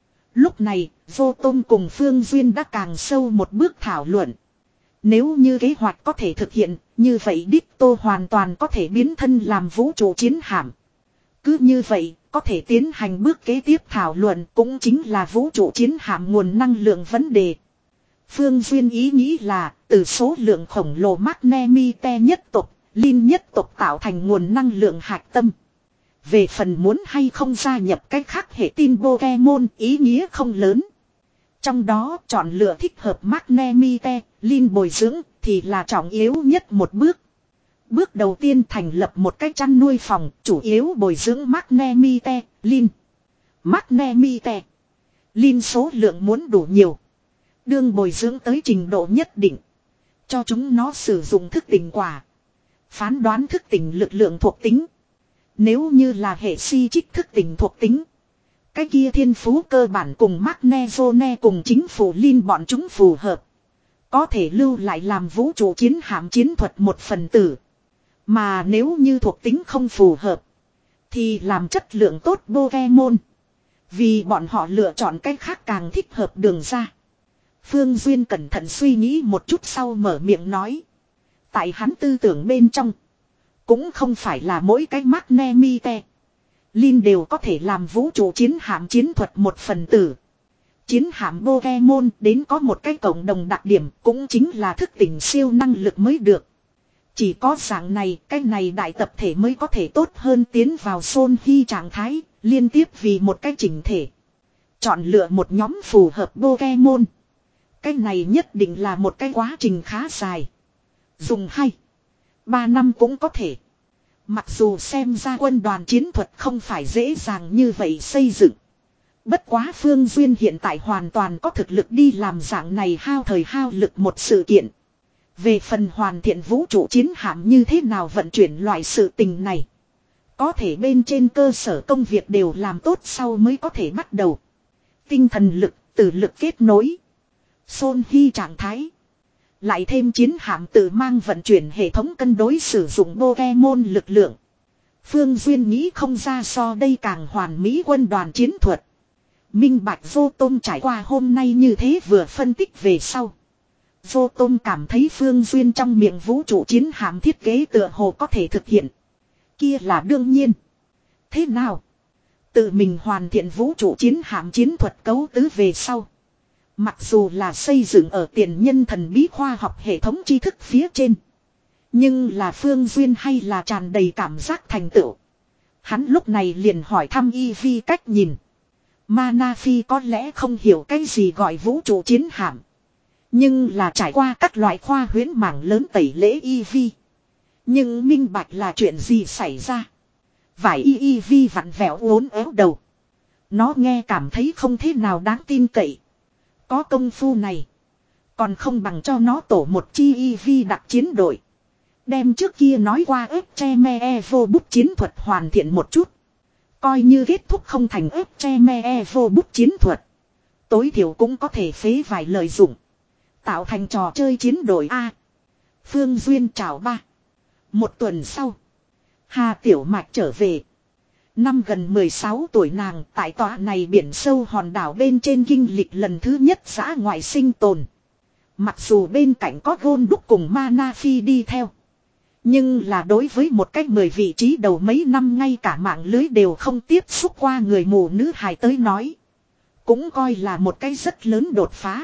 [SPEAKER 1] Lúc này, Vô Tôm cùng Phương Duyên đã càng sâu một bước thảo luận. Nếu như kế hoạch có thể thực hiện, như vậy Ditto hoàn toàn có thể biến thân làm vũ trụ chiến hạm. Cứ như vậy, có thể tiến hành bước kế tiếp thảo luận cũng chính là vũ trụ chiến hạm nguồn năng lượng vấn đề. Phương Duyên ý nghĩ là từ số lượng khổng lồ Magnemite nhất tộc, Linh nhất tộc tạo thành nguồn năng lượng hạch tâm. Về phần muốn hay không gia nhập cách khác hệ tin Pokemon ý nghĩa không lớn. Trong đó chọn lựa thích hợp Magnemite, Linh bồi dưỡng thì là trọng yếu nhất một bước. Bước đầu tiên thành lập một cách chăn nuôi phòng chủ yếu bồi dưỡng Magnemite, Linh. Magnemite, Linh số lượng muốn đủ nhiều. Đương bồi dưỡng tới trình độ nhất định. Cho chúng nó sử dụng thức tỉnh quả. Phán đoán thức tỉnh lực lượng thuộc tính. Nếu như là hệ si trích thức tỉnh thuộc tính. Cái kia thiên phú cơ bản cùng Magnezone cùng chính phủ Linh bọn chúng phù hợp. Có thể lưu lại làm vũ trụ chiến hạm chiến thuật một phần tử. Mà nếu như thuộc tính không phù hợp. Thì làm chất lượng tốt Pokemon. Vì bọn họ lựa chọn cách khác càng thích hợp đường ra. Phương Duyên cẩn thận suy nghĩ một chút sau mở miệng nói. Tại hắn tư tưởng bên trong. Cũng không phải là mỗi cái Magnemite, Linh đều có thể làm vũ trụ chiến hạm chiến thuật một phần tử. Chiến hạm Pokemon đến có một cái cộng đồng đặc điểm cũng chính là thức tỉnh siêu năng lực mới được. Chỉ có dạng này, cái này đại tập thể mới có thể tốt hơn tiến vào Son Hy trạng thái, liên tiếp vì một cái chỉnh thể. Chọn lựa một nhóm phù hợp Pokemon. Cái này nhất định là một cái quá trình khá dài. Dùng hay. Ba năm cũng có thể. Mặc dù xem ra quân đoàn chiến thuật không phải dễ dàng như vậy xây dựng. Bất quá Phương Duyên hiện tại hoàn toàn có thực lực đi làm dạng này hao thời hao lực một sự kiện. Về phần hoàn thiện vũ trụ chiến hạm như thế nào vận chuyển loại sự tình này. Có thể bên trên cơ sở công việc đều làm tốt sau mới có thể bắt đầu. Tinh thần lực, tử lực kết nối. Son Hy trạng thái. Lại thêm chiến hạm tự mang vận chuyển hệ thống cân đối sử dụng Pokemon lực lượng. Phương Duyên nghĩ không ra so đây càng hoàn mỹ quân đoàn chiến thuật. Minh Bạch Vô Tôn trải qua hôm nay như thế vừa phân tích về sau. Vô Tôn cảm thấy Phương Duyên trong miệng vũ trụ chiến hạm thiết kế tựa hồ có thể thực hiện. Kia là đương nhiên. Thế nào? Tự mình hoàn thiện vũ trụ chiến hạm chiến thuật cấu tứ về sau. Mặc dù là xây dựng ở tiền nhân thần bí khoa học hệ thống tri thức phía trên. Nhưng là Phương Duyên hay là tràn đầy cảm giác thành tựu. Hắn lúc này liền hỏi thăm Eevee cách nhìn. Mana Phi có lẽ không hiểu cái gì gọi vũ trụ chiến hạm. Nhưng là trải qua các loại khoa huyễn mảng lớn tẩy lễ Eevee. Nhưng minh bạch là chuyện gì xảy ra. Vải Eevee vặn vẹo uốn éo đầu. Nó nghe cảm thấy không thế nào đáng tin cậy. Có công phu này. Còn không bằng cho nó tổ một chi Eevee đặc chiến đội. Đem trước kia nói qua ếp che me evo bút chiến thuật hoàn thiện một chút. Coi như kết thúc không thành ếp che me evo bút chiến thuật. Tối thiểu cũng có thể phế vài lời dụng. Tạo thành trò chơi chiến đội A. Phương Duyên chào ba. Một tuần sau. Hà Tiểu Mạch trở về. Năm gần mười sáu tuổi nàng tại tòa này biển sâu hòn đảo bên trên kinh lịch lần thứ nhất dã ngoại sinh tồn. Mặc dù bên cạnh có Gôn Đúc cùng Mana Phi đi theo. Nhưng là đối với một cách mười vị trí đầu mấy năm ngay cả mạng lưới đều không tiếp xúc qua người mù nữ hài tới nói. Cũng coi là một cái rất lớn đột phá.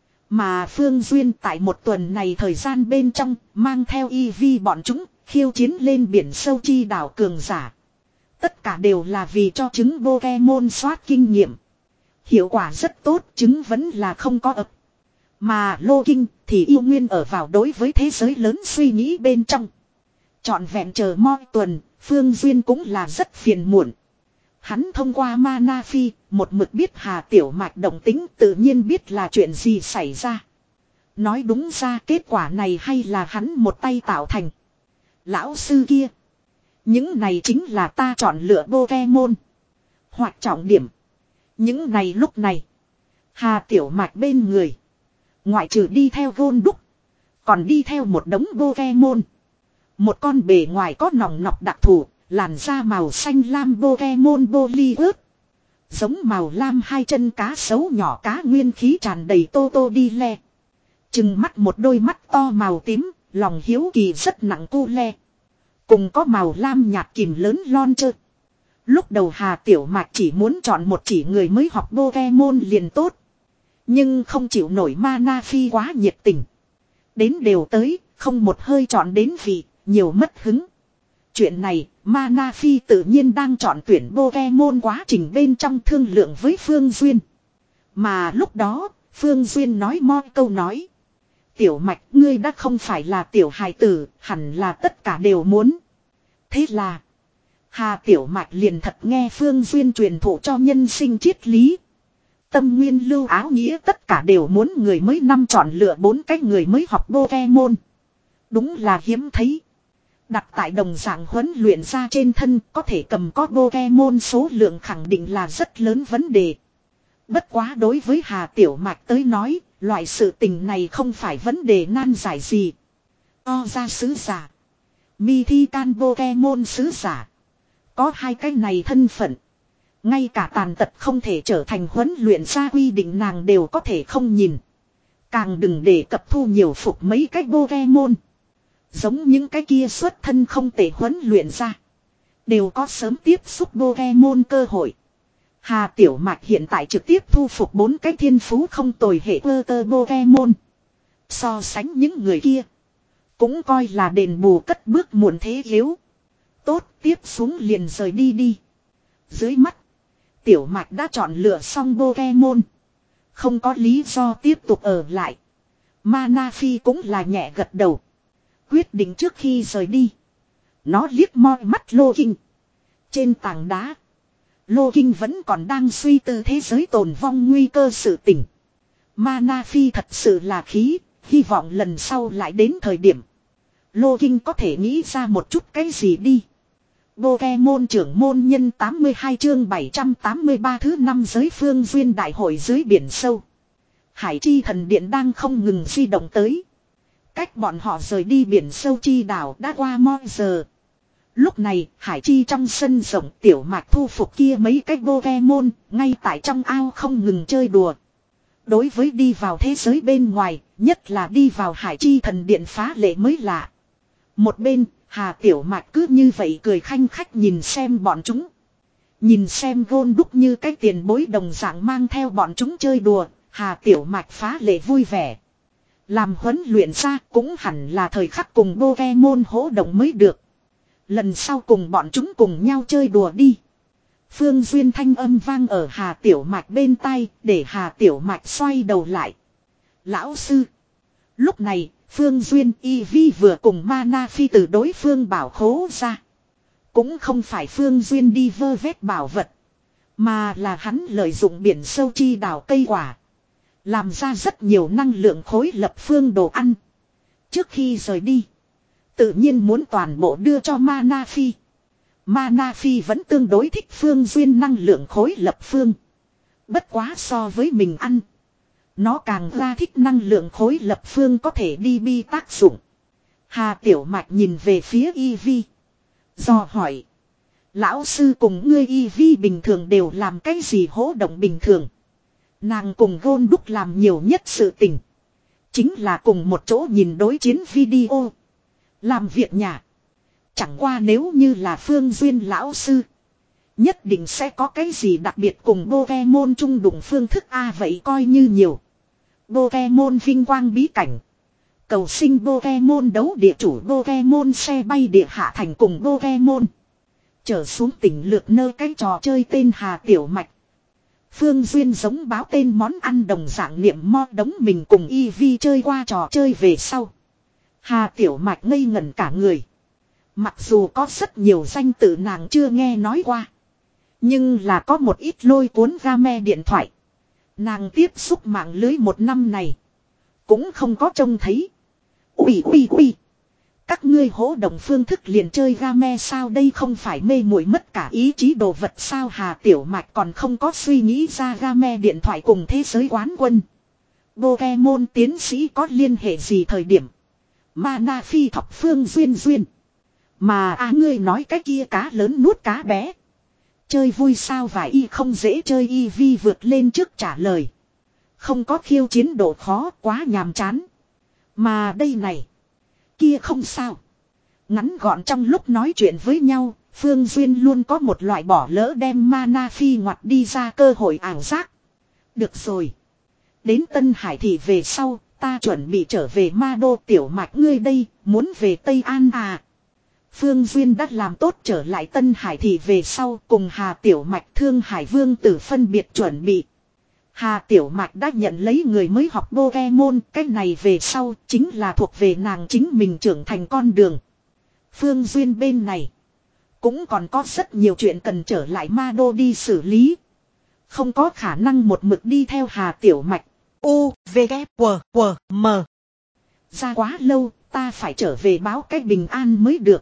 [SPEAKER 1] Mà Phương Duyên tại một tuần này thời gian bên trong mang theo Eevee bọn chúng khiêu chiến lên biển sâu chi đảo cường giả. Tất cả đều là vì cho trứng Pokemon soát kinh nghiệm. Hiệu quả rất tốt, trứng vẫn là không có ập. Mà Lô Kinh thì yêu nguyên ở vào đối với thế giới lớn suy nghĩ bên trong. Chọn vẹn chờ moi tuần, Phương Duyên cũng là rất phiền muộn. Hắn thông qua Mana Phi, một mực biết Hà Tiểu Mạch động tính tự nhiên biết là chuyện gì xảy ra. Nói đúng ra kết quả này hay là hắn một tay tạo thành. Lão sư kia. Những này chính là ta chọn lựa Pokemon. Hoặc trọng điểm. Những này lúc này. Hà Tiểu Mạch bên người. Ngoại trừ đi theo Gôn Đúc. Còn đi theo một đống Pokemon. Một con bề ngoài có nòng nọc đặc thù. Làn da màu xanh lam Pokemon Bollywood. Giống màu lam hai chân cá sấu nhỏ cá nguyên khí tràn đầy tô tô đi le. Chừng mắt một đôi mắt to màu tím. Lòng hiếu kỳ rất nặng cu le. Cùng có màu lam nhạt kìm lớn lon chơ. Lúc đầu Hà Tiểu Mạch chỉ muốn chọn một chỉ người mới học Pokemon liền tốt. Nhưng không chịu nổi Mana Phi quá nhiệt tình. Đến đều tới, không một hơi chọn đến vị, nhiều mất hứng. Chuyện này, Mana Phi tự nhiên đang chọn tuyển Pokemon quá trình bên trong thương lượng với Phương Duyên. Mà lúc đó, Phương Duyên nói mo câu nói. Tiểu Mạch, ngươi đã không phải là tiểu hài tử, hẳn là tất cả đều muốn. Thế là, Hà Tiểu Mạch liền thật nghe Phương Duyên truyền thụ cho nhân sinh triết lý. Tâm nguyên lưu áo nghĩa tất cả đều muốn người mới năm chọn lựa bốn cái người mới học Pokemon. Đúng là hiếm thấy. Đặt tại đồng dạng huấn luyện ra trên thân có thể cầm có Pokemon số lượng khẳng định là rất lớn vấn đề. Bất quá đối với Hà Tiểu Mạch tới nói, loại sự tình này không phải vấn đề nan giải gì. O ra sứ giả. Mi thi can Pokemon sứ giả. Có hai cái này thân phận. Ngay cả tàn tật không thể trở thành huấn luyện ra quy định nàng đều có thể không nhìn. Càng đừng để cập thu nhiều phục mấy cái Pokemon. Giống những cái kia xuất thân không thể huấn luyện ra. Đều có sớm tiếp xúc Pokemon cơ hội. Hà Tiểu Mạch hiện tại trực tiếp thu phục bốn cái thiên phú không tồi hệ cơ tơ Pokemon. So sánh những người kia. Cũng coi là đền bù cất bước muộn thế yếu. Tốt, tiếp xuống liền rời đi đi. Dưới mắt, Tiểu Mạch đã chọn lựa xong Pokemon. Không có lý do tiếp tục ở lại. Mana Phi cũng là nhẹ gật đầu. Quyết định trước khi rời đi. Nó liếc moi mắt Lô Kinh. Trên tảng đá, Lô Kinh vẫn còn đang suy tư thế giới tồn vong nguy cơ sự tình. Mana Phi thật sự là khí, hy vọng lần sau lại đến thời điểm Lô Kinh có thể nghĩ ra một chút cái gì đi. Pokemon trưởng môn nhân tám mươi hai chương bảy trăm tám mươi ba thứ năm giới phương duyên đại hội dưới biển sâu. Hải chi thần điện đang không ngừng di động tới. Cách bọn họ rời đi biển sâu chi đảo đã qua mo giờ. Lúc này, Hải chi trong sân rộng Tiểu Mạch thu phục kia mấy cái Pokemon, ngay tại trong ao không ngừng chơi đùa. Đối với đi vào thế giới bên ngoài, nhất là đi vào Hải chi thần điện phá lệ mới lạ. Một bên, Hà Tiểu Mạch cứ như vậy cười khanh khách nhìn xem bọn chúng. Nhìn xem gôn đúc như cái tiền bối đồng dạng mang theo bọn chúng chơi đùa, Hà Tiểu Mạch phá lệ vui vẻ. Làm huấn luyện ra cũng hẳn là thời khắc cùng Pokemon hỗ động mới được. Lần sau cùng bọn chúng cùng nhau chơi đùa đi. Phương Duyên thanh âm vang ở Hà Tiểu Mạch bên tai, để Hà Tiểu Mạch xoay đầu lại. Lão sư. Lúc này, Phương Duyên y vi vừa cùng Mana Phi từ đối phương bảo khố ra. Cũng không phải Phương Duyên đi vơ vét bảo vật. Mà là hắn lợi dụng biển sâu chi đào cây quả. Làm ra rất nhiều năng lượng khối lập phương đồ ăn. Trước khi rời đi, tự nhiên muốn toàn bộ đưa cho Mana Phi. Mana Phi vẫn tương đối thích Phương Duyên năng lượng khối lập phương. Bất quá so với mình ăn, nó càng ra thích năng lượng khối lập phương có thể đi bi tác dụng. Hà Tiểu Mạch nhìn về phía Y Vi, do hỏi. Lão sư cùng ngươi Y Vi bình thường đều làm cái gì hỗ động bình thường? Nàng cùng gôn đúc làm nhiều nhất sự tình. Chính là cùng một chỗ nhìn đối chiến video. Làm việc nhà. Chẳng qua nếu như là Phương Duyên lão sư, nhất định sẽ có cái gì đặc biệt cùng Pokemon chung đụng phương thức A vậy coi như nhiều. Pokemon vinh quang bí cảnh. Cầu sinh Pokemon đấu địa chủ Pokemon xe bay địa hạ thành cùng Pokemon. Trở xuống tỉnh lược nơi cái trò chơi tên Hà Tiểu Mạch. Phương Duyên giống báo tên món ăn đồng dạng niệm mo đống mình cùng Y Vi chơi qua trò chơi về sau. Hà Tiểu Mạch ngây ngẩn cả người. Mặc dù có rất nhiều danh tự nàng chưa nghe nói qua. Nhưng là có một ít lôi cuốn game điện thoại. Nàng tiếp xúc mạng lưới một năm này. Cũng không có trông thấy. Ui ui ui. Các ngươi hỗ động phương thức liền chơi game sao đây không phải mê muội mất cả ý chí đồ vật sao Hà Tiểu Mạch còn không có suy nghĩ ra game điện thoại cùng thế giới quán quân. Pokemon tiến sĩ có liên hệ gì thời điểm. Mana Phi thọc Phương Duyên Duyên. Mà à ngươi nói cái kia cá lớn nuốt cá bé. Chơi vui sao và y không dễ chơi Y Vi vượt lên trước trả lời. Không có khiêu chiến độ khó quá nhàm chán. Mà đây này. Kia không sao. Ngắn gọn trong lúc nói chuyện với nhau, Phương Duyên luôn có một loại bỏ lỡ đem Mana Phi ngoặt đi ra cơ hội ảo giác. Được rồi. Đến Tân Hải Thị về sau, ta chuẩn bị trở về Ma Đô. Tiểu Mạch ngươi đây, muốn về Tây An à? Phương Duyên đã làm tốt trở lại Tân Hải Thị về sau, cùng Hà Tiểu Mạch Thương Hải Vương Tử phân biệt chuẩn bị. Hà Tiểu Mạch đã nhận lấy người mới học Pokemon, cái này về sau chính là thuộc về nàng chính mình trưởng thành con đường. Phương Duyên bên này cũng còn có rất nhiều chuyện cần trở lại Ma Đô đi xử lý. Không có khả năng một mực đi theo Hà Tiểu Mạch. U, V, K, W, W, M. Ra quá lâu, ta phải trở về báo cách bình an mới được.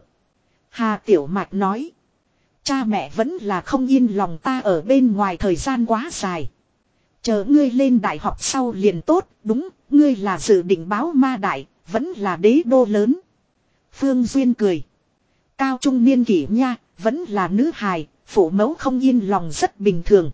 [SPEAKER 1] Hà Tiểu Mạch nói. Cha mẹ vẫn là không yên lòng ta ở bên ngoài thời gian quá dài. Chờ ngươi lên đại học sau liền tốt, đúng, ngươi là dự định báo ma đại, vẫn là đế đô lớn. Phương Duyên cười. Cao trung niên kỷ nha, vẫn là nữ hài, phụ mẫu không yên lòng rất bình thường.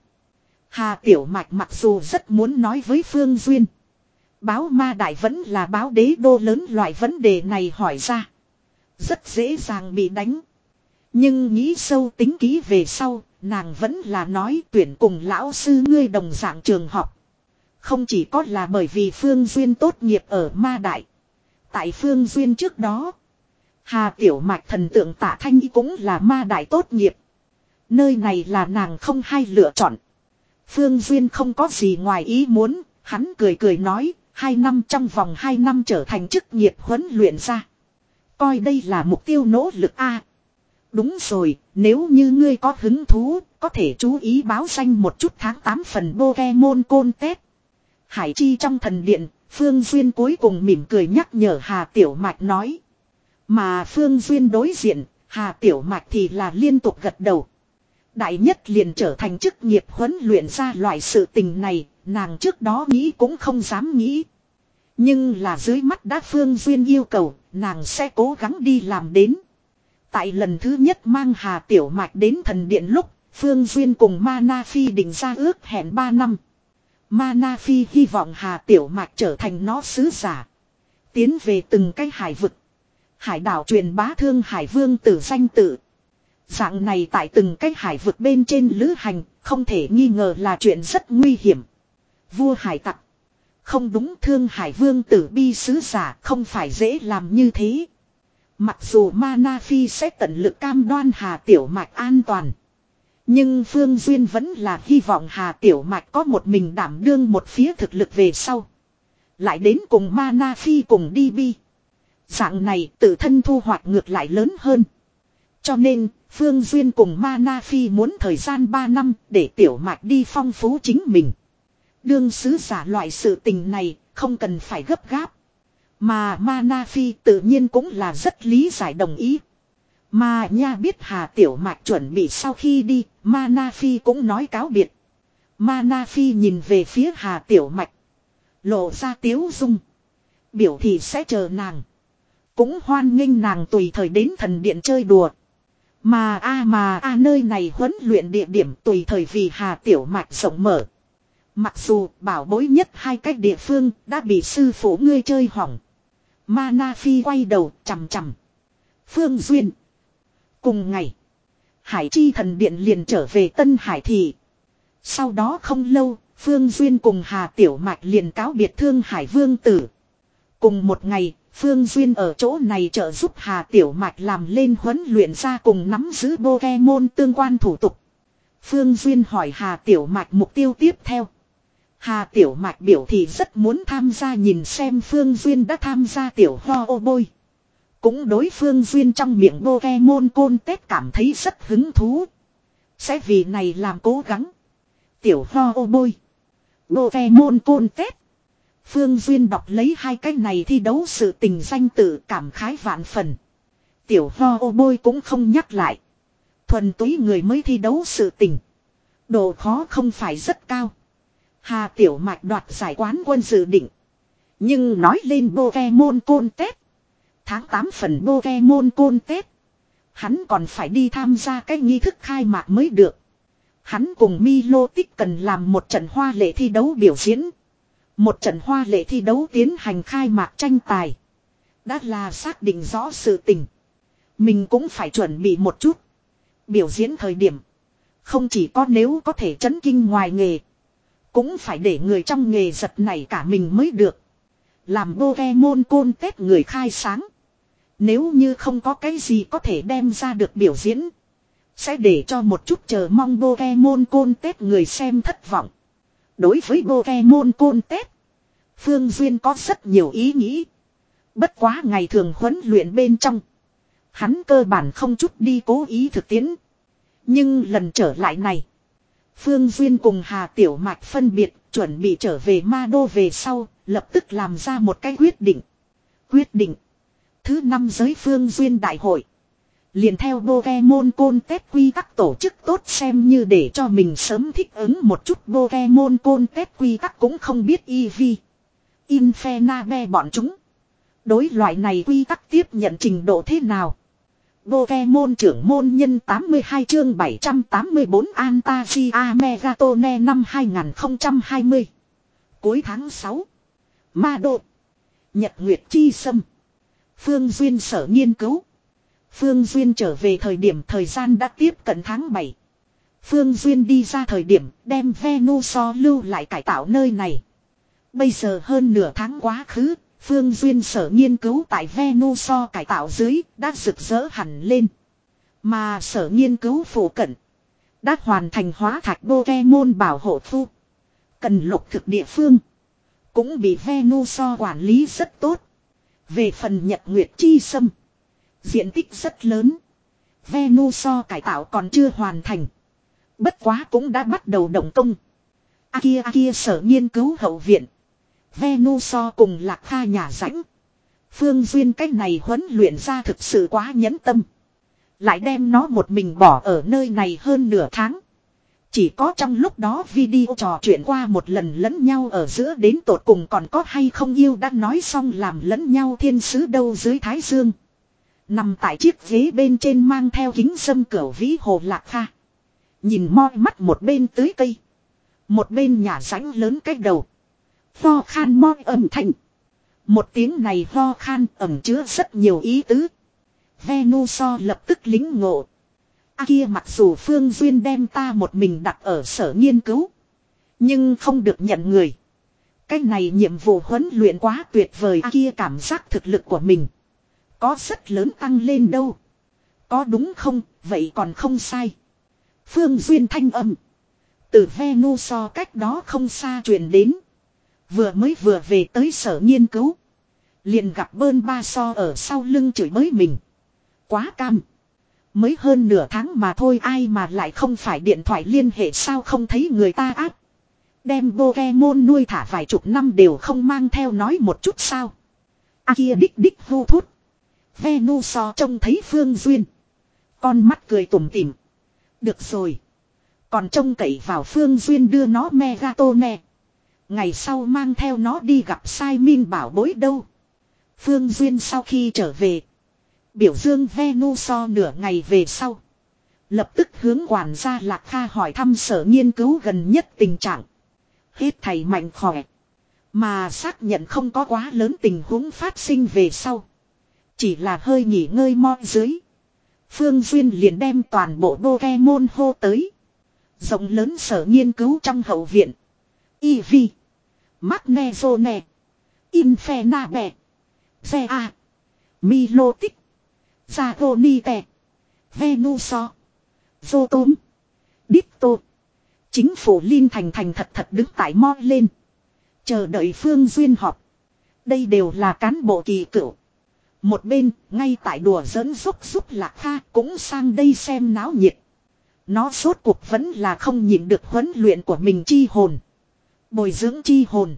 [SPEAKER 1] Hà Tiểu Mạch mặc dù rất muốn nói với Phương Duyên. Báo ma đại vẫn là báo đế đô lớn, loại vấn đề này hỏi ra. Rất dễ dàng bị đánh. Nhưng nghĩ sâu tính kỹ về sau, nàng vẫn là nói tuyển cùng lão sư ngươi đồng dạng trường học. Không chỉ có là bởi vì Phương Duyên tốt nghiệp ở ma đại. Tại Phương Duyên trước đó, Hà Tiểu Mạch thần tượng Tạ Thanh Y cũng là ma đại tốt nghiệp. Nơi này là nàng không hay lựa chọn. Phương Duyên không có gì ngoài ý muốn, hắn cười cười nói, hai năm trong vòng hai năm trở thành chức nghiệp huấn luyện ra. Coi đây là mục tiêu nỗ lực a. Đúng rồi, nếu như ngươi có hứng thú, có thể chú ý báo danh một chút tháng tám phần Pokemon Contest. Hải Chi trong thần điện, Phương Duyên cuối cùng mỉm cười nhắc nhở Hà Tiểu Mạch nói. Mà Phương Duyên đối diện, Hà Tiểu Mạch thì là liên tục gật đầu. Đại nhất liền trở thành chức nghiệp huấn luyện ra loại sự tình này, nàng trước đó nghĩ cũng không dám nghĩ. Nhưng là dưới mắt đã Phương Duyên yêu cầu, nàng sẽ cố gắng đi làm đến. Tại lần thứ nhất mang Hà Tiểu Mạch đến thần điện lúc, Phương Duyên cùng Mana Phi định ra ước hẹn ba năm. Mana Phi hy vọng Hà Tiểu Mạch trở thành nó sứ giả. Tiến về từng cái hải vực. Hải đảo truyền bá Thương Hải Vương Tử danh tự. Dạng này tại từng cái hải vực bên trên lữ hành, không thể nghi ngờ là chuyện rất nguy hiểm. Vua hải tặc. Không đúng, Thương Hải Vương Tử bi sứ giả không phải dễ làm như thế. Mặc dù Mana Phi sẽ tận lực cam đoan Hà Tiểu Mạch an toàn. Nhưng Phương Duyên vẫn là hy vọng Hà Tiểu Mạch có một mình đảm đương một phía thực lực về sau. Lại đến cùng Mana Phi cùng đi bi. Dạng này tự thân thu hoạch ngược lại lớn hơn. Cho nên, Phương Duyên cùng Mana Phi muốn thời gian ba năm để Tiểu Mạch đi phong phú chính mình. Đương sứ giả loại sự tình này, không cần phải gấp gáp. Mà Mana Phi tự nhiên cũng là rất lý giải đồng ý. Mà nha biết Hà Tiểu Mạch chuẩn bị sau khi đi, Mana Phi cũng nói cáo biệt. Mana Phi nhìn về phía Hà Tiểu Mạch. Lộ ra tiếu dung. Biểu thị sẽ chờ nàng. Cũng hoan nghênh nàng tùy thời đến thần điện chơi đùa. Mà a à mà a à nơi này huấn luyện địa điểm tùy thời vì Hà Tiểu Mạch rộng mở. Mặc dù bảo bối nhất hai cách địa phương đã bị sư phụ ngươi chơi hỏng. Mana Phi quay đầu chằm chằm. Phương Duyên. Cùng ngày, Hải Chi thần điện liền trở về Tân Hải Thị. Sau đó không lâu, Phương Duyên cùng Hà Tiểu Mạch liền cáo biệt Thương Hải Vương Tử. Cùng một ngày, Phương Duyên ở chỗ này trợ giúp Hà Tiểu Mạch làm lên huấn luyện ra cùng nắm giữ Pokemon tương quan thủ tục. Phương Duyên hỏi Hà Tiểu Mạch mục tiêu tiếp theo. Hà Tiểu Mạch biểu thị rất muốn tham gia nhìn xem Phương Duyên đã tham gia tiểu ho ô bôi. Cũng đối Phương Duyên trong miệng Pokemon Contest cảm thấy rất hứng thú. Sẽ vì này làm cố gắng. Tiểu ho ô bôi. Pokemon Contest. Phương Duyên đọc lấy hai cái này thi đấu sự tình danh tự cảm khái vạn phần. Tiểu ho ô bôi cũng không nhắc lại. Thuần túy người mới thi đấu sự tình. Độ khó không phải rất cao. Hà Tiểu Mạch đoạt giải quán quân dự định. Nhưng nói lên Pokemon Contest. Tháng tám phần Pokemon Contest. Hắn còn phải đi tham gia cái nghi thức khai mạc mới được. Hắn cùng Milotic cần làm một trận hoa lệ thi đấu biểu diễn. Một trận hoa lệ thi đấu tiến hành khai mạc tranh tài. Đã là xác định rõ sự tình. Mình cũng phải chuẩn bị một chút. Biểu diễn thời điểm. Không chỉ có nếu có thể chấn kinh ngoài nghề. Cũng phải để người trong nghề giật này cả mình mới được. Làm Pokemon Contest người khai sáng. Nếu như không có cái gì có thể đem ra được biểu diễn. Sẽ để cho một chút chờ mong Pokemon Contest người xem thất vọng. Đối với Pokemon Contest, Phương Duyên có rất nhiều ý nghĩ. Bất quá ngày thường huấn luyện bên trong, hắn cơ bản không chút đi cố ý thực tiễn. Nhưng lần trở lại này, Phương Duyên cùng Hà Tiểu Mạch phân biệt chuẩn bị trở về Ma Đô về sau, lập tức làm ra một cái quyết định. Quyết định thứ năm giới Phương Duyên đại hội. Liền theo Pokemon Contest quy tắc tổ chức tốt xem như để cho mình sớm thích ứng một chút Pokemon Contest quy tắc cũng không biết Eevee, Infernape bọn chúng. Đối loại này quy tắc tiếp nhận trình độ thế nào? Pokemon trưởng môn nhân tám mươi hai chương bảy trăm tám mươi tư Antasia Megatone năm hai không hai không. Cuối tháng sáu. Ma Đô. Nhật Nguyệt Chi Sâm. Phương Duyên sở nghiên cứu. Phương Duyên trở về thời điểm thời gian đã tiếp cận tháng bảy. Phương Duyên đi ra thời điểm đem Venusaur lưu lại cải tạo nơi này. Bây giờ hơn nửa tháng quá khứ, Phương Duyên sở nghiên cứu tại Venusaur cải tạo dưới đã rực rỡ hẳn lên. Mà sở nghiên cứu phụ cận đã hoàn thành hóa thạch Pokemon bảo hộ khu. Cần lục thực địa phương cũng bị Venusaur quản lý rất tốt. Về phần Nhật Nguyệt Chi Sâm, diện tích rất lớn. Venusaur cải tạo còn chưa hoàn thành. Bất quá cũng đã bắt đầu động công. Akia Akia sở nghiên cứu hậu viện. Venusaur cùng Lạc Kha nhà rãnh. Phương Duyên cách này huấn luyện ra thực sự quá nhẫn tâm. Lại đem nó một mình bỏ ở nơi này hơn nửa tháng. Chỉ có trong lúc đó video trò chuyện qua một lần lẫn nhau ở giữa đến tột cùng còn có hay không yêu đã nói xong làm lẫn nhau thiên sứ đâu dưới thái dương. Nằm tại chiếc ghế bên trên mang theo kính sâm cửu vĩ hồ Lạc Kha. Nhìn moi mắt một bên tưới cây. Một bên nhà rãnh lớn cách đầu. Ho khan moi ẩm thành. Một tiếng này ho khan ẩm chứa rất nhiều ý tứ. Venusaur lập tức lính ngộ. A kia mặc dù Phương Duyên đem ta một mình đặt ở sở nghiên cứu. Nhưng không được nhận người. Cái này nhiệm vụ huấn luyện quá tuyệt vời. A kia cảm giác thực lực của mình có rất lớn tăng lên đâu. Có đúng không? Vậy còn không sai. Phương Duyên thanh âm từ Venusaur cách đó không xa truyền đến. Vừa mới vừa về tới sở nghiên cứu, liền gặp Bơn Ba So ở sau lưng chửi bới mình. Quá cam. Mới hơn nửa tháng mà thôi, ai mà lại không phải điện thoại liên hệ sao không thấy người ta áp. Đem Pokemon nuôi thả vài chục năm đều không mang theo nói một chút sao. A kia đích đích hô thút. Venusaur trông thấy Phương Duyên, con mắt cười tủm tỉm. Được rồi. Còn trông cậy vào Phương Duyên đưa nó Megatone. Ngày sau mang theo nó đi gặp Sai Min bảo bối đâu. Phương Duyên sau khi trở về, biểu dương Venusaur nửa ngày về sau, lập tức hướng quản gia Lạc Kha hỏi thăm sở nghiên cứu gần nhất tình trạng. Hết thầy mạnh khỏe. Mà xác nhận không có quá lớn tình huống phát sinh về sau, chỉ là hơi nghỉ ngơi mo dưới, Phương Duyên liền đem toàn bộ Pokemon hô tới. Rộng lớn sở nghiên cứu trong hậu viện. Eevee, Magnezone, Infernape, Zea, Milotic, Zagonite, Venusaur, Zotom, Ditto. Chính phủ Linh thành thành thật thật đứng tại mo lên, chờ đợi Phương Duyên họp. Đây đều là cán bộ kỳ cựu. Một bên, ngay tại đùa giỡn giúp giúp Lạc Kha cũng sang đây xem náo nhiệt. Nó rốt cuộc vẫn là không nhịn được huấn luyện của mình chi hồn. Bồi dưỡng chi hồn.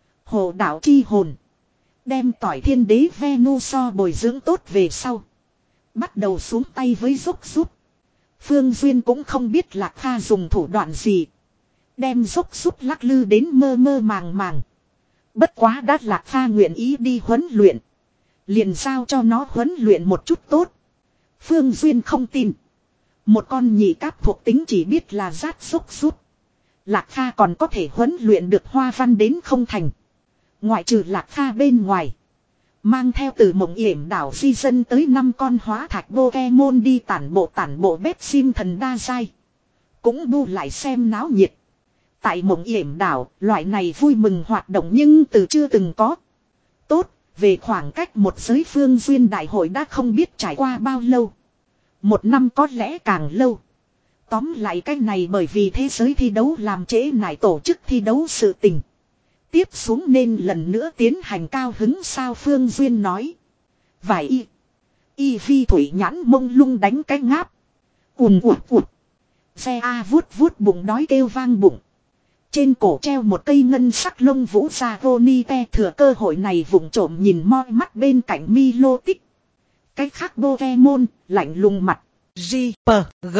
[SPEAKER 1] Hồ đạo chi hồn. Đem tỏi thiên đế Venusaur bồi dưỡng tốt về sau, bắt đầu xuống tay với dốc giúp. Phương Duyên cũng không biết Lạc Kha dùng thủ đoạn gì, đem dốc giúp lắc lư đến mơ mơ màng màng. Bất quá đã Lạc Kha nguyện ý đi huấn luyện, liền giao cho nó huấn luyện một chút tốt. Phương Duyên không tin. Một con nhị cáp thuộc tính chỉ biết là rát dốc giúp, Lạc Kha còn có thể huấn luyện được hoa văn đến không thành. Ngoại trừ Lạc Kha bên ngoài, mang theo từ mộng yểm đảo di dân tới năm con hóa thạch Pokemon đi tản bộ tản bộ bếp sim thần đa dai, cũng bu lại xem náo nhiệt. Tại Mộng Yểm đảo, loại này vui mừng hoạt động nhưng từ chưa từng có. Tốt, về khoảng cách một giới phương duyên đại hội đã không biết trải qua bao lâu. Một năm có lẽ càng lâu. Tóm lại cái này bởi vì thế giới thi đấu làm trễ nải tổ chức thi đấu sự tình. Tiếp xuống nên lần nữa tiến hành cao hứng sao Phương Duyên nói. Vài y. Y vi thủy nhãn mông lung đánh cái ngáp. Ùm ụt ụt. Xe A vuốt vuốt bụng đói kêu vang bụng. Trên cổ treo một cây ngân sắc lông vũ ra Roni te thừa cơ hội này vụng trộm nhìn moi mắt bên cạnh Milo tích. Cái khác Pokemon, lạnh lùng mặt. G, P, G.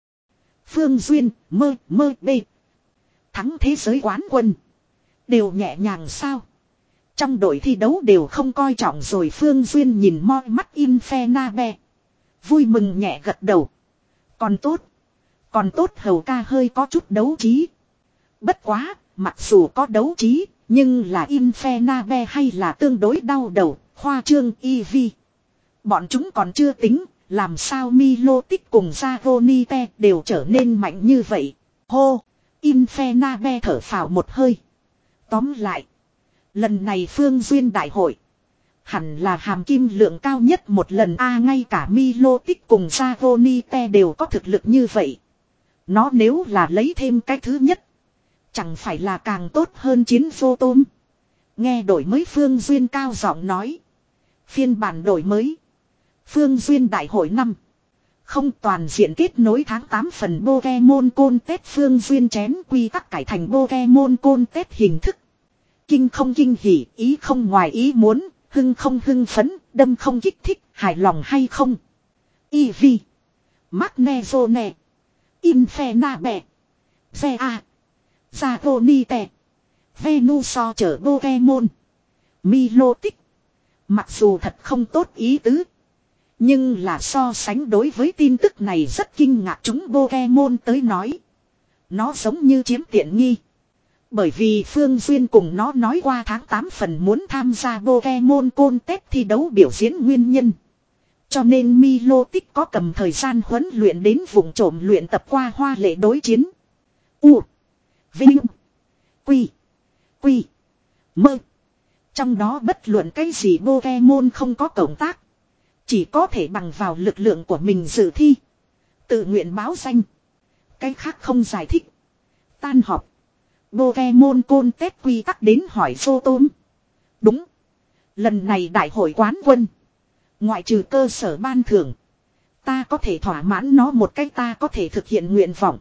[SPEAKER 1] Phương Duyên, mơ, mơ, B. Thắng thế giới quán quân. Đều nhẹ nhàng sao. Trong đội thi đấu đều không coi trọng rồi Phương Duyên nhìn moi mắt Infernabe. Vui mừng nhẹ gật đầu. Còn tốt. Còn tốt hầu ca hơi có chút đấu trí. Bất quá, mặc dù có đấu trí, nhưng là Infernabe hay là tương đối đau đầu, khoa trương e vê. Bọn chúng còn chưa tính, làm sao Milotic cùng Zagonite đều trở nên mạnh như vậy. Hô, Infernabe thở phào một hơi. Tóm lại, lần này Phương Duyên đại hội, hẳn là hàm kim lượng cao nhất một lần a ngay cả Milotic cùng Zagonite đều có thực lực như vậy. Nó nếu là lấy thêm cái thứ nhất, chẳng phải là càng tốt hơn chiến vô tôm. Nghe đổi mới Phương Duyên cao giọng nói. Phiên bản đổi mới. Phương Duyên đại hội năm. Không toàn diện kết nối tháng tám phần Pokemon Contest Phương Duyên chén quy tắc cải thành Pokemon Contest hình thức. Kinh không kinh hỉ, ý không ngoài ý muốn, hưng không hưng phấn, đâm không kích thích, hài lòng hay không. Eevee. Magnezone. Infernabe. Zea. Zagonite. Venusaur chở Pokemon. Milotic. Mặc dù thật không tốt ý tứ. Nhưng là so sánh đối với tin tức này rất kinh ngạc chúng Pokemon tới nói. Nó giống như chiếm tiện nghi. Bởi vì Phương Duyên cùng nó nói qua tháng tám phần muốn tham gia Pokemon Contest thi đấu biểu diễn nguyên nhân. Cho nên Milotic có cầm thời gian huấn luyện đến vùng trộm luyện tập qua hoa lệ đối chiến. U. Vinh. Quy. Quy. Mơ. Trong đó bất luận cái gì Pokemon không có cộng tác. Chỉ có thể bằng vào lực lượng của mình dự thi. Tự nguyện báo danh. Cái khác không giải thích. Tan họp. Pokemon Contest quy tắc đến hỏi vô tôm. Đúng. Lần này đại hội quán quân. Ngoại trừ cơ sở ban thưởng. Ta có thể thỏa mãn nó một cách ta có thể thực hiện nguyện vọng.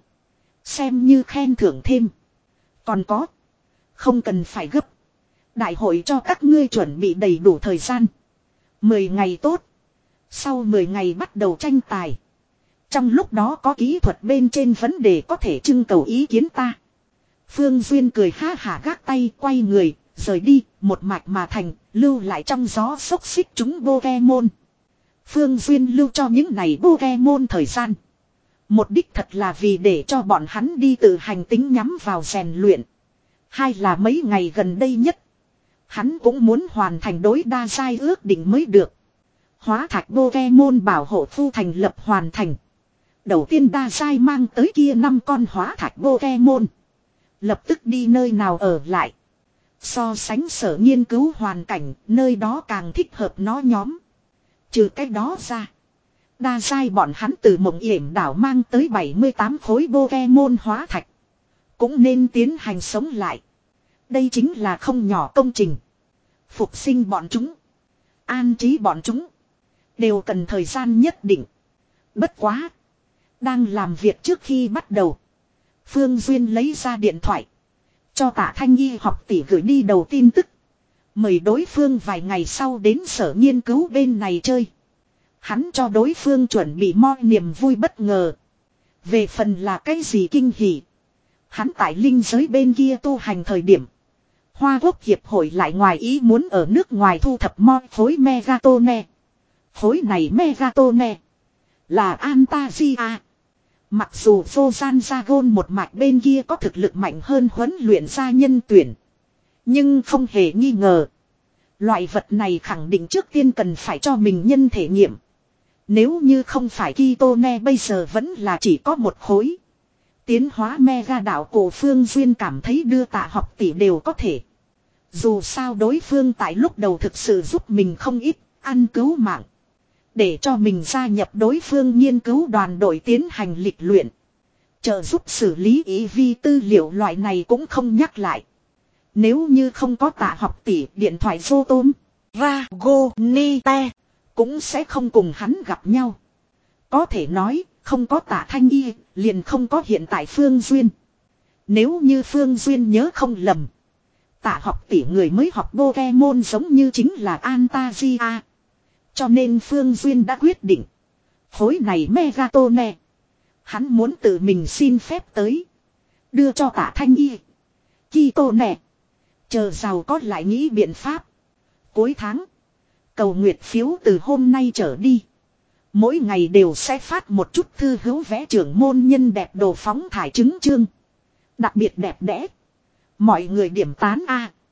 [SPEAKER 1] Xem như khen thưởng thêm. Còn có. Không cần phải gấp. Đại hội cho các ngươi chuẩn bị đầy đủ thời gian. mười ngày tốt. Sau mười ngày bắt đầu tranh tài. Trong lúc đó có kỹ thuật bên trên vấn đề có thể trưng cầu ý kiến ta. Phương Duyên cười ha hả gác tay quay người, rời đi, một mạch mà thành, lưu lại trong gió xốc xích chúng Pokemon. Phương Duyên lưu cho những này Pokemon thời gian. Một đích thật là vì để cho bọn hắn đi tự hành tính nhắm vào rèn luyện. Hai là mấy ngày gần đây nhất. Hắn cũng muốn hoàn thành đối đa giai ước định mới được. Hóa thạch Pokemon bảo hộ phu thành lập hoàn thành. Đầu tiên đa giai mang tới kia năm con hóa thạch Pokemon. Lập tức đi nơi nào ở lại. So sánh sở nghiên cứu hoàn cảnh, nơi đó càng thích hợp nó nhóm. Trừ cái đó ra. Đa giai bọn hắn từ Mộng Yểm đảo mang tới bảy mươi tám khối Pokemon hóa thạch. Cũng nên tiến hành sống lại. Đây chính là không nhỏ công trình. Phục sinh bọn chúng. An trí bọn chúng. Đều cần thời gian nhất định. Bất quá. Đang làm việc trước khi bắt đầu. Phương Duyên lấy ra điện thoại. Cho Tạ Thanh Y học tỷ gửi đi đầu tin tức. Mời đối phương vài ngày sau đến sở nghiên cứu bên này chơi. Hắn cho đối phương chuẩn bị moi niềm vui bất ngờ. Về phần là cái gì kinh hỉ. Hắn tại linh giới bên kia tu hành thời điểm. Hoa Quốc Hiệp hội lại ngoài ý muốn ở nước ngoài thu thập moi khối Megatone. Khối này Megatone. Là Antasia. Mặc dù vô gian ra gôn một mạch bên kia có thực lực mạnh hơn huấn luyện gia nhân tuyển. Nhưng không hề nghi ngờ. Loại vật này khẳng định trước tiên cần phải cho mình nhân thể nghiệm. Nếu như không phải Kitone bây giờ vẫn là chỉ có một khối. Tiến hóa mega đạo cổ Phương Duyên cảm thấy đưa Tạ Học tỷ đều có thể. Dù sao đối phương tại lúc đầu thực sự giúp mình không ít, ăn cứu mạng. Để cho mình gia nhập đối phương nghiên cứu đoàn đội tiến hành lịch luyện. Trợ giúp xử lý ý vi tư liệu loại này cũng không nhắc lại. Nếu như không có Tạ Học tỷ, điện thoại vô tôm, Ragonite cũng sẽ không cùng hắn gặp nhau. Có thể nói, không có Tạ Thanh Y, liền không có hiện tại Phương Duyên. Nếu như Phương Duyên nhớ không lầm, Tạ Học tỷ người mới học Pokemon giống như chính là Antasia. Cho nên Phương Duyên đã quyết định. Khối này Megatone. Hắn muốn tự mình xin phép tới. Đưa cho Tạ Thanh Y. Kitone. Chờ giàu có lại nghĩ biện pháp. Cuối tháng. Cầu nguyệt phiếu từ hôm nay trở đi. Mỗi ngày đều sẽ phát một chút thư hữu vẽ trưởng môn nhân đẹp đồ phóng thải chứng chương. Đặc biệt đẹp đẽ. Mọi người điểm tán a.